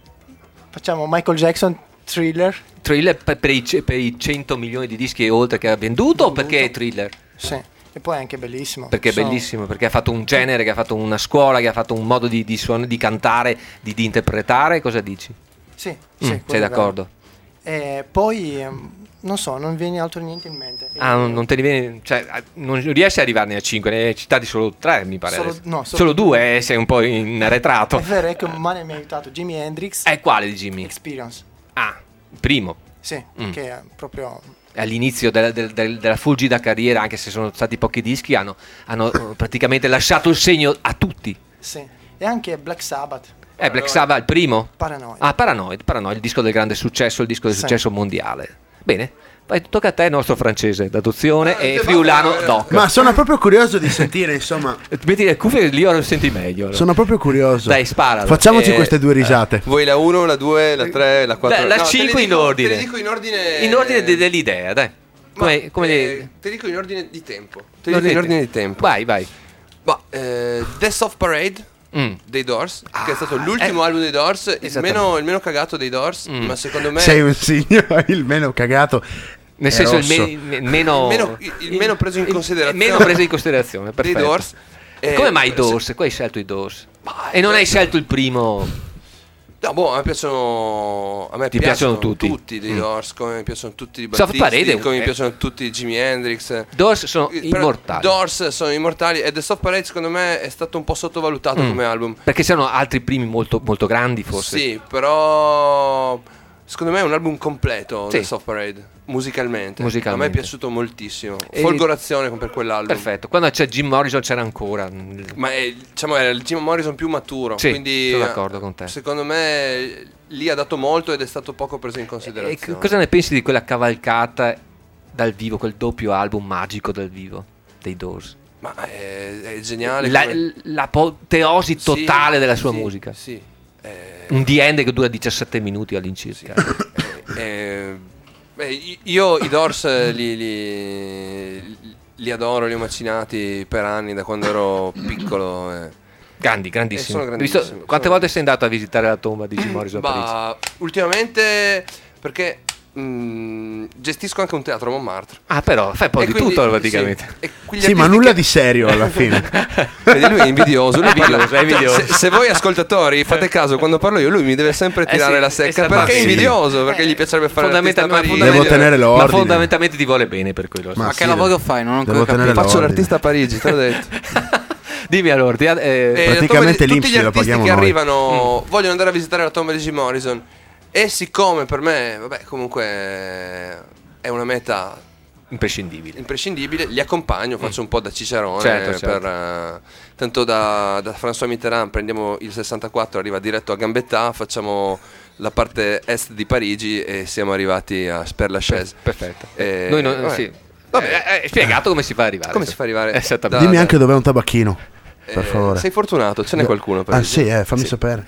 [SPEAKER 4] facciamo Michael Jackson Thriller.
[SPEAKER 1] Thriller per, per i, ce- per i cento milioni di dischi e oltre che ha venduto, o perché è Thriller?
[SPEAKER 4] Sì. E poi è anche bellissimo.
[SPEAKER 1] Perché è
[SPEAKER 4] Sono-
[SPEAKER 1] bellissimo, perché ha fatto un genere, che ha fatto una scuola, che ha fatto un modo di, di, suon- di cantare, di, di interpretare. Cosa dici?
[SPEAKER 4] Sì,
[SPEAKER 1] Mm,
[SPEAKER 4] sì,
[SPEAKER 1] sei
[SPEAKER 4] quello è
[SPEAKER 1] d'accordo?
[SPEAKER 4] vero. E poi ehm, non so, non viene altro niente in mente.
[SPEAKER 1] Ah, non, non te ne viene, cioè, ah, non riesci a arrivarne a cinque, ne hai citati solo tre, mi pare.
[SPEAKER 4] Solo-
[SPEAKER 1] adesso.
[SPEAKER 4] no, solo
[SPEAKER 1] solo due, eh, sei un po' in arretrato.
[SPEAKER 4] È vero, è che Mane mi ha aiutato. Jimi Hendrix
[SPEAKER 1] È quale di Jimmy?
[SPEAKER 4] Experience.
[SPEAKER 1] Ah, il primo.
[SPEAKER 4] Sì,
[SPEAKER 1] Mm.
[SPEAKER 4] che è proprio
[SPEAKER 1] All'inizio del- del- del- della fulgida carriera, anche se sono stati pochi dischi, hanno, hanno eh, praticamente lasciato il segno a tutti.
[SPEAKER 4] sì. E anche Black Sabbath.
[SPEAKER 1] Eh, Black Sabbath, il primo?
[SPEAKER 4] Paranoid.
[SPEAKER 1] Ah, Paranoid, Paranoid, il disco del grande successo, il disco del
[SPEAKER 4] Sì.
[SPEAKER 1] successo mondiale. Bene, vai, tocca a te, nostro francese d'adozione
[SPEAKER 3] Ah,
[SPEAKER 1] e
[SPEAKER 3] che
[SPEAKER 1] friulano
[SPEAKER 3] bello.
[SPEAKER 1] doc.
[SPEAKER 2] Ma sono proprio curioso di sentire, insomma.
[SPEAKER 1] Metti le cuffie, lì ora lo senti meglio. allora.
[SPEAKER 2] Sono proprio curioso.
[SPEAKER 1] Dai, sparalo.
[SPEAKER 2] Facciamoci
[SPEAKER 3] Eh,
[SPEAKER 2] queste due risate.
[SPEAKER 3] Vuoi la uno, la due, la tre, la quattro?
[SPEAKER 1] La- la
[SPEAKER 3] No, te le
[SPEAKER 1] cinque in
[SPEAKER 3] dico-
[SPEAKER 1] ordine.
[SPEAKER 3] Te le dico in ordine.
[SPEAKER 1] In ordine de- dell'idea, dai.
[SPEAKER 3] Ma,
[SPEAKER 1] Come, come
[SPEAKER 3] eh, te dico in ordine di tempo. Te
[SPEAKER 1] le-
[SPEAKER 3] le dico in ordine di tempo.
[SPEAKER 1] Vai, vai.
[SPEAKER 3] Ma eh, Death of Parade
[SPEAKER 1] Mm.
[SPEAKER 3] dei Doors,
[SPEAKER 1] Ah,
[SPEAKER 3] che è stato l'ultimo
[SPEAKER 1] eh,
[SPEAKER 3] album dei Doors, il
[SPEAKER 1] esattamente.
[SPEAKER 3] meno, il meno cagato dei Doors,
[SPEAKER 1] Mm.
[SPEAKER 3] ma secondo me
[SPEAKER 2] Sei un signore, il meno cagato.
[SPEAKER 1] Nel
[SPEAKER 2] è
[SPEAKER 1] senso il,
[SPEAKER 2] rosso.
[SPEAKER 1] me- me- meno,
[SPEAKER 3] Il meno- il meno preso in
[SPEAKER 1] il-
[SPEAKER 3] considerazione.
[SPEAKER 1] il meno preso in considerazione,
[SPEAKER 3] dei
[SPEAKER 1] perfetto.
[SPEAKER 3] Doors.
[SPEAKER 1] E
[SPEAKER 3] Eh,
[SPEAKER 1] come mai i
[SPEAKER 3] se-
[SPEAKER 1] Doors? Qua hai scelto i Doors? E non hai scelto il primo?
[SPEAKER 3] No, boh, a me piacciono. A me
[SPEAKER 1] Ti piacciono tutti?
[SPEAKER 3] dei
[SPEAKER 1] Mm.
[SPEAKER 3] Doors, come mi piacciono tutti i
[SPEAKER 1] Soft Parade è
[SPEAKER 3] Battisti,
[SPEAKER 1] un-
[SPEAKER 3] come mi
[SPEAKER 1] eh.
[SPEAKER 3] piacciono tutti Jimi Hendrix.
[SPEAKER 1] Doors sono
[SPEAKER 3] Però
[SPEAKER 1] immortali.
[SPEAKER 3] Doors sono immortali e The Soft Parade secondo me è stato un po' sottovalutato
[SPEAKER 1] Mm.
[SPEAKER 3] come album.
[SPEAKER 1] Perché c'erano altri primi molto, molto grandi, forse.
[SPEAKER 3] Sì, però secondo me è un album completo
[SPEAKER 1] Sì.
[SPEAKER 3] The Soft Parade, musicalmente.
[SPEAKER 1] Musicalmente.
[SPEAKER 3] A me è piaciuto moltissimo.
[SPEAKER 1] E-
[SPEAKER 3] Folgorazione con per quell'album.
[SPEAKER 1] Perfetto. Quando c'è Jim Morrison c'era ancora.
[SPEAKER 3] Ma è, diciamo era il Jim Morrison più maturo,
[SPEAKER 1] Sì,
[SPEAKER 3] quindi
[SPEAKER 1] sono d'accordo con te.
[SPEAKER 3] secondo me lì ha dato molto ed è stato poco preso in
[SPEAKER 1] E
[SPEAKER 3] considerazione.
[SPEAKER 1] c- cosa ne pensi di quella cavalcata dal vivo, quel doppio album magico dal vivo dei Doors?
[SPEAKER 3] Ma è, è geniale.
[SPEAKER 1] La,
[SPEAKER 3] come-
[SPEAKER 1] l'apoteosi totale
[SPEAKER 3] Sì,
[SPEAKER 1] della sua
[SPEAKER 3] sì,
[SPEAKER 1] musica.
[SPEAKER 3] Sì. Eh,
[SPEAKER 1] Un The End che dura diciassette minuti all'incirca.
[SPEAKER 3] eh, beh, io i Doors eh, li, li, li adoro, li ho macinati per anni da quando ero piccolo. eh.
[SPEAKER 1] Grandi,
[SPEAKER 3] Eh,
[SPEAKER 1] grandissimi.
[SPEAKER 3] sono
[SPEAKER 1] Hai
[SPEAKER 3] grandissimi,
[SPEAKER 1] visto- quante
[SPEAKER 3] sono-
[SPEAKER 1] volte sei andato a visitare la tomba di Jim Morrison a Parigi?
[SPEAKER 3] Ma ultimamente perché mh, gestisco anche un teatro a Montmartre.
[SPEAKER 1] Ah, però fai un po'
[SPEAKER 3] E
[SPEAKER 1] di
[SPEAKER 3] quindi-
[SPEAKER 1] tutto
[SPEAKER 3] sì,
[SPEAKER 1] praticamente.
[SPEAKER 3] e quegli
[SPEAKER 2] Sì, ma
[SPEAKER 3] artisti
[SPEAKER 2] nulla
[SPEAKER 3] che-
[SPEAKER 2] di serio alla fine.
[SPEAKER 3] Vedi, lui è invidioso, lui
[SPEAKER 1] È invidioso,
[SPEAKER 3] parla-
[SPEAKER 1] è invidioso.
[SPEAKER 3] Se, se voi ascoltatori fate caso quando parlo io, lui mi deve sempre
[SPEAKER 1] Eh
[SPEAKER 3] tirare
[SPEAKER 1] sì,
[SPEAKER 3] la
[SPEAKER 1] è
[SPEAKER 3] secca
[SPEAKER 1] sempre
[SPEAKER 3] perché è
[SPEAKER 1] così.
[SPEAKER 3] invidioso, perché gli piacerebbe fare l'artista a
[SPEAKER 1] Fondamentalmente,
[SPEAKER 3] Parigi.
[SPEAKER 2] Devo tenere
[SPEAKER 1] ma
[SPEAKER 2] l'ordine.
[SPEAKER 1] fondamentalmente ti vuole bene per quello.
[SPEAKER 2] Ma
[SPEAKER 5] Ma
[SPEAKER 2] sì,
[SPEAKER 5] che lavoro fai? Non ho
[SPEAKER 2] devo
[SPEAKER 5] ancora
[SPEAKER 2] tenere
[SPEAKER 5] capito.
[SPEAKER 3] Faccio
[SPEAKER 2] l'ordine.
[SPEAKER 3] l'artista a Parigi, te l'ho detto.
[SPEAKER 1] Dimmi allora, ti- eh,
[SPEAKER 3] E
[SPEAKER 2] Praticamente
[SPEAKER 3] la tomba di- tutti
[SPEAKER 2] l'I N P S
[SPEAKER 3] gli
[SPEAKER 2] lo
[SPEAKER 3] artisti
[SPEAKER 2] paghiamo
[SPEAKER 3] che
[SPEAKER 2] noi.
[SPEAKER 3] arrivano vogliono andare a visitare la tomba di Jim Morrison e siccome per me, vabbè, comunque è una meta
[SPEAKER 1] imprescindibile.
[SPEAKER 3] imprescindibile, li accompagno, faccio un po' da cicerone
[SPEAKER 1] Certo, certo.
[SPEAKER 3] per, eh, tanto da, da François Mitterrand prendiamo il sessantaquattro, arriva diretto a Gambetta, facciamo la parte est di Parigi e siamo arrivati a Père Lachaise.
[SPEAKER 1] Perfetto.
[SPEAKER 3] Eh,
[SPEAKER 1] Noi non,
[SPEAKER 3] vabbè.
[SPEAKER 1] sì.
[SPEAKER 3] Vabbè.
[SPEAKER 1] Eh, eh, spiegato come si fa ad arrivare.
[SPEAKER 3] Come si fa ad arrivare?
[SPEAKER 1] Esattamente.
[SPEAKER 3] Da-
[SPEAKER 2] Dimmi
[SPEAKER 3] da-
[SPEAKER 2] anche dov'è un tabacchino. per favore.
[SPEAKER 3] Sei fortunato, ce n'è qualcuno per
[SPEAKER 2] Ah
[SPEAKER 3] il-
[SPEAKER 2] sì, eh, fammi
[SPEAKER 3] Sì.
[SPEAKER 2] sapere.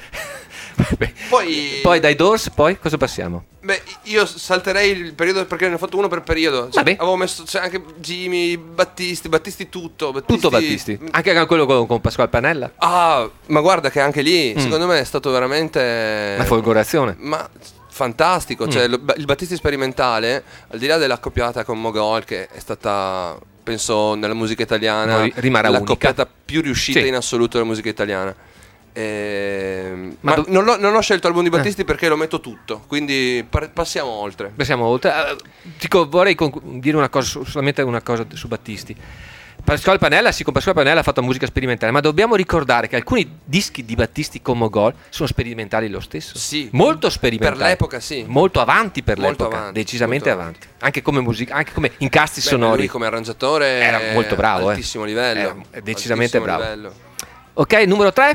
[SPEAKER 3] Poi,
[SPEAKER 1] Poi dai Doors, poi cosa passiamo?
[SPEAKER 3] beh, io salterei il periodo perché ne ho fatto uno per periodo. Cioè,
[SPEAKER 1] Vabbè.
[SPEAKER 3] avevo messo c'è anche Jimmy, Battisti, Battisti tutto. Battisti,
[SPEAKER 1] Tutto Battisti. Anche quello con, con Pasquale Panella?
[SPEAKER 3] Ah, ma guarda che anche lì,
[SPEAKER 1] Mm.
[SPEAKER 3] secondo me è stato veramente
[SPEAKER 1] Una folgorazione.
[SPEAKER 3] Ma fantastico,
[SPEAKER 1] Mm.
[SPEAKER 3] cioè lo- il Battisti sperimentale, al di là dell'accoppiata con Mogol, che è stata, penso, nella musica italiana
[SPEAKER 1] No, ri- rimarrà
[SPEAKER 3] l'accoppiata più riuscita
[SPEAKER 1] Sì.
[SPEAKER 3] in assoluto della musica italiana. Ehm,
[SPEAKER 1] Ma
[SPEAKER 3] ma
[SPEAKER 1] do-
[SPEAKER 3] non, l'ho, non ho scelto l'album di Battisti perché lo metto tutto, quindi par- passiamo oltre.
[SPEAKER 1] Passiamo oltre. Eh, dico, vorrei conc- dire una cosa, su- solamente una cosa su Battisti. Pasquale Panella, sì, con Pasquale Panella ha fatto musica sperimentale, ma dobbiamo ricordare che alcuni dischi di Battisti con Mogol sono sperimentali lo stesso.
[SPEAKER 3] Sì.
[SPEAKER 1] Molto sperimentali.
[SPEAKER 3] Per l'epoca, sì.
[SPEAKER 1] Molto avanti per
[SPEAKER 3] Molto
[SPEAKER 1] l'epoca,
[SPEAKER 3] avanti,
[SPEAKER 1] decisamente
[SPEAKER 3] molto
[SPEAKER 1] avanti. Anche come musica, anche come incastri
[SPEAKER 3] Beh,
[SPEAKER 1] sonori.
[SPEAKER 3] lui come arrangiatore
[SPEAKER 1] Era molto bravo, eh.
[SPEAKER 3] altissimo livello.
[SPEAKER 1] Era decisamente
[SPEAKER 3] altissimo
[SPEAKER 1] bravo.
[SPEAKER 3] livello.
[SPEAKER 1] Ok, numero tre?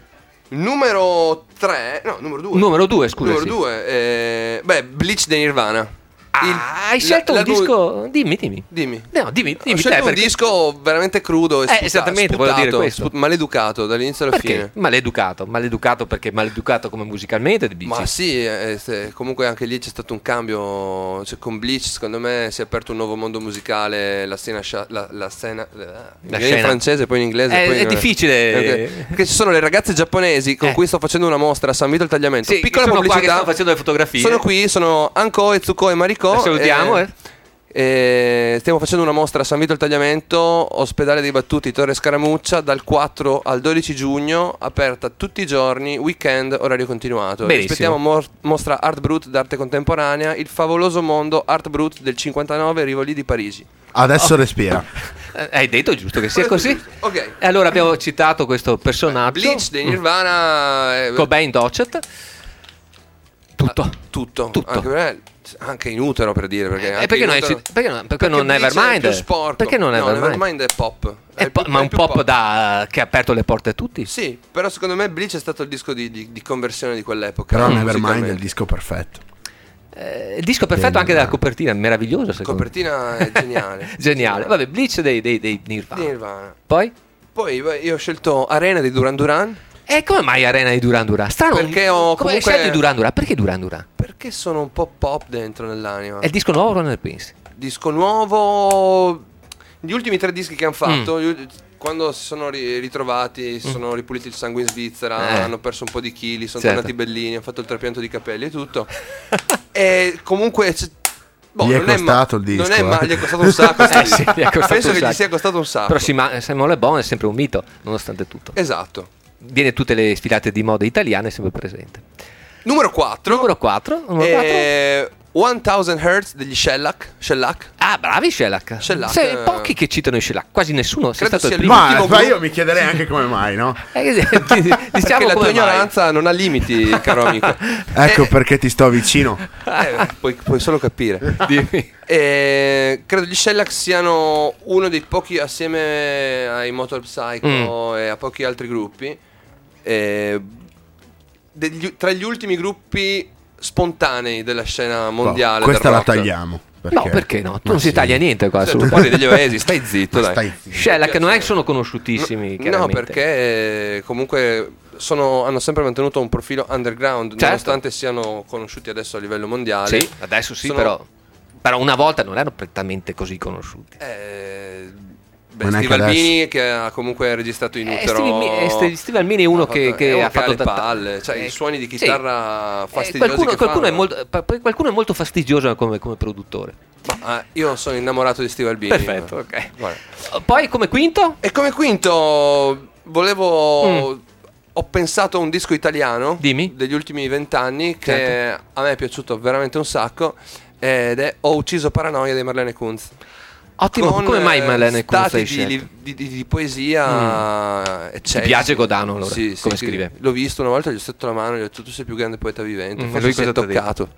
[SPEAKER 3] Numero tre, no, numero due.
[SPEAKER 1] Numero due, scusa.
[SPEAKER 3] Numero
[SPEAKER 1] sì.
[SPEAKER 3] due, eh, beh, Bleach dei Nirvana.
[SPEAKER 1] Ah, hai scelto un
[SPEAKER 3] l'album-
[SPEAKER 1] disco? Dimmi, dimmi.
[SPEAKER 3] Dimmi.
[SPEAKER 1] No, dimmi,
[SPEAKER 3] Ho
[SPEAKER 1] dimmi
[SPEAKER 3] scelto
[SPEAKER 1] te,
[SPEAKER 3] un
[SPEAKER 1] perché-
[SPEAKER 3] disco veramente crudo e
[SPEAKER 1] Eh,
[SPEAKER 3] sputa-
[SPEAKER 1] esattamente,
[SPEAKER 3] sputato,
[SPEAKER 1] volevo dire questo.
[SPEAKER 3] sput- maleducato dall'inizio alla
[SPEAKER 1] Perché?
[SPEAKER 3] fine.
[SPEAKER 1] Maleducato, maleducato perché maleducato come musicalmente dici?
[SPEAKER 3] Ma sì, eh, se- comunque anche lì c'è stato un cambio, cioè, con Bleach secondo me si è aperto un nuovo mondo musicale, la scena, scia- la, la scena, la in
[SPEAKER 1] scena.
[SPEAKER 3] francese poi in inglese.
[SPEAKER 1] È-
[SPEAKER 3] poi
[SPEAKER 1] è
[SPEAKER 3] in-
[SPEAKER 1] difficile.
[SPEAKER 3] Ok. Perché ci sono le ragazze giapponesi con
[SPEAKER 1] Eh.
[SPEAKER 3] cui sto facendo una mostra a San Vito il Tagliamento.
[SPEAKER 1] Sì,
[SPEAKER 3] Piccola
[SPEAKER 1] sono qua che
[SPEAKER 3] pubblicità.
[SPEAKER 1] stanno facendo le fotografie.
[SPEAKER 3] Sono qui, sono Anko, Etsuko e Mariko.
[SPEAKER 1] La salutiamo,
[SPEAKER 3] eh.
[SPEAKER 1] eh.
[SPEAKER 3] E stiamo facendo una mostra a San Vito il Tagliamento, ospedale dei Battuti, Torre Scaramuccia, dal quattro al dodici giugno, aperta tutti i giorni, weekend, orario continuato.
[SPEAKER 1] Benissimo.
[SPEAKER 3] Aspettiamo mo- mostra Art Brut d'arte contemporanea, il favoloso mondo Art Brut del cinquantanove, Rivoli di Parigi.
[SPEAKER 2] Adesso respira.
[SPEAKER 1] Eh, Hai detto giusto che sia così?
[SPEAKER 3] Ok.
[SPEAKER 1] E allora abbiamo citato questo personaggio.
[SPEAKER 3] Bleach dei Nirvana, eh,
[SPEAKER 1] Cobain Docet. Tutto.
[SPEAKER 3] tutto,
[SPEAKER 1] Tutto.
[SPEAKER 3] Anche, per me, anche in utero per dire, perché,
[SPEAKER 1] Eh,
[SPEAKER 3] anche
[SPEAKER 1] perché
[SPEAKER 3] in
[SPEAKER 1] non è
[SPEAKER 3] utero-
[SPEAKER 1] ci- perché non- perché non
[SPEAKER 3] Bleach
[SPEAKER 1] Nevermind?
[SPEAKER 3] è più sporco.
[SPEAKER 1] Perché non
[SPEAKER 3] no,
[SPEAKER 1] Nevermind?
[SPEAKER 3] Nevermind è pop. È
[SPEAKER 1] È po-
[SPEAKER 3] più-
[SPEAKER 1] ma
[SPEAKER 3] è
[SPEAKER 1] un
[SPEAKER 3] più
[SPEAKER 1] pop, da, che ha aperto le porte a tutti?
[SPEAKER 3] Sì, però secondo me Bleach è stato il disco di, di- di conversione di quell'epoca.
[SPEAKER 2] Però
[SPEAKER 3] eh,
[SPEAKER 2] Nevermind è il
[SPEAKER 3] musicalmente.
[SPEAKER 2] disco perfetto.
[SPEAKER 1] Eh, il disco perfetto
[SPEAKER 2] Bene,
[SPEAKER 1] anche della
[SPEAKER 2] bravo.
[SPEAKER 1] copertina, meraviglioso
[SPEAKER 3] La
[SPEAKER 1] secondo
[SPEAKER 3] copertina è geniale.
[SPEAKER 1] me. Geniale. Vabbè, Bleach dei, dei, dei Nirvana.
[SPEAKER 3] Di Nirvana.
[SPEAKER 1] Poi?
[SPEAKER 3] Poi beh, io ho scelto Arena di Duran Duran
[SPEAKER 1] E come mai Arena di Duran Duran? Strano.
[SPEAKER 3] Perché ho
[SPEAKER 1] come hai
[SPEAKER 3] comunque-
[SPEAKER 1] scelto di Duran Duran? Perché Duran Duran?
[SPEAKER 3] perché sono un po' pop dentro nell'anima.
[SPEAKER 1] È il disco nuovo o non ne pensi?
[SPEAKER 3] Disco nuovo. Gli ultimi tre dischi che hanno fatto,
[SPEAKER 1] Mm.
[SPEAKER 3] gli ul- quando si sono ri- ritrovati, si sono ripuliti il sangue in Svizzera,
[SPEAKER 1] Eh.
[SPEAKER 3] hanno perso un po' di chili, sono
[SPEAKER 1] Certo.
[SPEAKER 3] tornati bellini, hanno fatto il trapianto di capelli e tutto. E comunque c'è- boh,
[SPEAKER 2] Gli è
[SPEAKER 3] non
[SPEAKER 2] costato
[SPEAKER 3] ma-
[SPEAKER 2] il disco,
[SPEAKER 3] Non è ma-
[SPEAKER 2] eh.
[SPEAKER 3] gli è costato un sacco.
[SPEAKER 1] Eh sì, gli è costato
[SPEAKER 3] Penso
[SPEAKER 1] un
[SPEAKER 3] che gli
[SPEAKER 1] sacco.
[SPEAKER 3] sia costato un sacco.
[SPEAKER 1] Però Sima- Simone Le Bon è sempre un mito, nonostante tutto.
[SPEAKER 3] Esatto.
[SPEAKER 1] Viene tutte le sfilate di moda italiane, è sempre presente.
[SPEAKER 3] Numero quattro.
[SPEAKER 1] Numero quattro. Numero quattro.
[SPEAKER 3] Eh, mille Hertz degli Shellac. Shellac.
[SPEAKER 1] Ah, bravi Shellac.
[SPEAKER 3] Shellac,
[SPEAKER 1] Sei
[SPEAKER 3] eh.
[SPEAKER 1] pochi che citano i Shellac, quasi nessuno. Sei
[SPEAKER 3] Credo
[SPEAKER 1] stato il
[SPEAKER 3] sia
[SPEAKER 1] primo.
[SPEAKER 2] Ma,
[SPEAKER 3] L'ultimo
[SPEAKER 2] ma
[SPEAKER 3] gruppo-
[SPEAKER 2] io mi chiederei anche come mai, no?
[SPEAKER 1] Eh, di- di-
[SPEAKER 3] Perché
[SPEAKER 1] diciamo
[SPEAKER 3] la tua
[SPEAKER 1] come mai.
[SPEAKER 3] ignoranza non ha limiti, caro amico.
[SPEAKER 2] Ecco
[SPEAKER 3] Eh,
[SPEAKER 2] perché ti sto vicino.
[SPEAKER 3] eh, puoi, puoi solo capire.
[SPEAKER 1] Dimmi.
[SPEAKER 3] Eh, credo gli Shellac siano uno dei pochi, assieme ai Motor Psycho
[SPEAKER 1] Mm.
[SPEAKER 3] e a pochi altri gruppi, eh, degli- tra gli ultimi gruppi spontanei della scena mondiale.
[SPEAKER 2] Questa
[SPEAKER 3] del
[SPEAKER 2] la
[SPEAKER 3] rock.
[SPEAKER 2] tagliamo.
[SPEAKER 1] No, perché no? Tu
[SPEAKER 2] Ma
[SPEAKER 1] non si
[SPEAKER 2] sì.
[SPEAKER 1] taglia niente qua.
[SPEAKER 3] Cioè, tu
[SPEAKER 1] assolutamente.
[SPEAKER 3] parli degli Oasis, stai zitto, dai.
[SPEAKER 2] Stai zitto.
[SPEAKER 1] Shellac non è che sono conosciutissimi.
[SPEAKER 3] No,
[SPEAKER 1] chiaramente.
[SPEAKER 3] perché eh, comunque sono- hanno sempre mantenuto un profilo underground,
[SPEAKER 1] Certo.
[SPEAKER 3] nonostante siano conosciuti adesso a livello mondiale.
[SPEAKER 1] Sì, adesso sì,
[SPEAKER 3] Sono-
[SPEAKER 1] però. Però una volta non erano prettamente così conosciuti.
[SPEAKER 3] Eh, beh,
[SPEAKER 2] Non è
[SPEAKER 3] Steve
[SPEAKER 2] che
[SPEAKER 3] Albini che ha comunque registrato in
[SPEAKER 1] Eh,
[SPEAKER 3] utero.
[SPEAKER 1] Steve, Almi- eh, Steve- Steve Albini è uno
[SPEAKER 3] ha
[SPEAKER 1] che,
[SPEAKER 3] fatto-
[SPEAKER 1] che
[SPEAKER 3] è uno
[SPEAKER 1] ha fatto
[SPEAKER 3] le
[SPEAKER 1] tanta-
[SPEAKER 3] palle, cioè
[SPEAKER 1] eh,
[SPEAKER 3] i suoni di
[SPEAKER 1] sì.
[SPEAKER 3] chitarra
[SPEAKER 1] Eh,
[SPEAKER 3] fastidiosi
[SPEAKER 1] qualcuno,
[SPEAKER 3] che
[SPEAKER 1] qualcuno è
[SPEAKER 3] fanno.
[SPEAKER 1] molto, pa- pa- qualcuno è molto fastidioso come, come produttore.
[SPEAKER 3] Ma, eh, io sono innamorato di Steve Albini.
[SPEAKER 1] Perfetto, ok.
[SPEAKER 3] Guarda.
[SPEAKER 1] Poi come quinto?
[SPEAKER 3] E come quinto volevo
[SPEAKER 1] Mm.
[SPEAKER 3] ho pensato a un disco italiano
[SPEAKER 1] Dimmi.
[SPEAKER 3] degli ultimi vent'anni che
[SPEAKER 1] Certo.
[SPEAKER 3] a me è piaciuto veramente un sacco ed è Ho ucciso Paranoia dei Marlene Kunz.
[SPEAKER 1] Ottimo,
[SPEAKER 3] Con,
[SPEAKER 1] come mai
[SPEAKER 3] eh,
[SPEAKER 1] Marlene Kunz
[SPEAKER 3] stati
[SPEAKER 1] hai
[SPEAKER 3] di,
[SPEAKER 1] scelto?
[SPEAKER 3] di, di, di poesia eccetera.
[SPEAKER 1] Ti piace Godano, allora,
[SPEAKER 3] Sì, sì,
[SPEAKER 1] come
[SPEAKER 3] sì.
[SPEAKER 1] scrive?
[SPEAKER 3] L'ho visto una volta, gli ho stretto la mano, gli ho detto tu sei il più grande poeta vivente.
[SPEAKER 1] Mm,
[SPEAKER 3] Forse
[SPEAKER 1] lui
[SPEAKER 3] si è
[SPEAKER 1] cosa t'ha
[SPEAKER 3] toccato.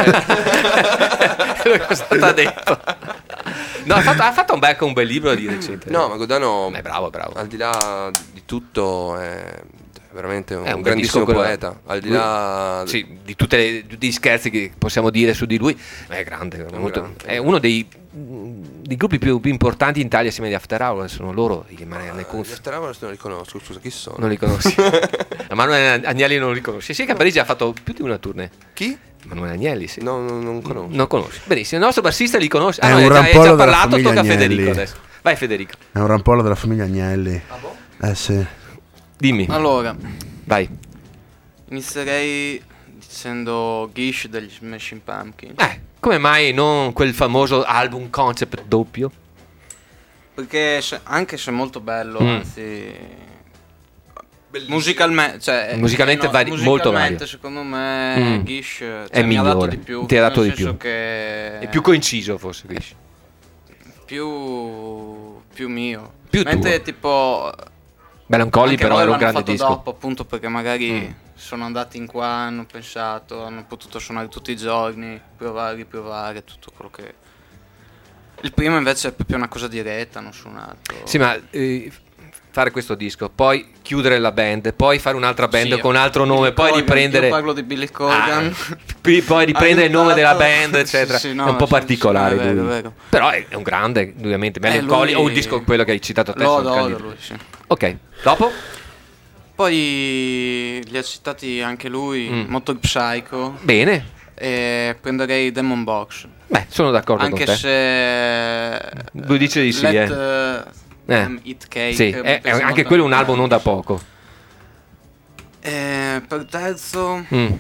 [SPEAKER 1] Lui cosa t'ha detto? No, ha fatto, ha fatto un, bel, un bel libro di recente.
[SPEAKER 3] No, ma Godano,
[SPEAKER 1] è bravo, bravo.
[SPEAKER 3] al di là di tutto, è veramente un,
[SPEAKER 1] È un
[SPEAKER 3] grandissimo
[SPEAKER 1] bel disco
[SPEAKER 3] poeta. Al di
[SPEAKER 1] Lui-
[SPEAKER 3] là
[SPEAKER 1] sì, di tutti gli scherzi che possiamo dire su di lui, ma è grande, è, molto-
[SPEAKER 3] grande.
[SPEAKER 1] è uno dei dei gruppi più, più importanti in Italia assieme agli After Hours, sono loro i Emanuele
[SPEAKER 3] Gli
[SPEAKER 1] Confi.
[SPEAKER 3] After Hours non li conosco, scusa, chi sono?
[SPEAKER 1] Non li conosci? Emanuele Agnelli non li conosci? Sì, che a Parigi ha fatto più di una tournée.
[SPEAKER 3] Chi?
[SPEAKER 1] Emanuele Agnelli, sì.
[SPEAKER 3] No, no, non conosco.
[SPEAKER 1] Non conosci. Benissimo, il nostro bassista li conosce.
[SPEAKER 2] È
[SPEAKER 1] Ah, no,
[SPEAKER 2] un
[SPEAKER 1] hai già, hai
[SPEAKER 2] rampollo
[SPEAKER 1] già
[SPEAKER 2] della
[SPEAKER 1] parlato,
[SPEAKER 2] famiglia
[SPEAKER 1] tocca a
[SPEAKER 2] Agnelli.
[SPEAKER 1] Federico adesso. Vai Federico.
[SPEAKER 2] È un rampollo della famiglia Agnelli.
[SPEAKER 1] Ah, boh?
[SPEAKER 2] Eh sì.
[SPEAKER 1] Dimmi.
[SPEAKER 5] Allora,
[SPEAKER 1] vai.
[SPEAKER 5] Inizierei dicendo Gish degli Smashing Pumpkins.
[SPEAKER 1] Eh, come mai non quel famoso album concept doppio?
[SPEAKER 5] Perché se- anche se è molto bello,
[SPEAKER 1] Mm.
[SPEAKER 5] anzi musicalmente, cioè,
[SPEAKER 1] Musicalmente
[SPEAKER 5] eh, no,
[SPEAKER 1] vari- molto
[SPEAKER 5] musicalmente,
[SPEAKER 1] vario.
[SPEAKER 5] secondo me
[SPEAKER 1] Mm.
[SPEAKER 5] Gish cioè,
[SPEAKER 1] È
[SPEAKER 5] mi ha dato
[SPEAKER 1] migliore.
[SPEAKER 5] di più.
[SPEAKER 1] Ti ha dato
[SPEAKER 5] nel
[SPEAKER 1] di più.
[SPEAKER 5] senso Che
[SPEAKER 1] È più coinciso forse, Gish.
[SPEAKER 5] più più mio.
[SPEAKER 1] Più
[SPEAKER 5] Mentre
[SPEAKER 1] tuo.
[SPEAKER 5] tipo
[SPEAKER 1] Melancholy
[SPEAKER 5] anche
[SPEAKER 1] però
[SPEAKER 5] loro
[SPEAKER 1] era un
[SPEAKER 5] l'hanno
[SPEAKER 1] grande
[SPEAKER 5] fatto
[SPEAKER 1] disco.
[SPEAKER 5] dopo, appunto perché magari
[SPEAKER 1] Mm.
[SPEAKER 5] sono andati in qua, hanno pensato, hanno potuto suonare tutti i giorni, provare, riprovare, tutto quello che. Il primo invece è proprio una cosa diretta, non suonato.
[SPEAKER 1] Sì, ma eh, fare questo disco, poi chiudere la band, poi fare un'altra band
[SPEAKER 5] Sì,
[SPEAKER 1] con altro
[SPEAKER 5] Billy
[SPEAKER 1] nome, poi
[SPEAKER 5] Corgan,
[SPEAKER 1] riprendere.
[SPEAKER 5] Io parlo di Billy Corgan.
[SPEAKER 1] Ah, pi- poi riprendere il nome della band, eccetera.
[SPEAKER 5] Sì, sì, no,
[SPEAKER 1] è un po'
[SPEAKER 5] sì,
[SPEAKER 1] particolare.
[SPEAKER 5] sì, è vero,
[SPEAKER 1] lui.
[SPEAKER 5] è vero.
[SPEAKER 1] Però è, è un grande, ovviamente.
[SPEAKER 5] Eh,
[SPEAKER 1] Melancholy
[SPEAKER 5] lui-
[SPEAKER 1] o il disco quello che hai citato te.
[SPEAKER 5] Lo
[SPEAKER 1] sono
[SPEAKER 5] adoro
[SPEAKER 1] grandi.
[SPEAKER 5] lui, sì.
[SPEAKER 1] Ok, dopo?
[SPEAKER 5] Poi li ha citati anche lui,
[SPEAKER 1] Mm.
[SPEAKER 5] Motor Psycho.
[SPEAKER 1] Bene.
[SPEAKER 5] E prenderei Demon Box.
[SPEAKER 1] Beh, sono d'accordo
[SPEAKER 5] Anche
[SPEAKER 1] con te.
[SPEAKER 5] se
[SPEAKER 1] Lui dice di sì,
[SPEAKER 5] Let,
[SPEAKER 1] eh.
[SPEAKER 5] uh,
[SPEAKER 1] Eh.
[SPEAKER 5] Them Eat Cake,
[SPEAKER 1] Sì,
[SPEAKER 5] mi
[SPEAKER 1] è,
[SPEAKER 5] piace
[SPEAKER 1] è anche
[SPEAKER 5] molto.
[SPEAKER 1] quello un album non da poco.
[SPEAKER 5] Eh, per terzo
[SPEAKER 1] Mm.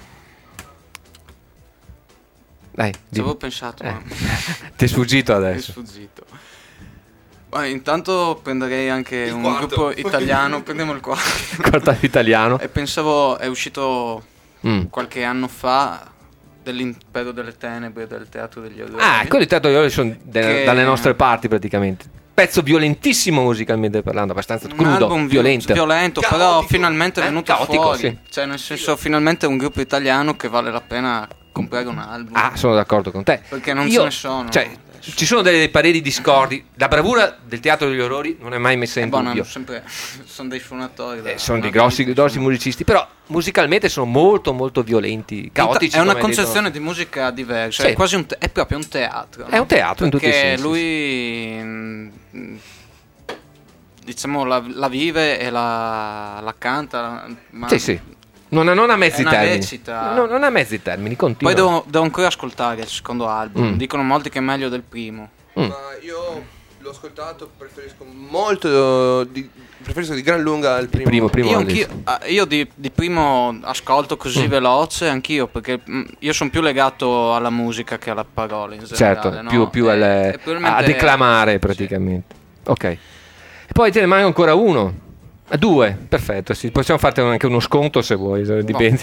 [SPEAKER 1] Dai,
[SPEAKER 5] ci
[SPEAKER 1] dimmi.
[SPEAKER 5] avevo pensato,
[SPEAKER 1] Eh.
[SPEAKER 5] ma
[SPEAKER 1] Ti è sfuggito
[SPEAKER 5] mi è
[SPEAKER 1] adesso.
[SPEAKER 5] sfuggito. Ma intanto prenderei anche
[SPEAKER 3] Il
[SPEAKER 5] un
[SPEAKER 3] quarto.
[SPEAKER 5] gruppo italiano, prendiamo il quarto.
[SPEAKER 1] Quartato italiano.
[SPEAKER 5] E pensavo, è uscito
[SPEAKER 1] Mm.
[SPEAKER 5] qualche anno fa, dell'Impero delle Tenebre, del Teatro degli Orrori.
[SPEAKER 1] Ah, quelli di Teatro degli Orrori sono de-
[SPEAKER 5] Che-
[SPEAKER 1] dalle nostre parti praticamente. Pezzo violentissimo musicalmente parlando, abbastanza
[SPEAKER 5] Un
[SPEAKER 1] crudo,
[SPEAKER 5] album vi-
[SPEAKER 1] violento.
[SPEAKER 5] violento, però
[SPEAKER 3] Caotico.
[SPEAKER 5] finalmente è
[SPEAKER 1] Eh,
[SPEAKER 5] venuto
[SPEAKER 1] caotico,
[SPEAKER 5] fuori.
[SPEAKER 1] sì.
[SPEAKER 5] Cioè, nel senso, finalmente è un gruppo italiano che vale la pena comprare un album.
[SPEAKER 1] Ah, sono d'accordo con te.
[SPEAKER 5] Perché non
[SPEAKER 1] Io-
[SPEAKER 5] ce ne sono.
[SPEAKER 1] Cioè, ci sono delle pareri discordi. La bravura del Teatro degli Orrori non è mai messa
[SPEAKER 5] Eh,
[SPEAKER 1] in
[SPEAKER 5] boh,
[SPEAKER 1] dubbio.
[SPEAKER 5] hanno sempre, sono dei suonatori. da-
[SPEAKER 1] Eh, sono dei
[SPEAKER 5] da-
[SPEAKER 1] grossi, grossi musicisti, però musicalmente sono molto molto violenti, caotici.
[SPEAKER 5] È una
[SPEAKER 1] come hai detto.
[SPEAKER 5] concezione di musica diversa,
[SPEAKER 1] Sì.
[SPEAKER 5] è quasi un te- è proprio un teatro.
[SPEAKER 1] È un teatro in tutti i
[SPEAKER 5] Perché
[SPEAKER 1] sensi,
[SPEAKER 5] lui mm, diciamo la, la vive e la, la canta, ma
[SPEAKER 1] Sì, sì. Non, non ha mezzi
[SPEAKER 5] È una
[SPEAKER 1] termini.
[SPEAKER 5] recita.
[SPEAKER 1] No, non ha mezzi termini, continua.
[SPEAKER 5] poi devo, devo ancora ascoltare il secondo album.
[SPEAKER 1] Mm.
[SPEAKER 5] Dicono molti che è meglio del primo.
[SPEAKER 1] Mm.
[SPEAKER 3] Ma io l'ho ascoltato, preferisco molto di, preferisco di gran lunga il primo.
[SPEAKER 1] primo, primo
[SPEAKER 5] Io,
[SPEAKER 1] album.
[SPEAKER 5] anch'io- ah, io di, di primo ascolto così
[SPEAKER 1] Mm.
[SPEAKER 5] veloce, anch'io, perché mm, io sono più legato alla musica che alla parola in generale.
[SPEAKER 1] Certo,
[SPEAKER 5] no?
[SPEAKER 1] più, più
[SPEAKER 5] E-
[SPEAKER 1] alle-
[SPEAKER 5] e probabilmente-
[SPEAKER 1] a declamare praticamente. Ok. E poi te ne manca ancora uno. Ah, Due, perfetto. Sì. Possiamo farti anche uno sconto se vuoi, se dipende.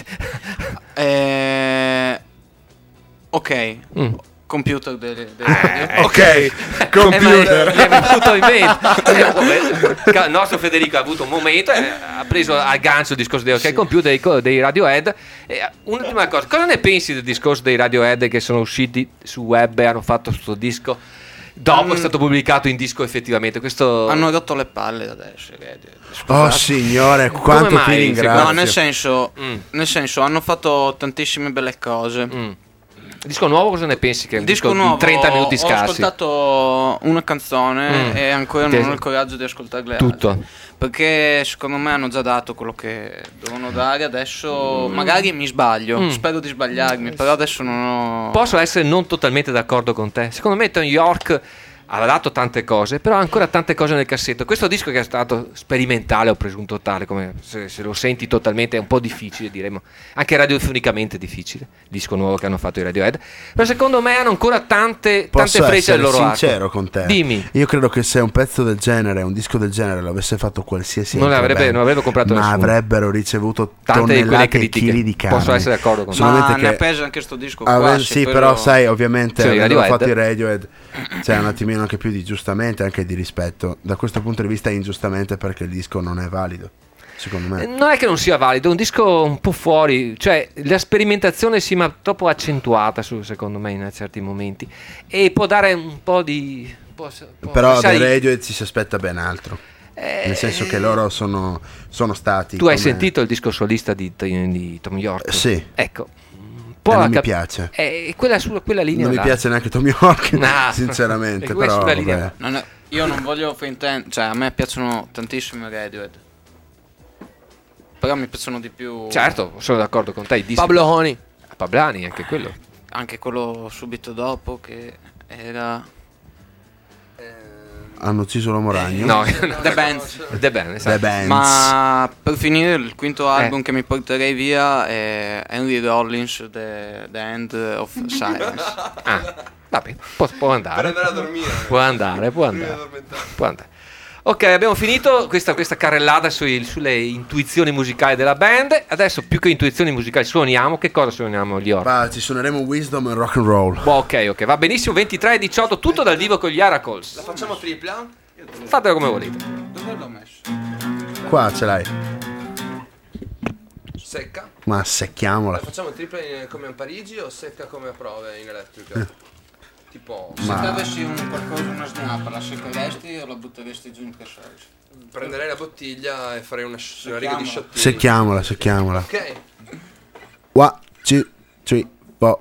[SPEAKER 5] Eh, ok,
[SPEAKER 1] Mm.
[SPEAKER 5] computer delle, delle
[SPEAKER 1] Eh,
[SPEAKER 5] radio.
[SPEAKER 2] Ok,
[SPEAKER 1] Computer.
[SPEAKER 2] computer.
[SPEAKER 1] Mi è venuto in mente. Il nostro Federico ha avuto un momento, eh, ha preso al gancio il discorso dei OK Computer dei, co- dei Radiohead. E un'ultima cosa, cosa ne pensi del discorso dei Radiohead che sono usciti su web e hanno fatto questo disco? Dopo
[SPEAKER 5] Mm.
[SPEAKER 1] è stato pubblicato in disco effettivamente. Questo
[SPEAKER 5] Hanno rotto le palle adesso. Scusate.
[SPEAKER 2] Oh signore, quanto
[SPEAKER 1] mai,
[SPEAKER 2] ti
[SPEAKER 1] secondo-
[SPEAKER 2] ringrazio.
[SPEAKER 5] No, nel senso,
[SPEAKER 1] Mm.
[SPEAKER 5] nel senso, hanno fatto tantissime belle cose.
[SPEAKER 1] Mm. Il disco nuovo cosa ne pensi? Che è un
[SPEAKER 5] Il disco
[SPEAKER 1] disco
[SPEAKER 5] nuovo,
[SPEAKER 1] di trenta minuti
[SPEAKER 5] ho
[SPEAKER 1] scarsi.
[SPEAKER 5] ascoltato una canzone
[SPEAKER 1] Mm.
[SPEAKER 5] e ancora
[SPEAKER 1] Ti-
[SPEAKER 5] non ho il coraggio di ascoltarle
[SPEAKER 1] Tutto.
[SPEAKER 5] altre. Perché secondo me hanno già dato quello che dovevano dare. Adesso magari mi sbaglio,
[SPEAKER 1] Mm.
[SPEAKER 5] spero di sbagliarmi, però adesso non ho.
[SPEAKER 1] Posso essere non totalmente d'accordo con te. Secondo me Tom York ha dato tante cose, però ha ancora tante cose nel cassetto. Questo disco che è stato sperimentale o presunto tale, come se, se lo senti totalmente è un po' difficile, diremo, anche radiofonicamente difficile, il disco nuovo che hanno fatto i Radiohead. Però secondo me hanno ancora tante,
[SPEAKER 2] Posso
[SPEAKER 1] tante frecce al
[SPEAKER 2] essere
[SPEAKER 1] loro
[SPEAKER 2] sincero
[SPEAKER 1] arco.
[SPEAKER 2] con te?
[SPEAKER 1] Dimmi.
[SPEAKER 2] Io credo che se un pezzo del genere, un disco del genere lo avesse fatto qualsiasi
[SPEAKER 1] Non
[SPEAKER 2] altra
[SPEAKER 1] avrebbe-
[SPEAKER 2] band,
[SPEAKER 1] non avrebbe comprato
[SPEAKER 2] ma
[SPEAKER 1] nessuno.
[SPEAKER 2] avrebbero ricevuto
[SPEAKER 1] Tante di quelle
[SPEAKER 2] tonnellate e
[SPEAKER 1] critiche.
[SPEAKER 2] chili di carne.
[SPEAKER 1] Posso essere d'accordo con te.
[SPEAKER 2] Solamente
[SPEAKER 5] Ma ne ha
[SPEAKER 2] che
[SPEAKER 5] preso anche sto disco
[SPEAKER 2] ave-
[SPEAKER 5] qua.
[SPEAKER 2] sì,
[SPEAKER 5] quello-
[SPEAKER 2] però sai, ovviamente
[SPEAKER 1] Sì, i
[SPEAKER 2] avendo
[SPEAKER 1] Radiohead.
[SPEAKER 2] fatto i Radiohead c'è un attimino anche più di giustamente, anche di rispetto. Da questo punto di vista ingiustamente, perché il disco non è valido, secondo me.
[SPEAKER 1] Eh, Non è che non sia valido, è un disco un po' fuori, cioè la sperimentazione sì, ma troppo accentuata su, secondo me in certi momenti, e può dare un po' di... può- può
[SPEAKER 2] Però
[SPEAKER 1] lasciare-
[SPEAKER 2] dai Radiohead ci si aspetta ben altro.
[SPEAKER 1] Eh,
[SPEAKER 2] Nel senso che loro sono, sono stati.
[SPEAKER 1] Tu hai
[SPEAKER 2] come-
[SPEAKER 1] sentito il disco solista di, di Tom York?
[SPEAKER 2] Sì.
[SPEAKER 1] Ecco, po'
[SPEAKER 2] Eh, non
[SPEAKER 1] la
[SPEAKER 2] mi
[SPEAKER 1] cap-
[SPEAKER 2] piace.
[SPEAKER 1] È quella, su, quella linea
[SPEAKER 2] Non
[SPEAKER 1] là.
[SPEAKER 2] mi piace neanche Tommy Hawk,
[SPEAKER 1] No.
[SPEAKER 2] sinceramente.
[SPEAKER 1] È quella
[SPEAKER 2] Però
[SPEAKER 1] sulla linea
[SPEAKER 2] vabbè.
[SPEAKER 5] Non è- io non voglio fraintendere, cioè a me piacciono tantissimo i Radiohead. Però mi piacciono di più.
[SPEAKER 1] Certo, sono d'accordo con te. i dischi-
[SPEAKER 3] Pablo Honey.
[SPEAKER 1] Pablani, anche quello.
[SPEAKER 5] Anche quello subito dopo che era.
[SPEAKER 2] Hanno ucciso l'uomo ragno.
[SPEAKER 1] No,
[SPEAKER 5] The Bands.
[SPEAKER 1] The Band, esatto.
[SPEAKER 2] The Bands.
[SPEAKER 5] Ma per finire il quinto album
[SPEAKER 1] Eh.
[SPEAKER 5] che mi porterei via è Henry Rollins, The, The End of Silence.
[SPEAKER 1] Ah, vabbè, può, può andare.
[SPEAKER 3] Per andare a dormire.
[SPEAKER 1] Può andare, può
[SPEAKER 3] Prima di
[SPEAKER 1] andare.
[SPEAKER 3] addormentare.
[SPEAKER 1] Può andare. Ok, abbiamo finito questa, questa carrellata sui- sulle intuizioni musicali della band. Adesso, più che intuizioni musicali, suoniamo. Che cosa suoniamo, Lior?
[SPEAKER 2] Va, ci suoneremo Wisdom e Rock and Roll.
[SPEAKER 1] Boh, ok, ok, va benissimo. ventitré e diciotto, tutto dal vivo con gli Aracles.
[SPEAKER 3] La facciamo tripla?
[SPEAKER 1] Fatelo come volete.
[SPEAKER 5] Dove l'ho messo?
[SPEAKER 2] Qua ce l'hai.
[SPEAKER 3] Secca?
[SPEAKER 2] Ma secchiamola.
[SPEAKER 3] La facciamo tripla in- come a Parigi o secca come a prove in elettrica? Tipo...
[SPEAKER 5] Se
[SPEAKER 2] Ma-
[SPEAKER 5] te avessi un qualcosa, una snappa, la seccheresti o la butteresti giù in pressorio?
[SPEAKER 3] Prenderei la bottiglia e farei una, sh- una riga di shottini.
[SPEAKER 2] Secchiamola, secchiamola.
[SPEAKER 3] Ok.
[SPEAKER 2] One, two, three, four.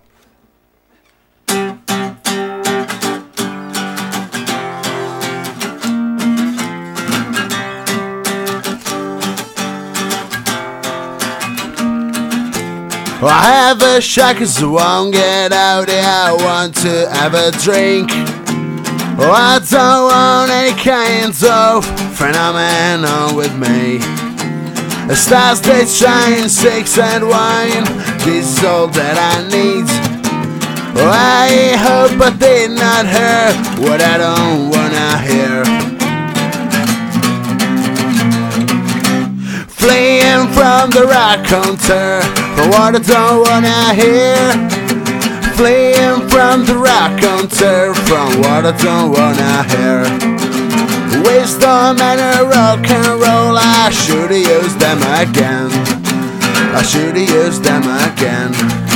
[SPEAKER 2] I have a shack, so I won't get out here. I want to have a drink. Oh, I don't want any kinds of phenomenon with me. The stars they shine, six and wine. This is all that I need. Oh, I hope I did not hear what I don't wanna hear. Fleeing from the raconteur for what I don't wanna hear. Fleeing from the raconteur from what I don't wanna hear. Wisdom and a rock and roll, I should have used them again. I should have used them again.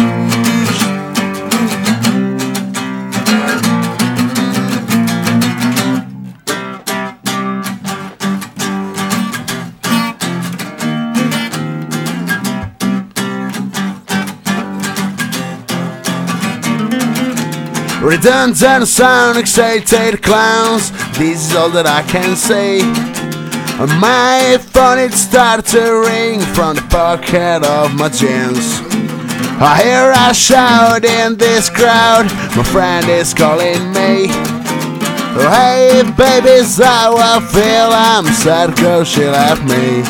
[SPEAKER 2] Redundant sound, excited clowns. This is all that I can say. My phone it started to ring from the pocket of my jeans. I hear a shout in this crowd. My friend is calling me. Oh, hey baby, so I feel I'm sad 'cause she left me.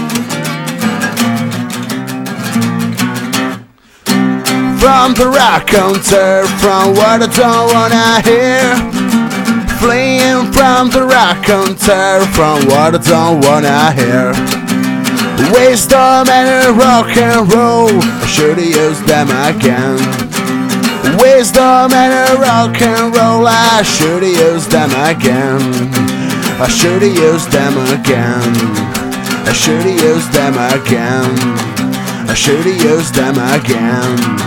[SPEAKER 2] From the raconteur, from what I don't wanna hear. Fleeing from the raconteur, from what I don't wanna hear. Wisdom and a rock and roll, I should've used them again. Wisdom and a rock and roll, I should've used them again. I should've used them again. I should've used them again. I should've used them again.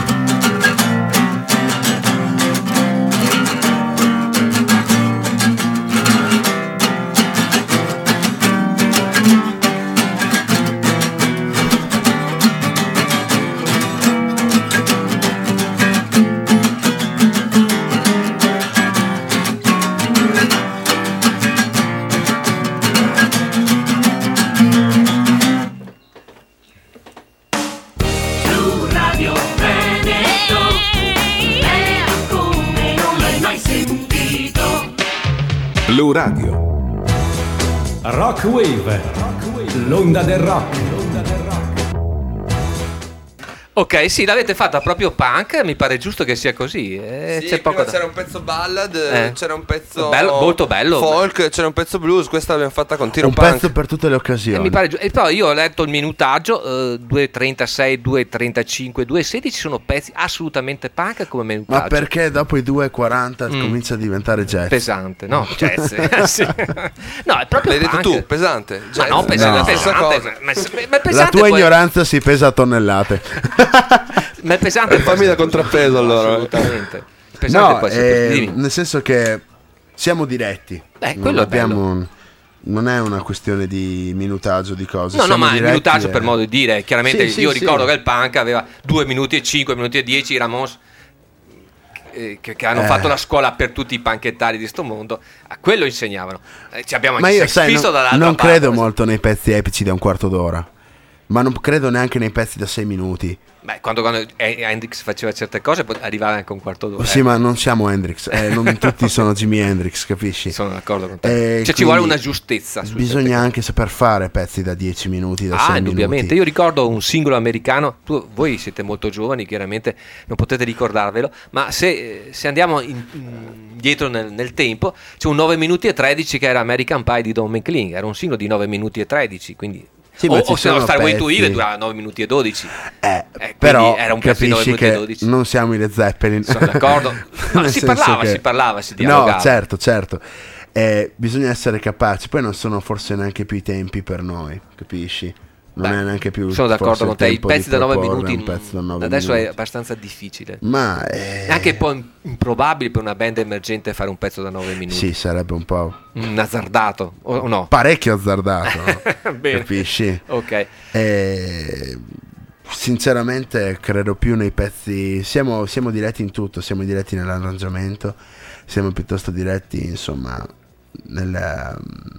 [SPEAKER 8] Blu Radio Veneto, è come non l'hai mai sentito.
[SPEAKER 7] Blu Radio.
[SPEAKER 9] Rock Wave, l'onda del rock.
[SPEAKER 1] Ok, sì, l'avete fatta proprio punk, mi pare giusto che sia così. eh,
[SPEAKER 3] Sì,
[SPEAKER 1] c'è
[SPEAKER 3] prima
[SPEAKER 1] poco da...
[SPEAKER 3] c'era un pezzo ballad,
[SPEAKER 1] Eh.
[SPEAKER 3] c'era un pezzo
[SPEAKER 1] Bello, molto bello.
[SPEAKER 3] folk, c'era un pezzo blues, questa l'abbiamo fatta con tiro
[SPEAKER 2] Un
[SPEAKER 3] punk.
[SPEAKER 2] pezzo per tutte le
[SPEAKER 1] Eh,
[SPEAKER 2] occasioni.
[SPEAKER 1] mi pare giu- e poi io ho letto il minutaggio, eh, due e trentasei, due e trentacinque, due e sedici sono pezzi assolutamente punk come minutaggio.
[SPEAKER 2] Ma perché dopo i due e quaranta
[SPEAKER 1] Mm.
[SPEAKER 2] comincia a diventare jazz?
[SPEAKER 1] Pesante, no? Jazz. Sì. No, è proprio
[SPEAKER 3] L'hai detto
[SPEAKER 1] punk.
[SPEAKER 3] tu, pesante.
[SPEAKER 1] Ma
[SPEAKER 3] Jazz.
[SPEAKER 1] no, pesante,
[SPEAKER 2] No.
[SPEAKER 3] Stessa
[SPEAKER 1] pesante.
[SPEAKER 3] cosa.
[SPEAKER 1] Ma, ma- ma è pesante
[SPEAKER 2] La tua
[SPEAKER 1] poi-
[SPEAKER 2] ignoranza si pesa a tonnellate.
[SPEAKER 1] Ma è pesante.
[SPEAKER 3] Fammi da contrappeso, allora.
[SPEAKER 1] Assolutamente. Pesante
[SPEAKER 2] No,
[SPEAKER 1] può essere.
[SPEAKER 2] eh,
[SPEAKER 1] Dimmi.
[SPEAKER 2] nel senso che siamo diretti.
[SPEAKER 1] Eh,
[SPEAKER 2] Non
[SPEAKER 1] quello è
[SPEAKER 2] abbiamo un- Non è una questione di minutaggio di cose.
[SPEAKER 1] No, no,
[SPEAKER 2] Siamo
[SPEAKER 1] ma il
[SPEAKER 2] diretti
[SPEAKER 1] minutaggio
[SPEAKER 2] e-
[SPEAKER 1] per modo di dire. Chiaramente
[SPEAKER 2] Sì, sì,
[SPEAKER 1] io
[SPEAKER 2] sì.
[SPEAKER 1] ricordo che il punk aveva due minuti e cinque, minuti e dieci, i Ramones eh, che, che hanno
[SPEAKER 2] Eh.
[SPEAKER 1] fatto la scuola per tutti i panchettari di sto mondo, a quello insegnavano. Eh, ci abbiamo
[SPEAKER 2] Ma
[SPEAKER 1] anche
[SPEAKER 2] io
[SPEAKER 1] Sex
[SPEAKER 2] sai,
[SPEAKER 1] Pistols
[SPEAKER 2] non,
[SPEAKER 1] dall'altra
[SPEAKER 2] non
[SPEAKER 1] parte.
[SPEAKER 2] credo molto nei pezzi epici da un quarto d'ora. Ma non credo neanche nei pezzi da sei minuti.
[SPEAKER 1] Beh, quando, quando Hendrix faceva certe cose poi arrivava anche un quarto d'ora.
[SPEAKER 2] Sì,
[SPEAKER 1] eh.
[SPEAKER 2] ma non siamo Hendrix, eh, non tutti sono Jimi Hendrix, capisci?
[SPEAKER 1] Sono d'accordo con te.
[SPEAKER 2] Eh,
[SPEAKER 1] Cioè ci vuole
[SPEAKER 2] quindi
[SPEAKER 1] una giustezza su
[SPEAKER 2] bisogna anche saper fare pezzi da dieci minuti, da
[SPEAKER 1] Ah,
[SPEAKER 2] sei
[SPEAKER 1] indubbiamente.
[SPEAKER 2] minuti.
[SPEAKER 1] Io ricordo un singolo americano, tu- voi siete molto giovani, chiaramente non potete ricordarvelo, ma se, se andiamo in- indietro nel, nel tempo, c'è un nove minuti e tredici che era American Pie di Don McLean, era un singolo di nove minuti e tredici, quindi...
[SPEAKER 2] Sì,
[SPEAKER 1] o
[SPEAKER 2] ma ci
[SPEAKER 1] o se no
[SPEAKER 2] sono
[SPEAKER 1] Starway to
[SPEAKER 2] pezzi-
[SPEAKER 1] Heaven durava nove minuti e dodici.
[SPEAKER 2] Eh,
[SPEAKER 1] Eh,
[SPEAKER 2] però
[SPEAKER 1] quindi era un pezzo di nove
[SPEAKER 2] capisci
[SPEAKER 1] minuti e
[SPEAKER 2] che
[SPEAKER 1] dodici.
[SPEAKER 2] non siamo i Led Zeppelin.
[SPEAKER 1] Sono d'accordo. Ma
[SPEAKER 2] Nel
[SPEAKER 1] si
[SPEAKER 2] senso
[SPEAKER 1] parlava,
[SPEAKER 2] che-
[SPEAKER 1] si parlava, si dialogava.
[SPEAKER 2] No, certo, certo. Eh, bisogna essere capaci. Poi non sono forse neanche più i tempi per noi, capisci? Non
[SPEAKER 1] Beh,
[SPEAKER 2] è neanche più.
[SPEAKER 1] sono d'accordo
[SPEAKER 2] forse
[SPEAKER 1] con te, i
[SPEAKER 2] tempo di
[SPEAKER 1] pezzi da nove
[SPEAKER 2] proporre
[SPEAKER 1] minuti
[SPEAKER 2] un pezzo da nove
[SPEAKER 1] adesso
[SPEAKER 2] minuti.
[SPEAKER 1] è abbastanza difficile.
[SPEAKER 2] Ma eh,
[SPEAKER 1] È anche un po' improbabile per una band emergente fare un pezzo da nove minuti.
[SPEAKER 2] sì, sarebbe un po'
[SPEAKER 1] Un azzardato, o o no?
[SPEAKER 2] parecchio azzardato,
[SPEAKER 1] Bene.
[SPEAKER 2] capisci?
[SPEAKER 1] Ok.
[SPEAKER 2] Eh, sinceramente credo più nei pezzi. Siamo, siamo diretti in tutto, siamo diretti nell'arrangiamento, siamo piuttosto diretti, insomma, nel,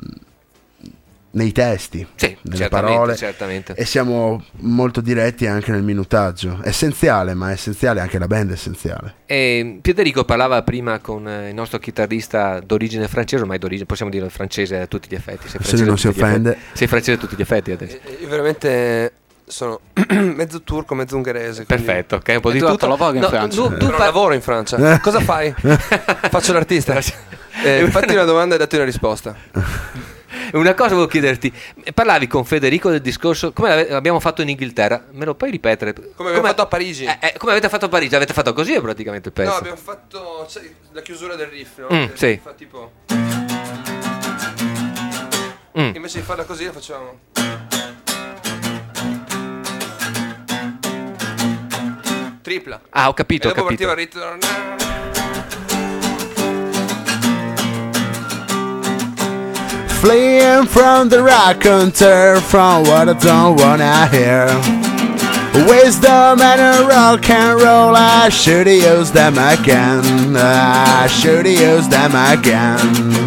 [SPEAKER 2] nei testi,
[SPEAKER 1] Sì,
[SPEAKER 2] nelle
[SPEAKER 1] certamente,
[SPEAKER 2] parole,
[SPEAKER 1] certamente.
[SPEAKER 2] e siamo molto diretti anche nel minutaggio. Essenziale, ma è essenziale anche la band, è essenziale.
[SPEAKER 1] E Piederico parlava prima con eh, il nostro chitarrista d'origine francese, ormai d'origine, possiamo dire francese a tutti gli effetti. Sei
[SPEAKER 2] Se
[SPEAKER 1] francese
[SPEAKER 2] lui non
[SPEAKER 1] a
[SPEAKER 2] si
[SPEAKER 1] tutti gli
[SPEAKER 2] offende.
[SPEAKER 1] effetti. Sei francese a tutti gli effetti adesso.
[SPEAKER 3] Eh, Io veramente sono mezzo turco, mezzo ungherese. quindi-
[SPEAKER 1] Perfetto, ok, un po'
[SPEAKER 5] E
[SPEAKER 1] di
[SPEAKER 5] tu
[SPEAKER 1] tutto.
[SPEAKER 5] lavori in
[SPEAKER 1] No,
[SPEAKER 5] Francia?
[SPEAKER 1] tu- tu
[SPEAKER 3] Però
[SPEAKER 1] fa-
[SPEAKER 3] lavoro in Francia. Cosa fai? Faccio l'artista. Eh, fatti una domanda e datti una risposta.
[SPEAKER 1] Una cosa volevo chiederti, parlavi con Federico del discorso, come ave- abbiamo fatto in Inghilterra, me lo puoi ripetere?
[SPEAKER 3] Come abbiamo fatto a Parigi.
[SPEAKER 1] Eh, eh, come avete fatto a Parigi? Avete fatto così praticamente il pezzo?
[SPEAKER 3] No, abbiamo fatto sai, la chiusura del riff, no?
[SPEAKER 1] Mm,
[SPEAKER 3] Che
[SPEAKER 1] sì.
[SPEAKER 3] fa tipo.
[SPEAKER 1] Mm.
[SPEAKER 3] Invece di farla così la facciamo. Tripla.
[SPEAKER 1] Ah, ho capito,
[SPEAKER 3] E
[SPEAKER 1] ho
[SPEAKER 3] dopo
[SPEAKER 1] capito.
[SPEAKER 3] partiva il ritorno.
[SPEAKER 2] Fleeing from the raconteur, from what I don't wanna hear. Wisdom and a rock and roll, I should use them again. I should use them again.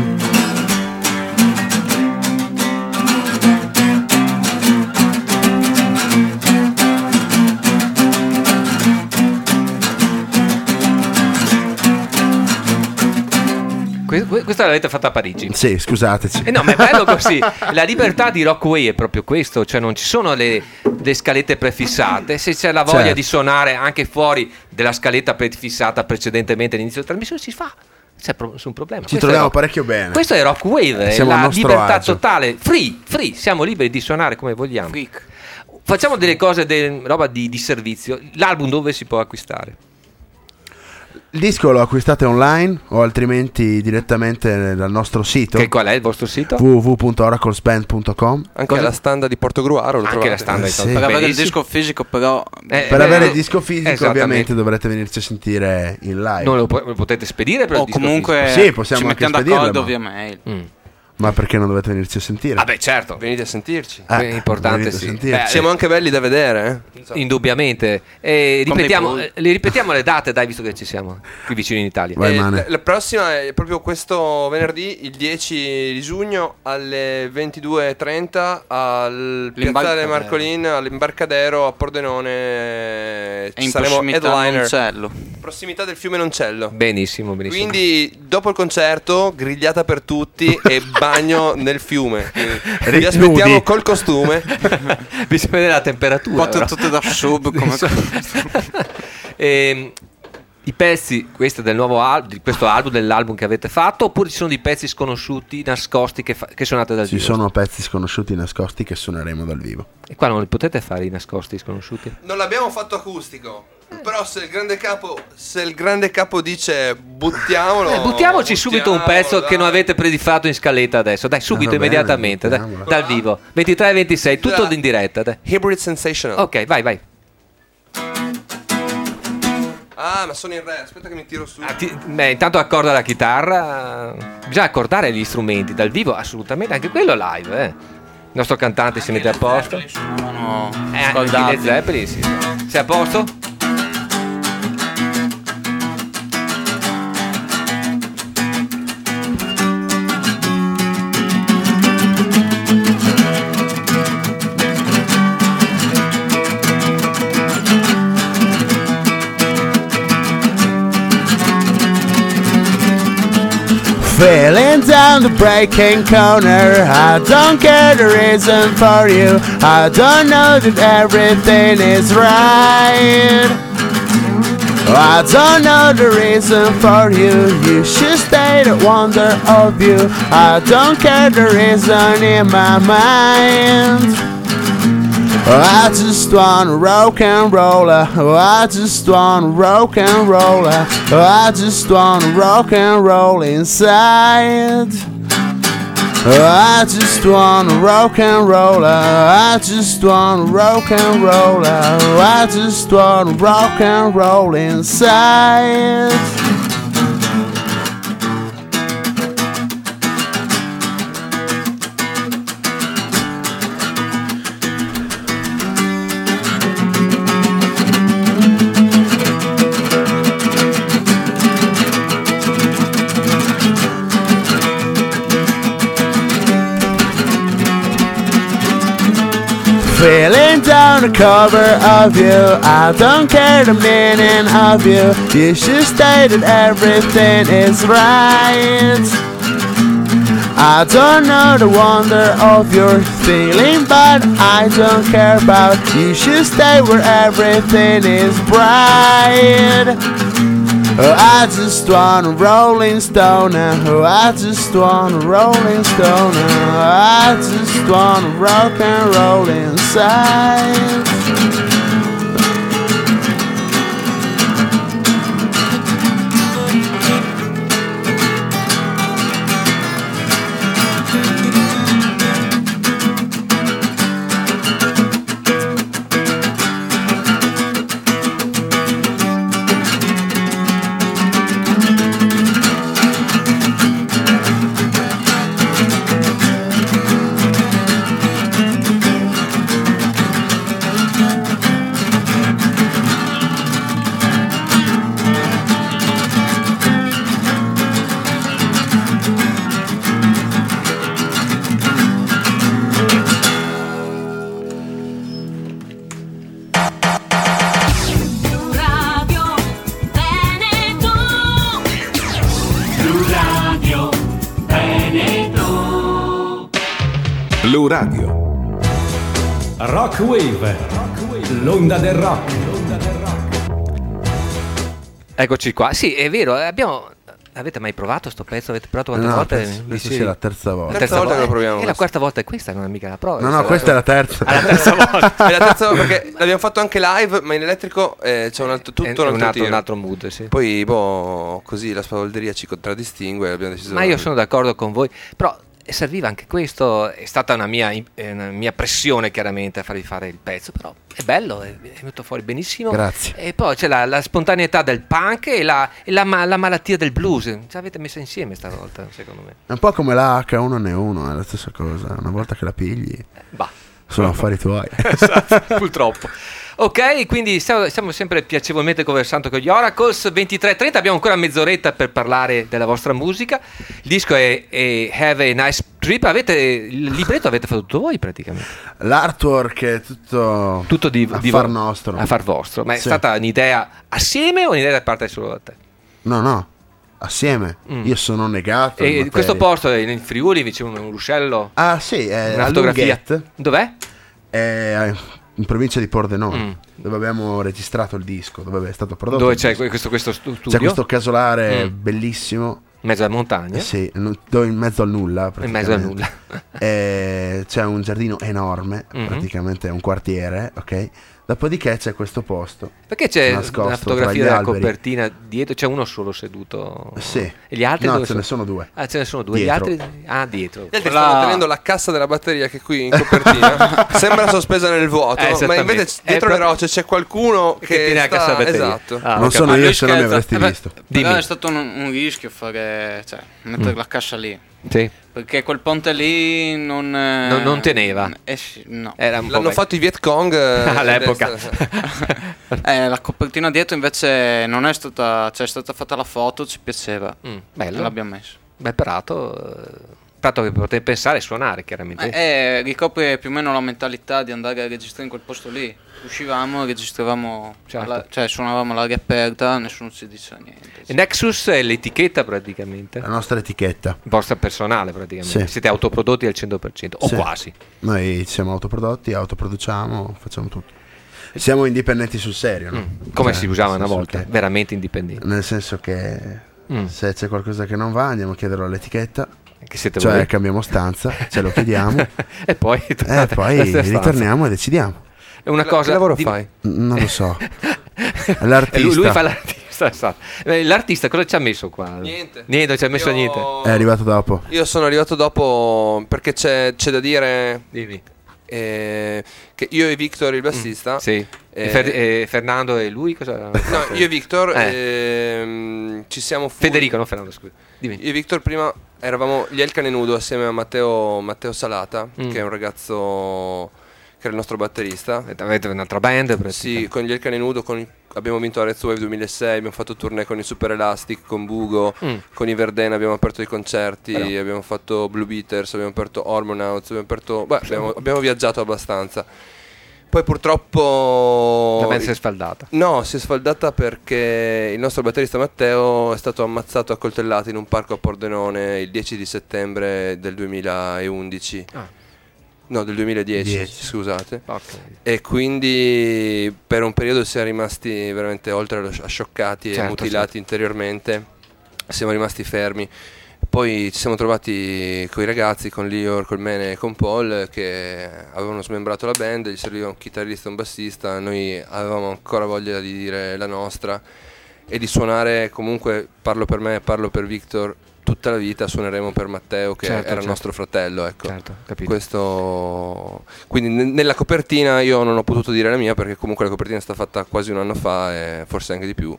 [SPEAKER 1] Que- que- Questa l'avete fatta a Parigi.
[SPEAKER 2] Sì, scusateci.
[SPEAKER 1] Eh no, ma è bello così. La libertà di Rockway è proprio questo, cioè non ci sono le, le scalette prefissate. Se c'è la voglia
[SPEAKER 2] Certo.
[SPEAKER 1] di suonare anche fuori della scaletta prefissata precedentemente all'inizio della trasmissione, si fa. C'è pro- nessun problema.
[SPEAKER 2] Ci
[SPEAKER 1] Questo è
[SPEAKER 2] troviamo
[SPEAKER 1] rock-
[SPEAKER 2] parecchio bene.
[SPEAKER 1] Questo è Rockwave, è
[SPEAKER 2] Siamo a
[SPEAKER 1] la
[SPEAKER 2] nostro
[SPEAKER 1] libertà
[SPEAKER 2] agio.
[SPEAKER 1] totale, free, free, siamo liberi di suonare come vogliamo.
[SPEAKER 5] Freak.
[SPEAKER 1] Facciamo delle cose, del, roba di, di servizio. L'album dove si può acquistare?
[SPEAKER 2] Il disco lo acquistate online o altrimenti direttamente dal nostro sito
[SPEAKER 1] Che qual è il vostro sito?
[SPEAKER 2] w w w punto oraclesband punto com.
[SPEAKER 3] Anche
[SPEAKER 1] Cosa-
[SPEAKER 3] la standa di Portogruaro lo
[SPEAKER 1] Anche
[SPEAKER 3] trovate.
[SPEAKER 1] la standard.
[SPEAKER 2] Eh, sì.
[SPEAKER 5] Per avere il
[SPEAKER 1] Benissimo.
[SPEAKER 5] disco fisico però
[SPEAKER 1] Eh,
[SPEAKER 2] Per
[SPEAKER 1] eh,
[SPEAKER 2] avere
[SPEAKER 1] eh,
[SPEAKER 2] il disco fisico
[SPEAKER 1] esattamente.
[SPEAKER 2] ovviamente dovrete venirci a sentire in live.
[SPEAKER 1] Non lo, pu- lo potete spedire per il
[SPEAKER 5] o
[SPEAKER 1] disco
[SPEAKER 5] comunque
[SPEAKER 2] fisico. Sì, possiamo
[SPEAKER 5] ci
[SPEAKER 2] anche
[SPEAKER 5] mettiamo
[SPEAKER 2] spedirle,
[SPEAKER 5] d'accordo
[SPEAKER 2] ma-
[SPEAKER 5] via mail.
[SPEAKER 1] fisico. Mm.
[SPEAKER 2] Ma perché non dovete venirci a sentire?
[SPEAKER 1] Vabbè, certo.
[SPEAKER 3] Venite a sentirci.
[SPEAKER 2] Eh,
[SPEAKER 1] è importante,
[SPEAKER 2] venite a
[SPEAKER 1] sì.
[SPEAKER 2] sentire.
[SPEAKER 1] Beh,
[SPEAKER 3] Siamo anche belli da vedere, eh?
[SPEAKER 1] Indubbiamente. E
[SPEAKER 5] Come
[SPEAKER 1] ripetiamo,
[SPEAKER 5] i
[SPEAKER 1] eh, le ripetiamo le date, dai, visto che ci siamo qui vicino in Italia.
[SPEAKER 2] Vai,
[SPEAKER 3] Eh,
[SPEAKER 2] Mane.
[SPEAKER 3] la, la prossima è proprio questo venerdì, il dieci di giugno alle ventidue e trenta al Piazzale
[SPEAKER 5] L'imbarcadero.
[SPEAKER 3] Marcolin all'imbarcadero a Pordenone.
[SPEAKER 5] È
[SPEAKER 3] Ci
[SPEAKER 5] in
[SPEAKER 3] saremo
[SPEAKER 5] prossimità
[SPEAKER 3] headliner.
[SPEAKER 5] Noncello.
[SPEAKER 3] Prossimità del fiume Noncello.
[SPEAKER 1] Benissimo, benissimo.
[SPEAKER 3] Quindi dopo il concerto grigliata per tutti e bagno nel fiume. Quindi vi aspettiamo
[SPEAKER 2] Nudi.
[SPEAKER 3] col costume.
[SPEAKER 1] bisogna vedere la temperatura.
[SPEAKER 5] Quattro
[SPEAKER 1] però.
[SPEAKER 5] tutte da sub come
[SPEAKER 1] Ehm, I pezzi, questo è del nuovo album, di questo album, dell'album che avete fatto, oppure ci sono dei pezzi sconosciuti, nascosti che, fa- che suonate dal
[SPEAKER 2] Ci
[SPEAKER 1] vivo?
[SPEAKER 2] sono pezzi sconosciuti nascosti che suoneremo dal vivo.
[SPEAKER 1] E qua non li potete fare i nascosti sconosciuti?
[SPEAKER 3] Non l'abbiamo fatto acustico. Però se il grande capo se il grande capo dice buttiamolo.
[SPEAKER 1] Eh, buttiamoci subito un pezzo
[SPEAKER 3] dai.
[SPEAKER 1] che non avete prediffatto in scaletta adesso. Dai, subito,
[SPEAKER 2] va bene,
[SPEAKER 1] immediatamente, dai,
[SPEAKER 2] buttiamolo.
[SPEAKER 1] dal vivo. ventitré e ventisei, tutto
[SPEAKER 3] Dai.
[SPEAKER 1] in diretta, dai.
[SPEAKER 3] Hybrid Sensational.
[SPEAKER 1] Ok, vai, vai.
[SPEAKER 3] Ah, ma sono in re, aspetta che mi tiro su.
[SPEAKER 1] Ah, ti- beh, intanto accorda la chitarra. Bisogna accordare gli strumenti dal vivo, assolutamente, anche quello live, eh. Il nostro cantante si mette a posto.
[SPEAKER 5] Sono
[SPEAKER 1] Eh, anche
[SPEAKER 5] scaldati.
[SPEAKER 1] Led Zeppelin, sì. Sei a posto?
[SPEAKER 2] Feeling down the breaking corner, I don't care the reason for you. I don't know that everything is right. I don't know the reason for you. You should stay the wonder of you. I don't care the reason in my mind. I just wanna rock and roll. I just wanna rock and roll. I just wanna rock and roll inside. I just wanna rock and roll. I just wanna rock and roll. I just wanna rock and roll inside. Feeling down the cover of you, I don't care the meaning of you. You should stay that everything is right. I don't know the wonder of your feeling, but I don't care about. You should stay where everything is bright. Oh, I just want a rolling stone. Oh, I just want a rolling stone. Oh, I just want to rock and roll inside.
[SPEAKER 7] Blu Radio.
[SPEAKER 9] Rock Wave, l'onda del rock.
[SPEAKER 1] Eccoci qua. Sì, è vero, abbiamo... Avete mai provato sto pezzo? Avete provato quante
[SPEAKER 2] No,
[SPEAKER 1] volte?
[SPEAKER 2] adesso- adesso sì, è la terza volta.
[SPEAKER 1] La
[SPEAKER 3] Terza volta che lo proviamo
[SPEAKER 1] E la
[SPEAKER 3] questo.
[SPEAKER 1] quarta volta è questa, non è mica la prova.
[SPEAKER 2] No, no, questa è la terza.
[SPEAKER 1] Ah, la terza volta.
[SPEAKER 3] È la terza volta perché l'abbiamo fatto anche live, ma in elettrico eh, c'è un altro, tutto
[SPEAKER 1] È
[SPEAKER 3] un altro,
[SPEAKER 1] un altro,
[SPEAKER 3] tiro.
[SPEAKER 1] un altro mood, sì.
[SPEAKER 3] Poi, boh, così la spavalderia ci contraddistingue e abbiamo deciso.
[SPEAKER 1] Ma io sono d'accordo con voi, però serviva anche questo, è stata una mia, una mia pressione chiaramente a farvi fare il pezzo, però è bello, è venuto fuori benissimo.
[SPEAKER 2] Grazie.
[SPEAKER 1] E poi c'è la, la spontaneità del punk e la, e la, ma- la malattia del blues, ce l'avete messa insieme stavolta, secondo me.
[SPEAKER 2] È un po' come la acca uno enne uno, è la stessa cosa. Una volta che la pigli,
[SPEAKER 1] Bah.
[SPEAKER 2] sono affari tuoi.
[SPEAKER 1] Esatto, purtroppo. Ok, quindi stiamo, stiamo sempre piacevolmente conversando con gli Oracles. ventitré e trenta, abbiamo ancora mezz'oretta per parlare della vostra musica. Il disco è, è Have a Nice Trip. Avete, il libretto avete fatto tutto voi praticamente.
[SPEAKER 2] L'artwork è tutto,
[SPEAKER 1] Tutto di,
[SPEAKER 2] a
[SPEAKER 1] di
[SPEAKER 2] far
[SPEAKER 1] vo-
[SPEAKER 2] nostro.
[SPEAKER 1] A far vostro. Ma è
[SPEAKER 2] Sì.
[SPEAKER 1] stata un'idea assieme o un'idea da parte solo da te?
[SPEAKER 2] No, no, assieme.
[SPEAKER 1] Mm.
[SPEAKER 2] Io sono negato. in
[SPEAKER 1] E
[SPEAKER 2] materia.
[SPEAKER 1] questo posto è in Friuli, vicino a un ruscello.
[SPEAKER 2] Ah sì, è
[SPEAKER 1] Una
[SPEAKER 2] a
[SPEAKER 1] fotografia.
[SPEAKER 2] Lunghet,
[SPEAKER 1] Dov'è?
[SPEAKER 2] è in provincia di Pordenone,
[SPEAKER 1] Mm.
[SPEAKER 2] dove abbiamo registrato il disco, dove è stato prodotto.
[SPEAKER 1] Dove
[SPEAKER 2] il
[SPEAKER 1] c'è
[SPEAKER 2] disco.
[SPEAKER 1] questo, questo stu- studio?
[SPEAKER 2] C'è questo casolare
[SPEAKER 1] Mm.
[SPEAKER 2] bellissimo.
[SPEAKER 1] In mezzo alla montagna?
[SPEAKER 2] Sì, no- dove in mezzo al nulla.
[SPEAKER 1] In mezzo al
[SPEAKER 2] praticamente. E c'è un giardino enorme,
[SPEAKER 1] Mhm.
[SPEAKER 2] praticamente è un quartiere, ok? Dopodiché c'è questo posto.
[SPEAKER 1] Perché c'è
[SPEAKER 2] nascosto
[SPEAKER 1] una
[SPEAKER 2] tra
[SPEAKER 1] fotografia
[SPEAKER 2] gli
[SPEAKER 1] della
[SPEAKER 2] alberi.
[SPEAKER 1] copertina dietro? C'è uno solo seduto?
[SPEAKER 2] Sì.
[SPEAKER 1] E gli altri
[SPEAKER 2] No,
[SPEAKER 1] dove
[SPEAKER 2] ce ne sono due.
[SPEAKER 1] Ah, ce ne sono due.
[SPEAKER 2] Dietro.
[SPEAKER 1] Gli altri? Ah, dietro.
[SPEAKER 3] Gli altri
[SPEAKER 5] Quella-
[SPEAKER 3] stanno tenendo la cassa della batteria che qui in copertina sembra sospesa nel vuoto,
[SPEAKER 1] Eh,
[SPEAKER 3] ma
[SPEAKER 1] esattamente.
[SPEAKER 3] invece dietro
[SPEAKER 1] È
[SPEAKER 3] le
[SPEAKER 1] proprio-
[SPEAKER 3] rocce c'è qualcuno che,
[SPEAKER 1] Che tiene la
[SPEAKER 3] sta-
[SPEAKER 1] cassa della batteria.
[SPEAKER 3] Esatto.
[SPEAKER 1] Ah,
[SPEAKER 2] Non
[SPEAKER 1] ho
[SPEAKER 2] sono
[SPEAKER 1] capito.
[SPEAKER 2] io, se no mi
[SPEAKER 5] scherza.
[SPEAKER 2] avresti
[SPEAKER 5] Eh beh,
[SPEAKER 2] visto.
[SPEAKER 5] Però
[SPEAKER 1] Dimmi.
[SPEAKER 5] è stato un, un rischio fare, cioè, mettere
[SPEAKER 1] Mm.
[SPEAKER 5] la cassa lì.
[SPEAKER 1] Sì.
[SPEAKER 5] Perché quel ponte lì non... eh,
[SPEAKER 1] Non- non teneva.
[SPEAKER 5] Eh sì, no.
[SPEAKER 1] Era un po'
[SPEAKER 3] L'hanno
[SPEAKER 1] vecchio.
[SPEAKER 3] fatto i Viet Cong eh,
[SPEAKER 1] all'epoca.
[SPEAKER 5] Eh, la copertina dietro invece non è stata, cioè è stata fatta la foto, ci piaceva.
[SPEAKER 1] Mm, bello.
[SPEAKER 5] E l'abbiamo messo.
[SPEAKER 1] Beh, Prato, eh, Prato che potete pensare e suonare chiaramente.
[SPEAKER 5] Eh, eh, ricopre più o meno la mentalità di andare a registrare in quel posto lì. Uscivamo, registravamo,
[SPEAKER 1] Certo.
[SPEAKER 5] alla- cioè suonavamo all'aria aperta, nessuno ci diceva niente.
[SPEAKER 1] E Nexus è l'etichetta praticamente,
[SPEAKER 2] La nostra etichetta.
[SPEAKER 1] vostra personale praticamente.
[SPEAKER 2] Sì.
[SPEAKER 1] Siete autoprodotti al cento per cento o
[SPEAKER 2] Sì.
[SPEAKER 1] quasi.
[SPEAKER 2] Noi siamo autoprodotti, autoproduciamo, facciamo tutto. Siamo indipendenti sul serio, no?
[SPEAKER 1] Mm, Come
[SPEAKER 2] Cioè,
[SPEAKER 1] si usava
[SPEAKER 2] nel
[SPEAKER 1] una
[SPEAKER 2] senso
[SPEAKER 1] volta,
[SPEAKER 2] che-
[SPEAKER 1] veramente indipendenti.
[SPEAKER 2] Nel senso che
[SPEAKER 1] Mm.
[SPEAKER 2] se c'è qualcosa che non va andiamo a chiederlo all'etichetta,
[SPEAKER 1] Che siete
[SPEAKER 2] cioè
[SPEAKER 1] voi.
[SPEAKER 2] cambiamo stanza, ce lo chiediamo
[SPEAKER 1] e poi,
[SPEAKER 2] e
[SPEAKER 1] tornate
[SPEAKER 2] poi
[SPEAKER 1] alla stessa stanza.
[SPEAKER 2] ritorniamo e decidiamo.
[SPEAKER 1] È una
[SPEAKER 3] Che
[SPEAKER 1] cosa
[SPEAKER 3] lavoro
[SPEAKER 1] di-
[SPEAKER 3] fai?
[SPEAKER 2] Non lo so.
[SPEAKER 1] E
[SPEAKER 2] L'artista
[SPEAKER 1] lui, lui fa l'artista, esatto. Eh, L'artista cosa ci ha messo qua?
[SPEAKER 3] Niente.
[SPEAKER 1] Niente, non ci ha messo
[SPEAKER 3] Io-
[SPEAKER 1] niente.
[SPEAKER 2] è arrivato dopo.
[SPEAKER 3] Io sono arrivato dopo perché c'è, c'è da dire
[SPEAKER 1] Dimmi.
[SPEAKER 3] eh, che io e Victor, il bassista,
[SPEAKER 1] Sì.
[SPEAKER 3] eh,
[SPEAKER 1] E Fer- e Fernando e lui cosa?
[SPEAKER 3] no, io e Victor
[SPEAKER 1] Eh.
[SPEAKER 3] ehm, ci siamo fu-
[SPEAKER 1] Federico, no Fernando, scusa. Dimmi.
[SPEAKER 3] Io e Victor prima eravamo gli El Cane Nudo assieme a Matteo, Matteo Salata,
[SPEAKER 1] Mm.
[SPEAKER 3] che è un ragazzo che era il nostro batterista.
[SPEAKER 1] Avete un'altra band?
[SPEAKER 3] Sì,
[SPEAKER 1] praticamente?
[SPEAKER 3] con gli El Cane Nudo con i- abbiamo vinto la Red Wave duemilasei, abbiamo fatto tournée con i Super Elastic, con Bugo,
[SPEAKER 1] Mm.
[SPEAKER 3] con i Verdena abbiamo aperto dei concerti,
[SPEAKER 1] Però.
[SPEAKER 3] abbiamo fatto Blue Beaters, abbiamo aperto Hormonauts, abbiamo aperto... Beh, abbiamo, abbiamo viaggiato abbastanza. Poi purtroppo...
[SPEAKER 1] La band si è sfaldata.
[SPEAKER 3] No, si è sfaldata perché il nostro batterista Matteo è stato ammazzato a coltellate in un parco a Pordenone il dieci di settembre del duemilaundici.
[SPEAKER 1] Ah.
[SPEAKER 3] No, del duemiladieci,
[SPEAKER 2] Dieci.
[SPEAKER 3] scusate.
[SPEAKER 1] Ok.
[SPEAKER 3] E quindi per un periodo siamo rimasti veramente oltre allo- a scioccati e
[SPEAKER 1] Certo,
[SPEAKER 3] mutilati
[SPEAKER 1] certo.
[SPEAKER 3] interiormente. Siamo rimasti fermi. Poi ci siamo trovati con i ragazzi, con Lior, col Mene e con Paul, che avevano smembrato la band, gli serviva un chitarrista e un bassista, noi avevamo ancora voglia di dire la nostra e di suonare, comunque parlo per me, parlo per Victor, tutta la vita suoneremo per Matteo che
[SPEAKER 1] Certo,
[SPEAKER 3] era
[SPEAKER 1] certo.
[SPEAKER 3] il nostro fratello, ecco.
[SPEAKER 1] Certo, capito.
[SPEAKER 3] Questo... Quindi ne- nella copertina io non ho potuto dire la mia perché comunque la copertina è stata fatta quasi un anno fa e forse anche di più.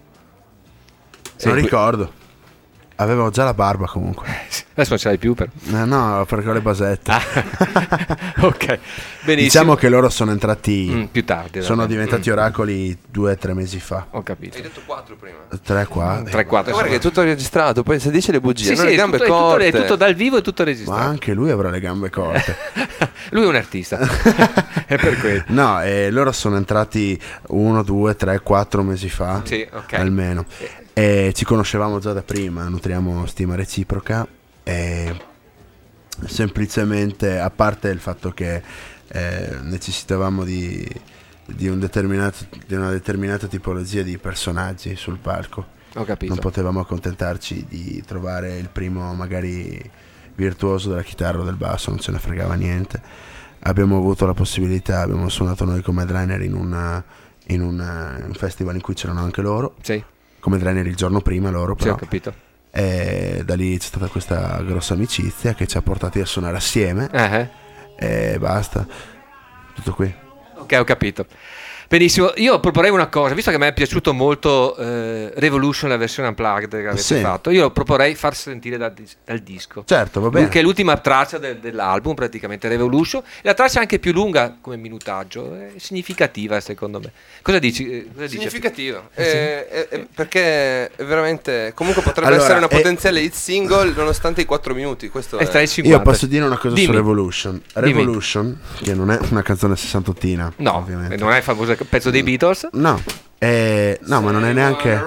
[SPEAKER 2] Non
[SPEAKER 3] qui-
[SPEAKER 2] ricordo. Avevo già la barba comunque.
[SPEAKER 1] Adesso non ce l'hai più però.
[SPEAKER 2] Eh, no, perché ho le basette.
[SPEAKER 1] Ah. Ok, benissimo.
[SPEAKER 2] Diciamo che loro sono entrati,
[SPEAKER 1] Mm, più tardi.
[SPEAKER 2] sono
[SPEAKER 1] vabbè.
[SPEAKER 2] diventati
[SPEAKER 1] Mm,
[SPEAKER 2] oracoli due o tre mesi fa.
[SPEAKER 1] Ho capito.
[SPEAKER 3] Hai detto quattro prima.
[SPEAKER 2] Tre, quattro.
[SPEAKER 1] tre quattro.
[SPEAKER 3] Guarda che è tutto registrato, poi se dice le bugie,
[SPEAKER 1] Sì,
[SPEAKER 3] hanno
[SPEAKER 1] sì,
[SPEAKER 3] le
[SPEAKER 1] è
[SPEAKER 3] gambe
[SPEAKER 1] tutto, è tutto-
[SPEAKER 3] corte.
[SPEAKER 1] è tutto dal vivo e tutto
[SPEAKER 2] Ma
[SPEAKER 1] registrato.
[SPEAKER 2] anche lui avrà le gambe corte.
[SPEAKER 1] Lui è un artista. È per quello.
[SPEAKER 2] No, e loro sono entrati uno, due, tre, quattro mesi fa.
[SPEAKER 1] Sì, ok.
[SPEAKER 2] Almeno. E ci conoscevamo già da prima, nutriamo stima reciproca e semplicemente, a parte il fatto che eh, necessitavamo di, di, un determinato, di una determinata tipologia di personaggi sul palco,
[SPEAKER 1] Ho capito.
[SPEAKER 2] non potevamo accontentarci di trovare il primo magari virtuoso della chitarra o del basso, non ce ne fregava niente. Abbiamo avuto la possibilità, abbiamo suonato noi come headliner in, una, in una- un festival in cui c'erano anche loro,
[SPEAKER 1] Sì,
[SPEAKER 2] come headliner il giorno prima loro,
[SPEAKER 1] sì,
[SPEAKER 2] però.
[SPEAKER 1] ho capito.
[SPEAKER 2] E da lì c'è stata questa grossa amicizia che ci ha portati a suonare assieme
[SPEAKER 1] Eh, eh.
[SPEAKER 2] e basta, tutto qui.
[SPEAKER 1] Ok, ho capito. Benissimo, io proporrei una cosa, visto che a me è piaciuto molto eh, Revolution, la versione unplugged che avete
[SPEAKER 2] Sì.
[SPEAKER 1] fatto, io proporrei far sentire dal, dis- dal disco.
[SPEAKER 2] Certo, va bene.
[SPEAKER 1] Che è l'ultima traccia del- dell'album, praticamente Revolution. E la traccia è anche più lunga come minutaggio, è significativa secondo me. Cosa dici? eh, Cosa dici?
[SPEAKER 3] Significativo,
[SPEAKER 1] Eh, sì.
[SPEAKER 3] eh, eh, eh, perché è veramente comunque potrebbe
[SPEAKER 2] Allora,
[SPEAKER 3] essere una
[SPEAKER 2] eh,
[SPEAKER 3] potenziale hit single nonostante i quattro minuti. Questo
[SPEAKER 1] E
[SPEAKER 3] è...
[SPEAKER 1] stai cinquanta.
[SPEAKER 2] Io posso dire una cosa
[SPEAKER 1] Dimmi.
[SPEAKER 2] su Revolution.
[SPEAKER 1] Dimmi.
[SPEAKER 2] Revolution, che non è una canzone sessantottina,
[SPEAKER 1] No,
[SPEAKER 2] ovviamente.
[SPEAKER 1] non è il famoso pezzo dei Beatles.
[SPEAKER 2] No, eh, no, ma non è neanche.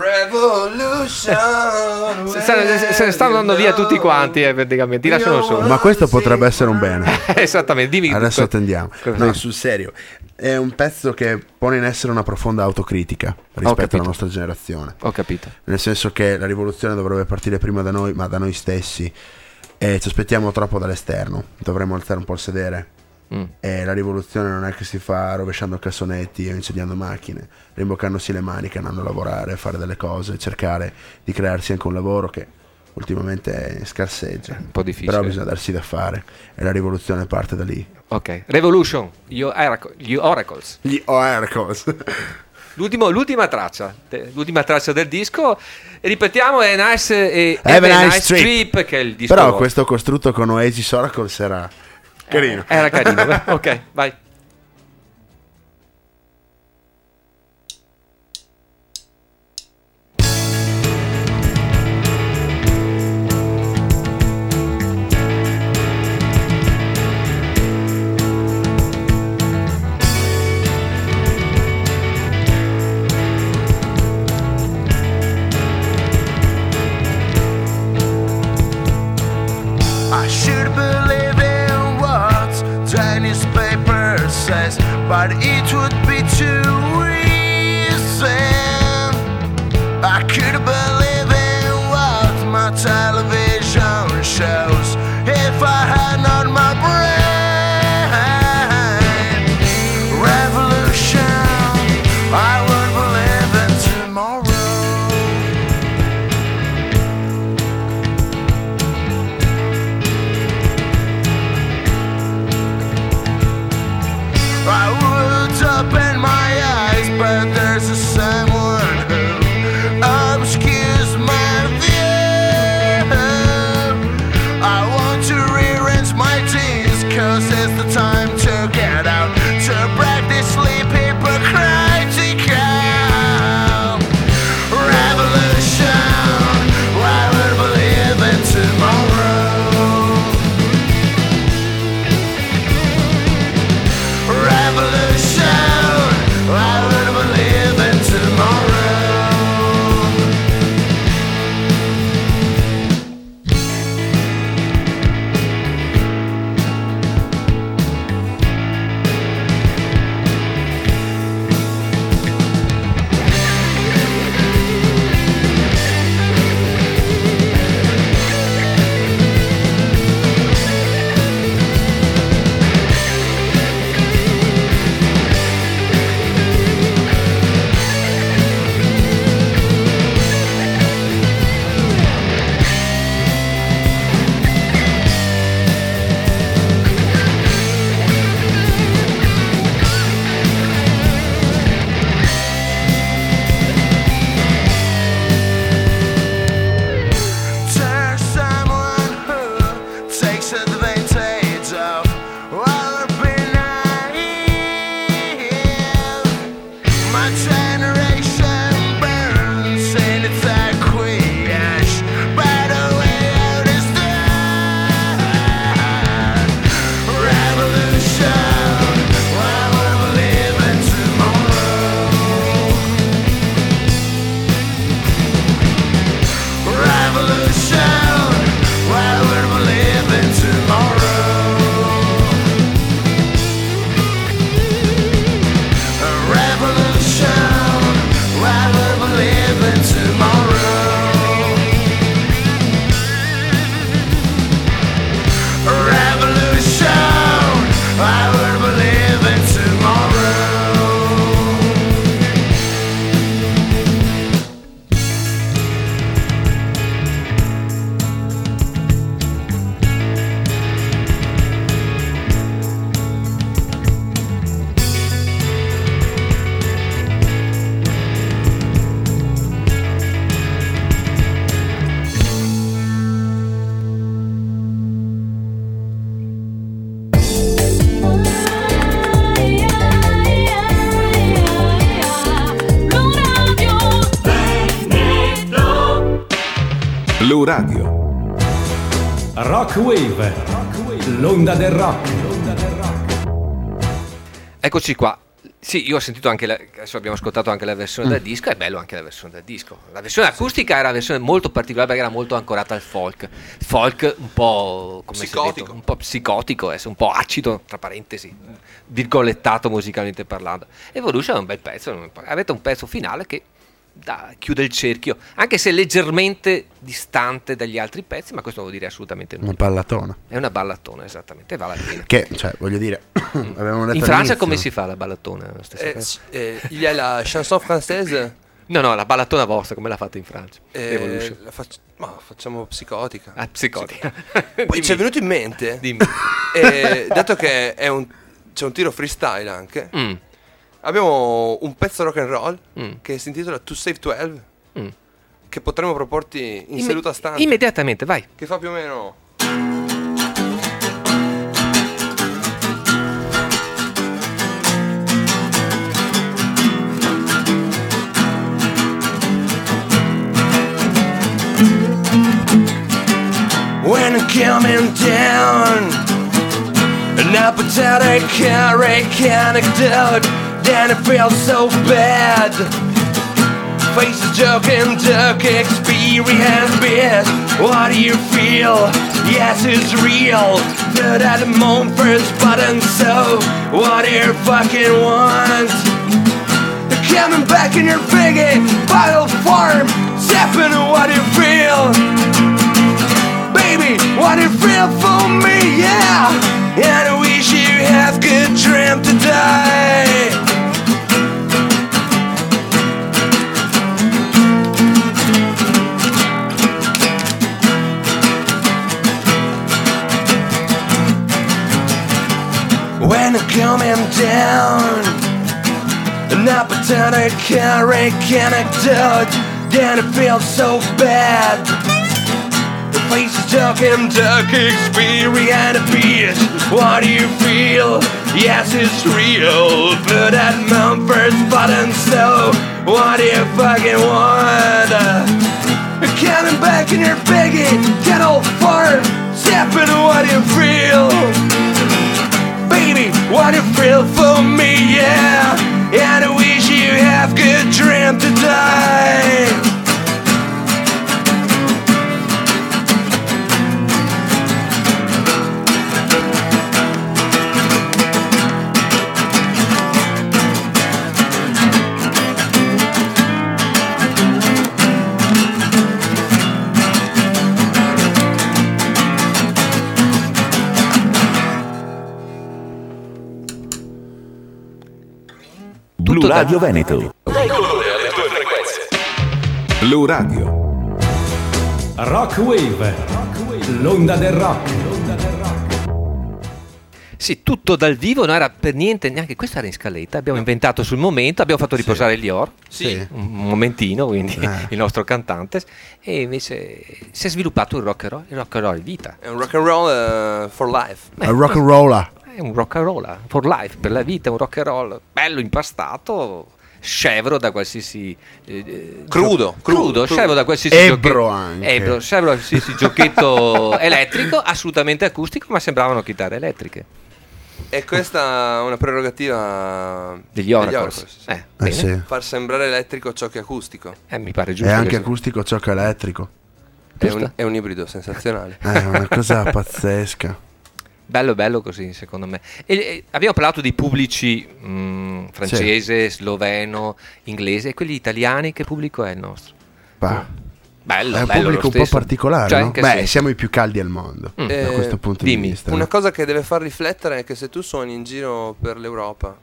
[SPEAKER 3] Revolution,
[SPEAKER 1] Se, se- se ne stanno andando via tutti quanti, eh, praticamente. Ti lasciano solo.
[SPEAKER 2] Ma questo potrebbe essere un bene.
[SPEAKER 1] Esattamente, dimmi.
[SPEAKER 2] Adesso
[SPEAKER 1] co-
[SPEAKER 2] attendiamo.
[SPEAKER 1] cosa-
[SPEAKER 2] No, sul serio. È un pezzo che pone in essere una profonda autocritica rispetto
[SPEAKER 1] capito.
[SPEAKER 2] alla nostra generazione.
[SPEAKER 1] Ho capito.
[SPEAKER 2] Nel senso che la rivoluzione dovrebbe partire prima da noi, ma da noi stessi. E ci aspettiamo troppo dall'esterno. Dovremmo alzare un po' il sedere
[SPEAKER 1] Mm.
[SPEAKER 2] E la rivoluzione non è che si fa rovesciando cassonetti o incendiando macchine, rimboccandosi le maniche, andando a lavorare, a fare delle cose, cercare di crearsi anche un lavoro che ultimamente scarseggia.
[SPEAKER 1] Un po' difficile.
[SPEAKER 2] Però bisogna darsi da fare e la rivoluzione parte da lì.
[SPEAKER 1] Ok, Revolution, gli, oracle, gli Oracles.
[SPEAKER 2] Gli Oracles.
[SPEAKER 1] L'ultimo, l'ultima traccia, te- l'ultima traccia del disco, e ripetiamo, è Nice e
[SPEAKER 2] Have a
[SPEAKER 1] Nice
[SPEAKER 2] Nice Trip.
[SPEAKER 1] Trip, che è il disco.
[SPEAKER 2] Però
[SPEAKER 1] nuovo.
[SPEAKER 2] questo costrutto con Oasis Oracles era carino.
[SPEAKER 1] Eh, era carino, beh, ok, vai.
[SPEAKER 6] I should believe in what Chinese paper says, but it would be too easy. I could believe in what my television shows if I had not my brain. Revolution, I would believe in tomorrow. I would open my eyes, but there's a someone who obscures my view. I want to rearrange my jeans, cause it's the time to get out, to practice sleep hypocritical. Revolution, I would believe in tomorrow. Revolution, I would believe in tomorrow. There's someone who takes advantage of our being naive. My generation burns in its aqueous, by the way out is done. Revolution, I would believe in tomorrow. Revolution, I would believe in tomorrow. Revolution, I would believe in tomorrow. Revolution, I would believe in tomorrow.
[SPEAKER 7] Blu Radio.
[SPEAKER 11] Rock Wave, l'onda del rock.
[SPEAKER 1] Eccoci qua. Sì, io ho sentito anche, la, adesso abbiamo ascoltato anche la versione
[SPEAKER 2] Mm.
[SPEAKER 1] da disco, è bello anche la versione da disco. La versione acustica era una versione molto particolare perché era molto ancorata al folk. Folk un po' come si è
[SPEAKER 3] Psicotico.
[SPEAKER 1] detto, un po' psicotico, eh, un po' acido, tra parentesi, virgolettato musicalmente parlando. Evolution è un bel pezzo, avete un pezzo finale che da, chiude il cerchio, anche se leggermente distante dagli altri pezzi, ma questo vuol dire assolutamente nulla.
[SPEAKER 2] Una ballatona.
[SPEAKER 1] È una ballatona, esattamente, vale la pena.
[SPEAKER 2] Che, cioè, voglio dire, avevamo detto
[SPEAKER 1] In Francia
[SPEAKER 2] all'inizio.
[SPEAKER 1] come si fa la ballatona?
[SPEAKER 3] Eh, eh, il y a la chanson française.
[SPEAKER 1] No, no, la ballatona vostra, come l'ha fatta in Francia?
[SPEAKER 3] Eh, la fac- ma facciamo psicotica.
[SPEAKER 1] Ah, psicotica.
[SPEAKER 3] Poi ci è venuto in mente,
[SPEAKER 1] Dimmi.
[SPEAKER 3] eh, dato che è un, c'è un tiro freestyle anche,
[SPEAKER 1] Mm.
[SPEAKER 3] abbiamo un pezzo rock and roll
[SPEAKER 1] Mm.
[SPEAKER 3] che si intitola To Save dodici,
[SPEAKER 1] Mm.
[SPEAKER 3] che potremmo proporti in
[SPEAKER 1] Imme-
[SPEAKER 3] seduta stante,
[SPEAKER 1] Immediatamente, vai.
[SPEAKER 3] che fa più o meno...
[SPEAKER 6] When I'm coming down, an apathetic hurricane anecdote, then it feels so bad. Faces joking, duck experience, bitch. What do you feel? Yes, it's real. But at the moment, first button, so what do you fucking want? Coming back in your biggie, bottle farm, stepping to what you feel. Baby, what you feel for me, yeah. And I wish you have good dream today. When I'm coming down, an apathetic hurricane anecdote, then it feels so bad. Faces talking, duck experience, bitch. What do you feel? Yes, it's real. But at my first button, so what do you fucking want? Coming back in your biggie, get old fart, stepping what you feel. Baby, what you feel for me, yeah. And I wish you have good dream today.
[SPEAKER 11] Blu Radio Veneto. Dai colore alle tue frequenze. Blu Radio.
[SPEAKER 9] Rock Wave, l'onda del rock.
[SPEAKER 1] Sì, tutto dal vivo, non era per niente, neanche questo era in scaletta, abbiamo inventato sul momento, abbiamo fatto riposare Lior,
[SPEAKER 3] Sì.
[SPEAKER 1] un momentino, quindi
[SPEAKER 2] Eh.
[SPEAKER 1] il nostro cantante, e invece si è sviluppato il rock and roll, il rock and roll è vita.
[SPEAKER 3] È un rock and roll uh, for life.
[SPEAKER 2] È un rock and roller.
[SPEAKER 1] È un rock and roll for life, per la vita, un rock and roll bello impastato, scevro da qualsiasi eh,
[SPEAKER 3] Crudo,
[SPEAKER 1] gio-
[SPEAKER 3] crudo,
[SPEAKER 1] crudo,
[SPEAKER 3] crudo.
[SPEAKER 1] scevro da qualsiasi
[SPEAKER 2] Ebbro
[SPEAKER 1] giochetto-
[SPEAKER 2] anche.
[SPEAKER 1] ebbro, scevro da qualsiasi giochetto elettrico, assolutamente acustico, ma sembravano chitarre elettriche.
[SPEAKER 3] E questa è una prerogativa
[SPEAKER 1] Degli Oracles.
[SPEAKER 3] sì.
[SPEAKER 1] Eh,
[SPEAKER 2] Eh
[SPEAKER 1] bene.
[SPEAKER 2] sì.
[SPEAKER 3] Far sembrare elettrico ciò che è acustico.
[SPEAKER 1] Eh, mi pare
[SPEAKER 2] È
[SPEAKER 1] giusto.
[SPEAKER 2] anche
[SPEAKER 1] che-
[SPEAKER 2] acustico ciò che è elettrico.
[SPEAKER 3] È
[SPEAKER 1] Giusto.
[SPEAKER 3] un, è un ibrido sensazionale.
[SPEAKER 2] È una cosa pazzesca.
[SPEAKER 1] Bello, bello così, secondo me. E, e abbiamo parlato di pubblici mh, francese, sloveno, inglese, e quelli italiani, che pubblico è il nostro?
[SPEAKER 2] Bah,
[SPEAKER 1] Bello,
[SPEAKER 2] è un
[SPEAKER 1] bello
[SPEAKER 2] pubblico
[SPEAKER 1] lo
[SPEAKER 2] un po'
[SPEAKER 1] stesso.
[SPEAKER 2] particolare,
[SPEAKER 1] Cioè,
[SPEAKER 2] no?
[SPEAKER 1] in che
[SPEAKER 2] Beh,
[SPEAKER 1] senso?
[SPEAKER 2] siamo i più caldi al mondo
[SPEAKER 1] Mm.
[SPEAKER 2] da
[SPEAKER 3] Eh,
[SPEAKER 2] questo punto
[SPEAKER 1] dimmi,
[SPEAKER 2] di vista.
[SPEAKER 3] Una
[SPEAKER 2] no?
[SPEAKER 3] cosa che deve far riflettere è che se tu suoni in giro per l'Europa,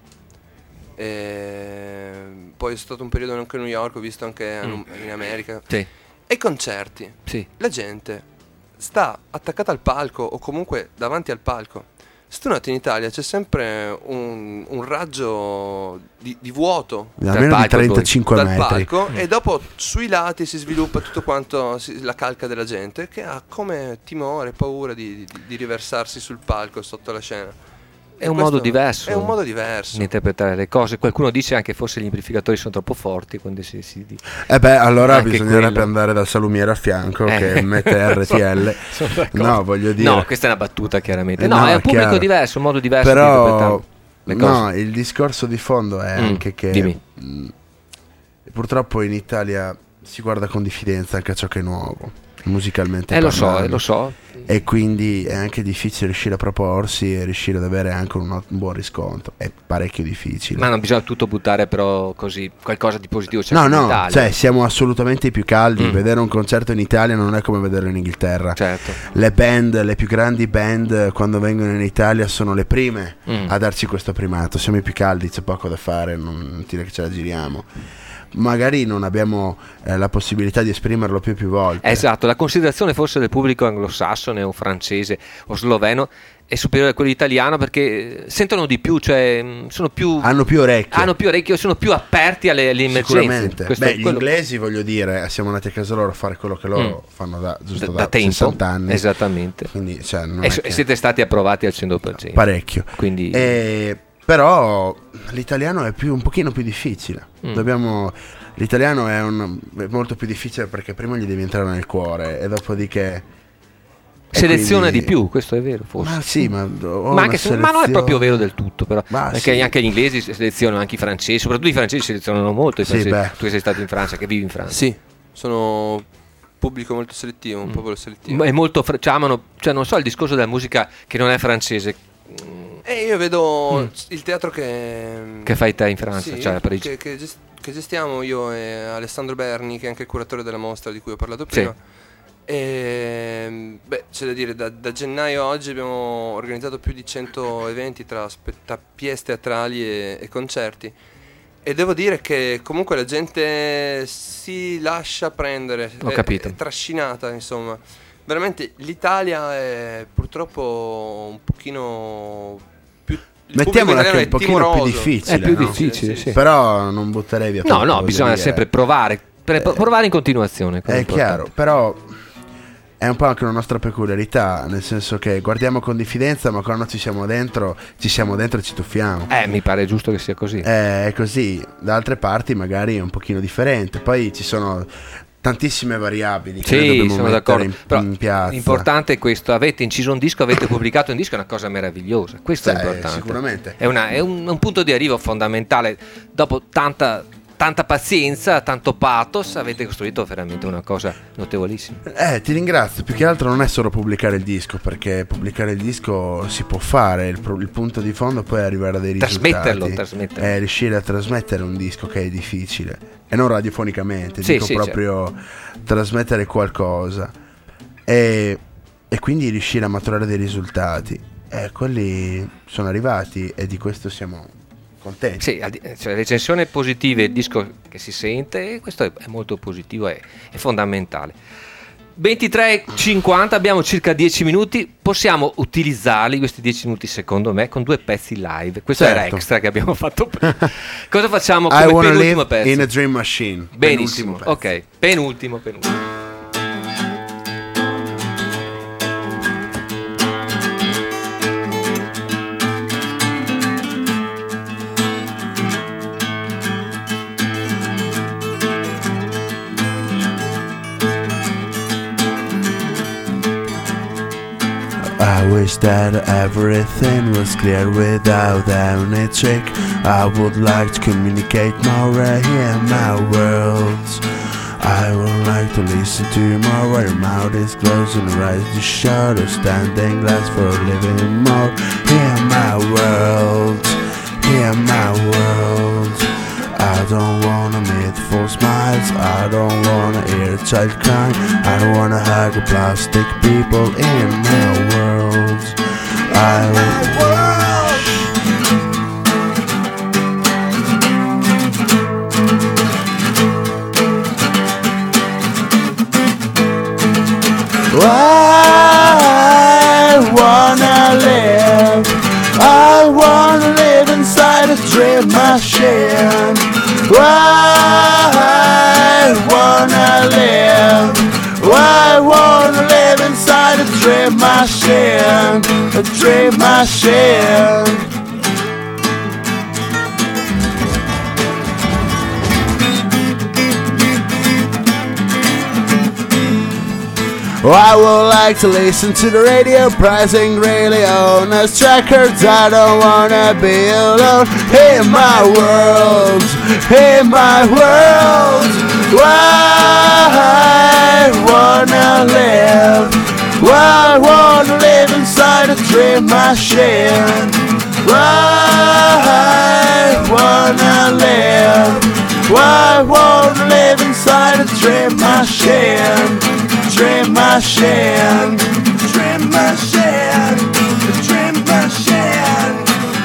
[SPEAKER 3] e poi è stato un periodo anche a New York, ho visto anche a-
[SPEAKER 1] Mm.
[SPEAKER 3] in America,
[SPEAKER 1] Sì,
[SPEAKER 3] e i concerti,
[SPEAKER 1] sì.
[SPEAKER 3] la gente sta attaccata al palco o comunque davanti al palco. Se tu noti in Italia c'è sempre un, un raggio di, di vuoto
[SPEAKER 2] Almeno di
[SPEAKER 1] palco,
[SPEAKER 2] trentacinque
[SPEAKER 3] dal
[SPEAKER 2] metri.
[SPEAKER 3] palco, e dopo sui lati si sviluppa tutto quanto si- la calca della gente che ha come timore, paura di, di- di riversarsi sul palco sotto la scena.
[SPEAKER 1] È
[SPEAKER 3] E
[SPEAKER 1] un
[SPEAKER 3] questo
[SPEAKER 1] modo diverso
[SPEAKER 3] È un modo diverso.
[SPEAKER 1] di interpretare le cose. Qualcuno dice anche forse gli amplificatori sono troppo forti quando si, si di-
[SPEAKER 2] Eh beh, allora
[SPEAKER 1] Anche
[SPEAKER 2] bisognerebbe
[SPEAKER 1] quello.
[SPEAKER 2] andare dal salumiere a fianco
[SPEAKER 1] Eh.
[SPEAKER 2] che mette R T L.
[SPEAKER 1] Sono d'accordo.
[SPEAKER 2] No, voglio dire.
[SPEAKER 1] No, questa è una battuta chiaramente.
[SPEAKER 2] Eh,
[SPEAKER 1] No,
[SPEAKER 2] no,
[SPEAKER 1] è un
[SPEAKER 2] è
[SPEAKER 1] pubblico
[SPEAKER 2] chiaro.
[SPEAKER 1] diverso, un modo diverso di
[SPEAKER 2] Però
[SPEAKER 1] interpretare le cose.
[SPEAKER 2] no, il discorso di fondo è
[SPEAKER 1] Mm,
[SPEAKER 2] anche che
[SPEAKER 1] dimmi.
[SPEAKER 2] mh, purtroppo in Italia si guarda con diffidenza anche a ciò che è nuovo, musicalmente
[SPEAKER 1] Eh lo so,
[SPEAKER 2] parlando.
[SPEAKER 1] eh, lo so.
[SPEAKER 2] e quindi è anche difficile riuscire a proporsi e riuscire ad avere anche un, un buon riscontro, è parecchio difficile.
[SPEAKER 1] Ma non bisogna tutto buttare, però così qualcosa di positivo c'è
[SPEAKER 2] no
[SPEAKER 1] anche in
[SPEAKER 2] no
[SPEAKER 1] Italia.
[SPEAKER 2] cioè siamo assolutamente i più caldi.
[SPEAKER 1] Mm.
[SPEAKER 2] Vedere un concerto in Italia non è come vederlo in Inghilterra.
[SPEAKER 1] Certo.
[SPEAKER 2] Le band, le più grandi band quando vengono in Italia sono le prime
[SPEAKER 1] Mm.
[SPEAKER 2] a darci questo primato. Siamo i più caldi, c'è poco da fare, non, non dire che ce la giriamo. Magari non abbiamo eh, la possibilità di esprimerlo più e più volte.
[SPEAKER 1] Esatto, la considerazione forse del pubblico anglosassone o francese o sloveno è superiore a quello italiano, perché sentono di più, cioè mh, sono più
[SPEAKER 2] hanno più orecchie,
[SPEAKER 1] hanno più orecchie, sono più aperti alle, alle emergenze.
[SPEAKER 2] Sicuramente.
[SPEAKER 1] Questo
[SPEAKER 2] Beh,
[SPEAKER 1] è
[SPEAKER 2] gli
[SPEAKER 1] quello-
[SPEAKER 2] inglesi, voglio dire, siamo andati a casa loro a fare quello che loro
[SPEAKER 1] Mm.
[SPEAKER 2] fanno da, giusto
[SPEAKER 1] da,
[SPEAKER 2] da,
[SPEAKER 1] da tempo,
[SPEAKER 2] sessanta anni.
[SPEAKER 1] esattamente.
[SPEAKER 2] Quindi, cioè, non
[SPEAKER 1] E
[SPEAKER 2] è
[SPEAKER 1] so-
[SPEAKER 2] che-
[SPEAKER 1] siete stati approvati al cento per cento.
[SPEAKER 2] parecchio.
[SPEAKER 1] Quindi
[SPEAKER 2] E, però l'italiano è più, un pochino più difficile.
[SPEAKER 1] Mm.
[SPEAKER 2] Dobbiamo, l'italiano è, un, è molto più difficile perché prima gli devi entrare nel cuore e dopodiché e
[SPEAKER 1] seleziona
[SPEAKER 2] quindi-
[SPEAKER 1] di più, questo è vero forse.
[SPEAKER 2] Ma sì, ma, ho
[SPEAKER 1] Ma,
[SPEAKER 2] una
[SPEAKER 1] anche se- ma non è proprio
[SPEAKER 2] selezione-
[SPEAKER 1] vero del tutto, però.
[SPEAKER 2] Ma
[SPEAKER 1] Perché
[SPEAKER 2] sì.
[SPEAKER 1] anche gli inglesi selezionano, anche i francesi, soprattutto i francesi selezionano molto. I
[SPEAKER 2] Sì,
[SPEAKER 1] francesi.
[SPEAKER 2] beh.
[SPEAKER 1] Tu che sei stato in Francia, che vivi in Francia.
[SPEAKER 3] Sì, sono pubblico molto selettivo, un popolo selettivo.
[SPEAKER 1] Ma è molto fra- cioè, amano, cioè non so, il discorso della musica che non è francese.
[SPEAKER 3] E io vedo
[SPEAKER 1] Mm.
[SPEAKER 3] il teatro che...
[SPEAKER 1] Che fai te in Francia,
[SPEAKER 3] Sì,
[SPEAKER 1] cioè a Parigi.
[SPEAKER 3] Che, che gest- che gestiamo io e Alessandro Berni, che è anche il curatore della mostra di cui ho parlato prima. E, beh, c'è da dire, da, da gennaio a oggi abbiamo organizzato più di cento eventi tra spetta- pièce teatrali e, e concerti. E devo dire che comunque la gente si lascia prendere,
[SPEAKER 1] Ho
[SPEAKER 3] è,
[SPEAKER 1] capito.
[SPEAKER 3] è trascinata, insomma. Veramente l'Italia è purtroppo un pochino più... il
[SPEAKER 2] Mettiamola
[SPEAKER 3] pubblico
[SPEAKER 2] che è un
[SPEAKER 3] italiano
[SPEAKER 2] pochino più
[SPEAKER 3] timoroso.
[SPEAKER 2] difficile.
[SPEAKER 1] È più
[SPEAKER 2] no?
[SPEAKER 1] difficile, sì.
[SPEAKER 2] Però non butterei via
[SPEAKER 1] No,
[SPEAKER 2] tutto,
[SPEAKER 1] no,
[SPEAKER 2] voglio
[SPEAKER 1] bisogna
[SPEAKER 2] dire.
[SPEAKER 1] sempre provare. Per- provare in continuazione. quello
[SPEAKER 2] È
[SPEAKER 1] importante.
[SPEAKER 2] chiaro, però è un po' anche una nostra peculiarità, nel senso che guardiamo con diffidenza, ma quando ci siamo dentro, ci siamo dentro e ci tuffiamo.
[SPEAKER 1] Eh, mi pare giusto che sia così.
[SPEAKER 2] Eh, È così, da altre parti magari è un pochino differente. Poi ci sono tantissime variabili che noi
[SPEAKER 1] Sì,
[SPEAKER 2] dobbiamo
[SPEAKER 1] sono
[SPEAKER 2] mettere
[SPEAKER 1] d'accordo.
[SPEAKER 2] in,
[SPEAKER 1] Però
[SPEAKER 2] in piazza.
[SPEAKER 1] l'importante è questo: avete inciso un disco, avete pubblicato un disco, è una cosa meravigliosa. Questo
[SPEAKER 2] Sì,
[SPEAKER 1] è importante.
[SPEAKER 2] sicuramente.
[SPEAKER 1] È, una- è un, un punto di arrivo fondamentale. Dopo tanta, tanta pazienza, tanto pathos, avete costruito veramente una cosa notevolissima.
[SPEAKER 2] Eh, ti ringrazio. Più che altro non è solo pubblicare il disco, perché pubblicare il disco si può fare. Il, pro- il punto di fondo poi è arrivare a dei risultati.
[SPEAKER 1] Trasmetterlo, trasmetterlo.
[SPEAKER 2] È riuscire a trasmettere un disco che è difficile. E non radiofonicamente,
[SPEAKER 1] Sì,
[SPEAKER 2] dico
[SPEAKER 1] sì,
[SPEAKER 2] proprio trasmettere qualcosa. E, e quindi riuscire a maturare dei risultati. E quelli sono arrivati e di questo siamo contenti.
[SPEAKER 1] Sì, al di- cioè, recensione positive, il disco che si sente, e questo è, è molto positivo, è, è fondamentale. ventitré e cinquanta, abbiamo circa dieci minuti, possiamo utilizzarli questi dieci minuti secondo me con due pezzi live. Questo era
[SPEAKER 2] Certo.
[SPEAKER 1] extra che abbiamo fatto prima. Cosa facciamo
[SPEAKER 2] I
[SPEAKER 1] come
[SPEAKER 2] wanna
[SPEAKER 1] penultimo
[SPEAKER 2] live
[SPEAKER 1] pezzo?
[SPEAKER 2] in a dream machine.
[SPEAKER 1] Benissimo,
[SPEAKER 2] Penultimo pezzo.
[SPEAKER 1] ok, penultimo, penultimo.
[SPEAKER 2] I wish that everything was clear without any trick. I would like to communicate more right here in my world. I would like to listen to you more while your mouth is closed and your eyes to shut. Or standing glass for living more here in my world. Here in my world. I don't wanna meet full smiles. I don't wanna hear a child crying. I don't wanna hug a plastic people in my world. I wish. I wanna live. I wanna live inside a dream machine. I wanna live. I wanna live inside a dream machine. A dream machine. I would like to listen to the radio, pricing really honest records. I don't wanna be alone in my world, in my world. I wanna live, I I wanna live inside a dream machine. Why wanna live? Why wanna live inside a dream machine? Dream machine, dream machine, dream machine.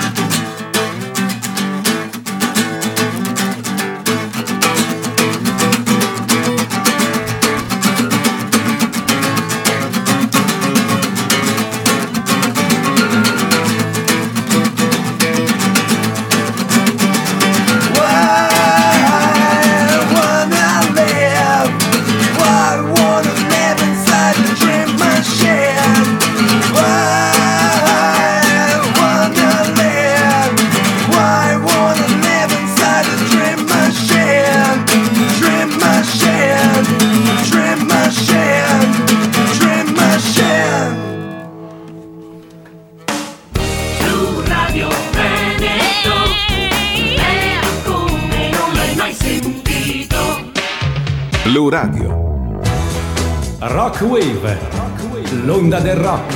[SPEAKER 7] Blu Radio.
[SPEAKER 9] Rock Wave, l'onda del rock.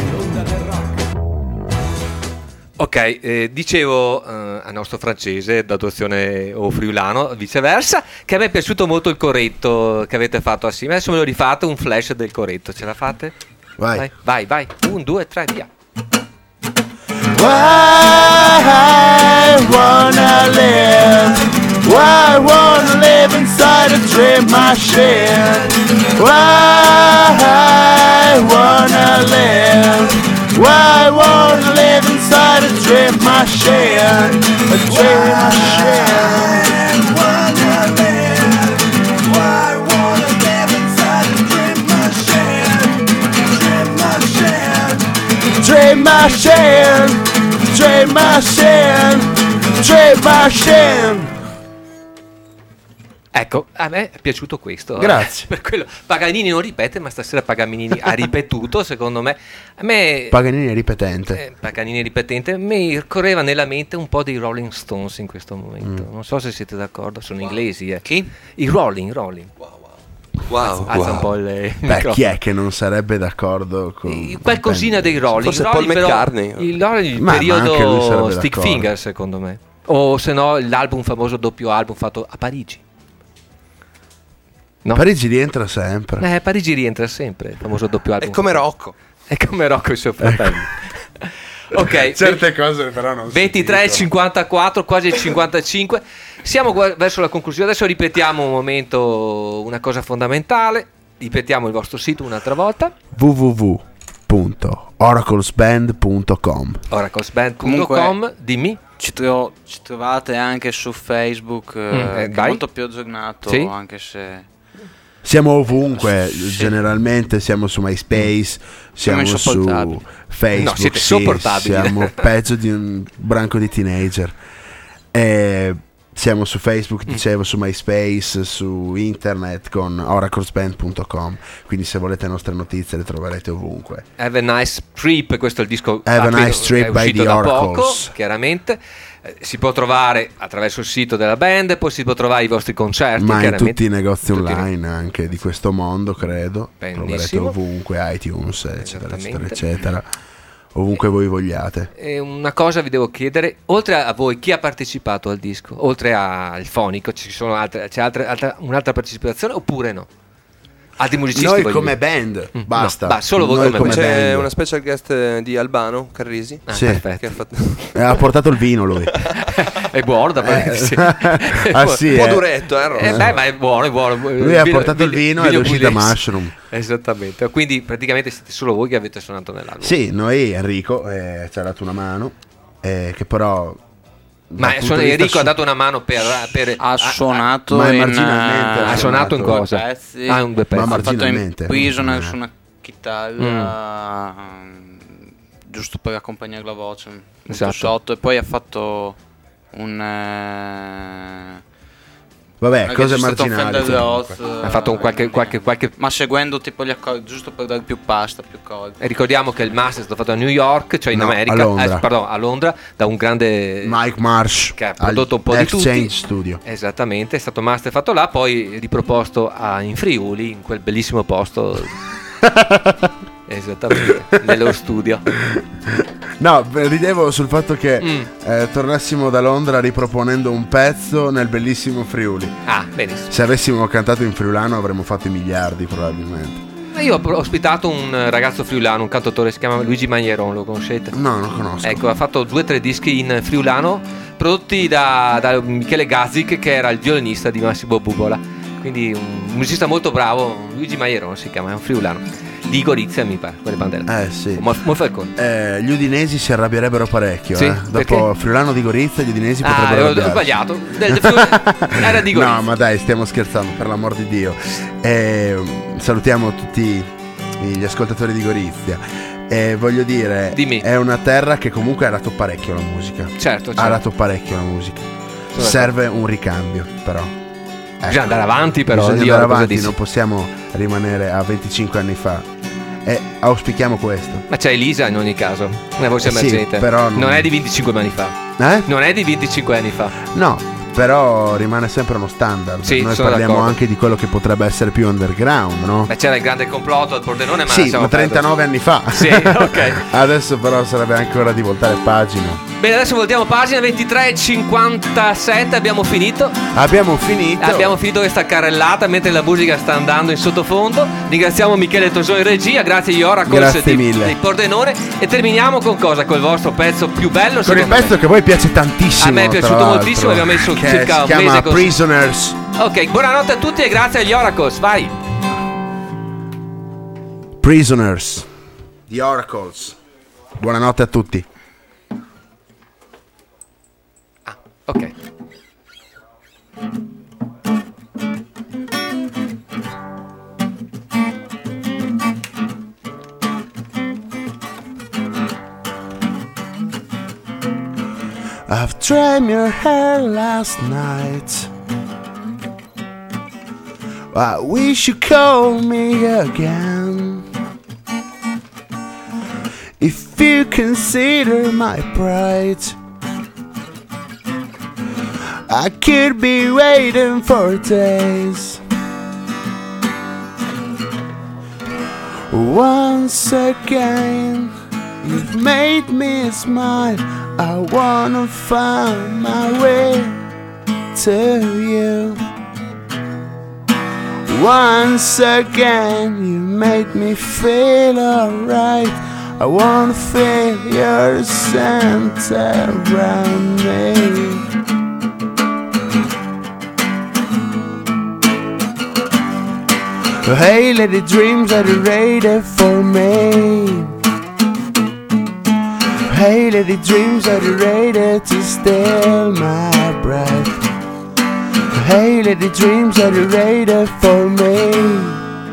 [SPEAKER 1] Ok, eh, dicevo eh, al nostro francese d'adozione o friulano, viceversa, che a me è piaciuto molto il corretto che avete fatto assieme. Adesso me lo rifate un flash del corretto, ce la fate?
[SPEAKER 2] Vai,
[SPEAKER 1] vai, vai, vai. Un, due, tre, via.
[SPEAKER 2] Why I wanna live? Why I wanna live inside a dream machine? Why I wanna live? Why I wanna live inside a dream machine? A dream machine. Wanna live? Why I wanna live inside a dream machine? Dream machine. Dream machine. Dream machine. Dream machine.
[SPEAKER 1] Ecco, a me è piaciuto questo.
[SPEAKER 2] Grazie.
[SPEAKER 1] Per quello Paganini non ripete, ma stasera Paganini ha ripetuto, secondo me. A me
[SPEAKER 2] Paganini è ripetente.
[SPEAKER 1] eh, Paganini ripetente, mi correva nella mente un po' dei Rolling Stones in questo momento.
[SPEAKER 2] Mm.
[SPEAKER 1] Non so se siete d'accordo, sono inglesi, eh.
[SPEAKER 5] Chi?
[SPEAKER 1] I Rolling, Rolling.
[SPEAKER 3] Wow,
[SPEAKER 1] Alza
[SPEAKER 3] wow.
[SPEAKER 1] un po' il, il
[SPEAKER 2] Beh,
[SPEAKER 1] microfono.
[SPEAKER 2] chi è che non sarebbe d'accordo con
[SPEAKER 1] Qualcosina dei Rolling.
[SPEAKER 3] Forse
[SPEAKER 1] I Rolling,
[SPEAKER 3] Paul
[SPEAKER 1] però,
[SPEAKER 3] McCartney.
[SPEAKER 1] Il, Rolling, il
[SPEAKER 2] Ma- ma anche lui
[SPEAKER 1] periodo
[SPEAKER 2] sarebbe
[SPEAKER 1] Stick
[SPEAKER 2] d'accordo.
[SPEAKER 1] Finger, secondo me. O se no l'album famoso doppio album fatto a Parigi. No?
[SPEAKER 2] Parigi rientra sempre.
[SPEAKER 1] Eh, Parigi rientra sempre, il famoso doppio album.
[SPEAKER 3] È come Rocco.
[SPEAKER 1] È come Rocco e il suo fratello. Ok,
[SPEAKER 2] Certe cose però non si
[SPEAKER 1] ventitré e
[SPEAKER 2] dicono.
[SPEAKER 1] cinquantaquattro, quasi il cinquantacinque. Siamo gu- verso la conclusione. Adesso ripetiamo un momento, una cosa fondamentale. Ripetiamo il vostro sito un'altra volta.
[SPEAKER 2] w w w punto oraclesband punto com.
[SPEAKER 1] oraclesband punto com.
[SPEAKER 5] Comunque-
[SPEAKER 1] Dimmi.
[SPEAKER 5] Ci, tro- ci trovate anche su Facebook, eh,
[SPEAKER 1] Mm, eh,
[SPEAKER 5] che è
[SPEAKER 1] vai.
[SPEAKER 5] molto più aggiornato,
[SPEAKER 1] Sì.
[SPEAKER 5] anche se...
[SPEAKER 2] Siamo ovunque,
[SPEAKER 5] Sì.
[SPEAKER 2] generalmente siamo su MySpace, siamo su
[SPEAKER 5] insopportabili.
[SPEAKER 2] Facebook,
[SPEAKER 1] No, siete
[SPEAKER 2] sì,
[SPEAKER 1] sopportabili.
[SPEAKER 2] siamo peggio di un branco di teenager. E siamo su Facebook, dicevo, su MySpace, su internet con oraclesband punto com. Quindi se volete le nostre notizie le troverete ovunque.
[SPEAKER 1] Have a Nice Trip, questo è il disco
[SPEAKER 2] Have a
[SPEAKER 1] appena-
[SPEAKER 2] Nice Trip
[SPEAKER 1] è
[SPEAKER 2] by
[SPEAKER 1] uscito
[SPEAKER 2] the
[SPEAKER 1] da poco,
[SPEAKER 2] Oracles.
[SPEAKER 1] chiaramente. Eh, Si può trovare attraverso il sito della band, poi si può trovare i vostri concerti,
[SPEAKER 2] Ma in
[SPEAKER 1] chiaramente.
[SPEAKER 2] tutti i negozi
[SPEAKER 1] Tutti i-
[SPEAKER 2] online anche di questo mondo, credo. Troverete
[SPEAKER 1] Benissimo.
[SPEAKER 2] ovunque, iTunes, eccetera, eccetera,
[SPEAKER 1] Esattamente.
[SPEAKER 2] eccetera. Ovunque voi vogliate.
[SPEAKER 1] E una cosa vi devo chiedere, oltre a voi, chi ha partecipato al disco? Oltre al fonico, ci sono altre, c'è altre, altra, un'altra partecipazione oppure no? Altri musicisti?
[SPEAKER 2] Noi
[SPEAKER 1] voglio
[SPEAKER 2] come
[SPEAKER 1] dire.
[SPEAKER 2] band,
[SPEAKER 1] Mm,
[SPEAKER 2] basta.
[SPEAKER 1] no, ba- solo voi
[SPEAKER 2] Noi
[SPEAKER 1] come
[SPEAKER 2] come
[SPEAKER 1] band.
[SPEAKER 3] C'è
[SPEAKER 2] band.
[SPEAKER 3] una special guest eh, di Albano Carrisi.
[SPEAKER 1] Ah,
[SPEAKER 2] Sì.
[SPEAKER 1] perfetto.
[SPEAKER 3] Che ha fatto
[SPEAKER 2] Eh, ha portato il vino lui.
[SPEAKER 1] È buono da
[SPEAKER 2] Eh,
[SPEAKER 1] sì.
[SPEAKER 2] ah, sì,
[SPEAKER 3] un po'
[SPEAKER 2] eh.
[SPEAKER 3] duretto, eh, Ron?
[SPEAKER 1] Eh, beh, ma è buono, è buono.
[SPEAKER 2] Lui ha portato il vino ed è uscita Mushroom.
[SPEAKER 1] Esattamente. Quindi praticamente siete solo voi che avete suonato nell'album.
[SPEAKER 2] Sì, noi Enrico eh, ci ha dato una mano, eh, che però...
[SPEAKER 1] Ma
[SPEAKER 2] dal punto
[SPEAKER 1] sono-
[SPEAKER 2] di vista
[SPEAKER 1] Enrico ha
[SPEAKER 2] su-
[SPEAKER 1] dato una mano per, per
[SPEAKER 5] Ha suonato
[SPEAKER 2] ma è
[SPEAKER 5] in...
[SPEAKER 2] marginalmente,
[SPEAKER 5] eh,
[SPEAKER 1] ha suonato in
[SPEAKER 5] due
[SPEAKER 1] cosa?
[SPEAKER 5] pezzi.
[SPEAKER 1] Ah, un due pezzi.
[SPEAKER 5] Ha
[SPEAKER 2] Ma
[SPEAKER 5] fatto in
[SPEAKER 2] marginalmente.
[SPEAKER 5] Prisoner
[SPEAKER 2] Mm.
[SPEAKER 5] su una chitarra, mm, giusto per accompagnare la voce, molto
[SPEAKER 1] Esatto.
[SPEAKER 5] sotto, e poi ha fatto un... eh,
[SPEAKER 2] Vabbè,
[SPEAKER 5] ha
[SPEAKER 2] cose
[SPEAKER 5] registrato un
[SPEAKER 2] marginali.
[SPEAKER 5] Fender
[SPEAKER 2] comunque.
[SPEAKER 5] Rhodes,
[SPEAKER 1] Ha fatto un qualche, qualche, qualche...
[SPEAKER 5] ma seguendo tipo gli accordi, giusto per dare più pasta, più cose.
[SPEAKER 1] E ricordiamo che il master è stato fatto a New York, cioè in
[SPEAKER 2] No,
[SPEAKER 1] America,
[SPEAKER 2] a Londra.
[SPEAKER 1] eh, pardon, a Londra, da un grande
[SPEAKER 2] Mike Marsh
[SPEAKER 1] che ha prodotto un po' di
[SPEAKER 2] Exchange
[SPEAKER 1] tutti.
[SPEAKER 2] Studio.
[SPEAKER 1] Esattamente, è stato master fatto là, poi riproposto a, in Friuli, in quel bellissimo posto Esattamente, nel loro studio.
[SPEAKER 2] No, ridevo sul fatto che
[SPEAKER 1] Mm.
[SPEAKER 2] eh, tornassimo da Londra riproponendo un pezzo nel bellissimo Friuli.
[SPEAKER 1] Ah, benissimo.
[SPEAKER 2] Se avessimo cantato in friulano avremmo fatto i miliardi probabilmente.
[SPEAKER 1] Io ho ospitato un ragazzo friulano, un cantautore, si chiama Luigi Magneron, lo conoscete?
[SPEAKER 2] No, non conosco.
[SPEAKER 1] Ecco, ha fatto due o tre dischi in friulano prodotti da, da Michele Gazzic, che era il violinista di Massimo Bubola. Quindi un musicista molto bravo, Luigi Magneron si chiama, è un friulano. Di Gorizia mi pare, quelle bandelle.
[SPEAKER 2] Eh sì.
[SPEAKER 1] Mo- Monfalcone.
[SPEAKER 2] Eh, gli udinesi si arrabbierebbero parecchio.
[SPEAKER 1] Sì,
[SPEAKER 2] eh.
[SPEAKER 1] perché?
[SPEAKER 2] Dopo Friulano di Gorizia, gli udinesi
[SPEAKER 1] Ah,
[SPEAKER 2] potrebbero
[SPEAKER 1] ho, ho
[SPEAKER 2] arrabbiarsi.
[SPEAKER 1] sbagliato. Del, del Friuli- era di Gorizia.
[SPEAKER 2] No, ma dai, stiamo scherzando, per l'amor di Dio. Eh, salutiamo tutti gli ascoltatori di Gorizia. Eh, voglio dire,
[SPEAKER 1] Dimmi.
[SPEAKER 2] è una terra che comunque ha dato parecchio la musica.
[SPEAKER 1] Certo, certo.
[SPEAKER 2] Ha dato parecchio la musica.
[SPEAKER 1] Sono
[SPEAKER 2] Serve un ricambio, però. Ecco.
[SPEAKER 1] Bisogna andare avanti, però.
[SPEAKER 2] Bisogna
[SPEAKER 1] Dio,
[SPEAKER 2] andare
[SPEAKER 1] cosa
[SPEAKER 2] avanti,
[SPEAKER 1] dici?
[SPEAKER 2] non possiamo rimanere a venticinque anni fa. E auspichiamo questo.
[SPEAKER 1] Ma c'è Elisa in ogni caso, una voce
[SPEAKER 2] Eh sì,
[SPEAKER 1] emergente.
[SPEAKER 2] però non-
[SPEAKER 1] non è di venticinque anni fa.
[SPEAKER 2] Eh?
[SPEAKER 1] Non è di venticinque anni fa.
[SPEAKER 2] No, però rimane sempre uno standard.
[SPEAKER 1] Sì,
[SPEAKER 2] Noi
[SPEAKER 1] sono
[SPEAKER 2] parliamo
[SPEAKER 1] d'accordo.
[SPEAKER 2] anche di quello che potrebbe essere più underground, no?
[SPEAKER 1] Beh, c'era il grande complotto al Pordenone, ma
[SPEAKER 2] Sì,
[SPEAKER 1] lasciamo
[SPEAKER 2] ma trentanove anni fa.
[SPEAKER 1] Sì, ok.
[SPEAKER 2] Adesso però sarebbe anche ora di voltare pagina.
[SPEAKER 1] Bene, adesso voltiamo pagina ventitré e cinquantasette, abbiamo finito.
[SPEAKER 2] Abbiamo finito.
[SPEAKER 1] Abbiamo finito questa carrellata mentre la musica sta andando in sottofondo. Ringraziamo Michele Tosone in regia, grazie agli Oracles
[SPEAKER 2] Grazie
[SPEAKER 1] di,
[SPEAKER 2] mille.
[SPEAKER 1] di Pordenone. E terminiamo con cosa? Col vostro pezzo più bello,
[SPEAKER 2] Con il
[SPEAKER 1] secondo
[SPEAKER 2] pezzo
[SPEAKER 1] me.
[SPEAKER 2] che a voi piace tantissimo.
[SPEAKER 1] A me è
[SPEAKER 2] tra
[SPEAKER 1] piaciuto
[SPEAKER 2] l'altro,
[SPEAKER 1] moltissimo, abbiamo messo
[SPEAKER 2] che
[SPEAKER 1] circa
[SPEAKER 2] si
[SPEAKER 1] un
[SPEAKER 2] chiama
[SPEAKER 1] mese così.
[SPEAKER 2] Prisoners.
[SPEAKER 1] Ok, buonanotte a tutti e grazie agli Oracles, vai.
[SPEAKER 2] Prisoners. The Oracles. Buonanotte a tutti.
[SPEAKER 1] Ok.
[SPEAKER 2] I've dreamed your hair last night. I wish you called me again. If you consider my pride, I could be waiting for days. Once again, you've made me smile. I wanna find my way to you. Once again, you made me feel alright. I wanna feel your scent around me. Hey, lady, dreams are rated for me. Hey, lady, dreams are rated to steal my breath. Hey, lady, dreams are rated for me.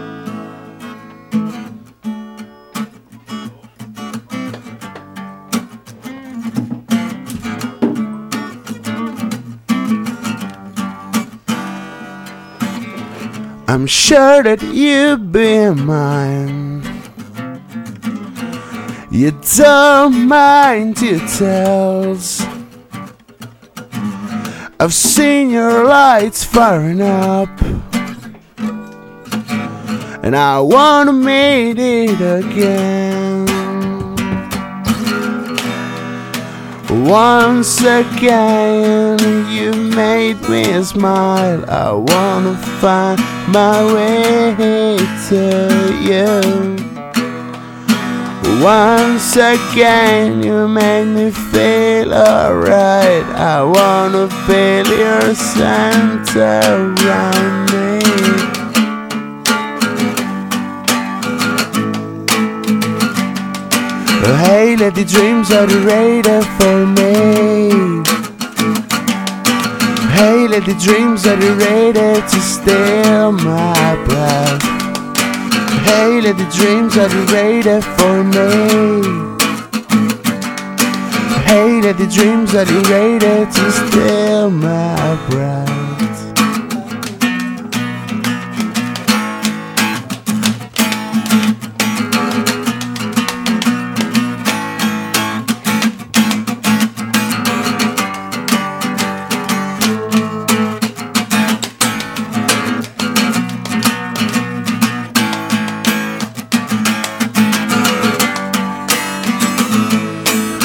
[SPEAKER 2] I'm sure that you'll be mine. You don't mind details. I've seen your lights firing up, and I wanna meet it again. Once again, you made me smile. I wanna find my way to you. Once again, you made me feel alright. I wanna feel your scent around me. Hey, lady, dreams are rated for me. Hey, lady, dreams are rated to steal my breath. Hey, lady, dreams are rated for me. Hey, lady, dreams are rated to steal my breath.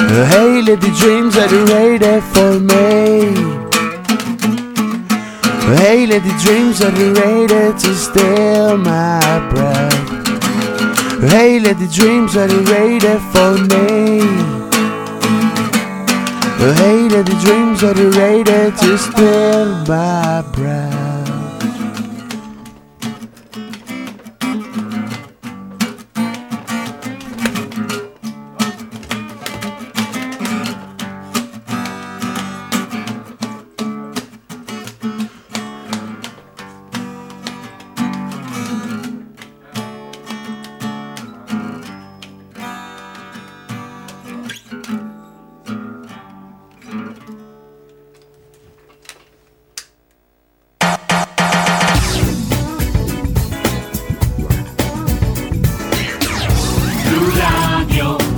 [SPEAKER 2] Hey, lady, dreams, are you ready for me? Hey, lady, dreams, are you ready to steal my breath? Hey, lady, dreams, are you ready for me? Hey, lady, dreams, are you ready to steal my breath?
[SPEAKER 8] Blu Radio.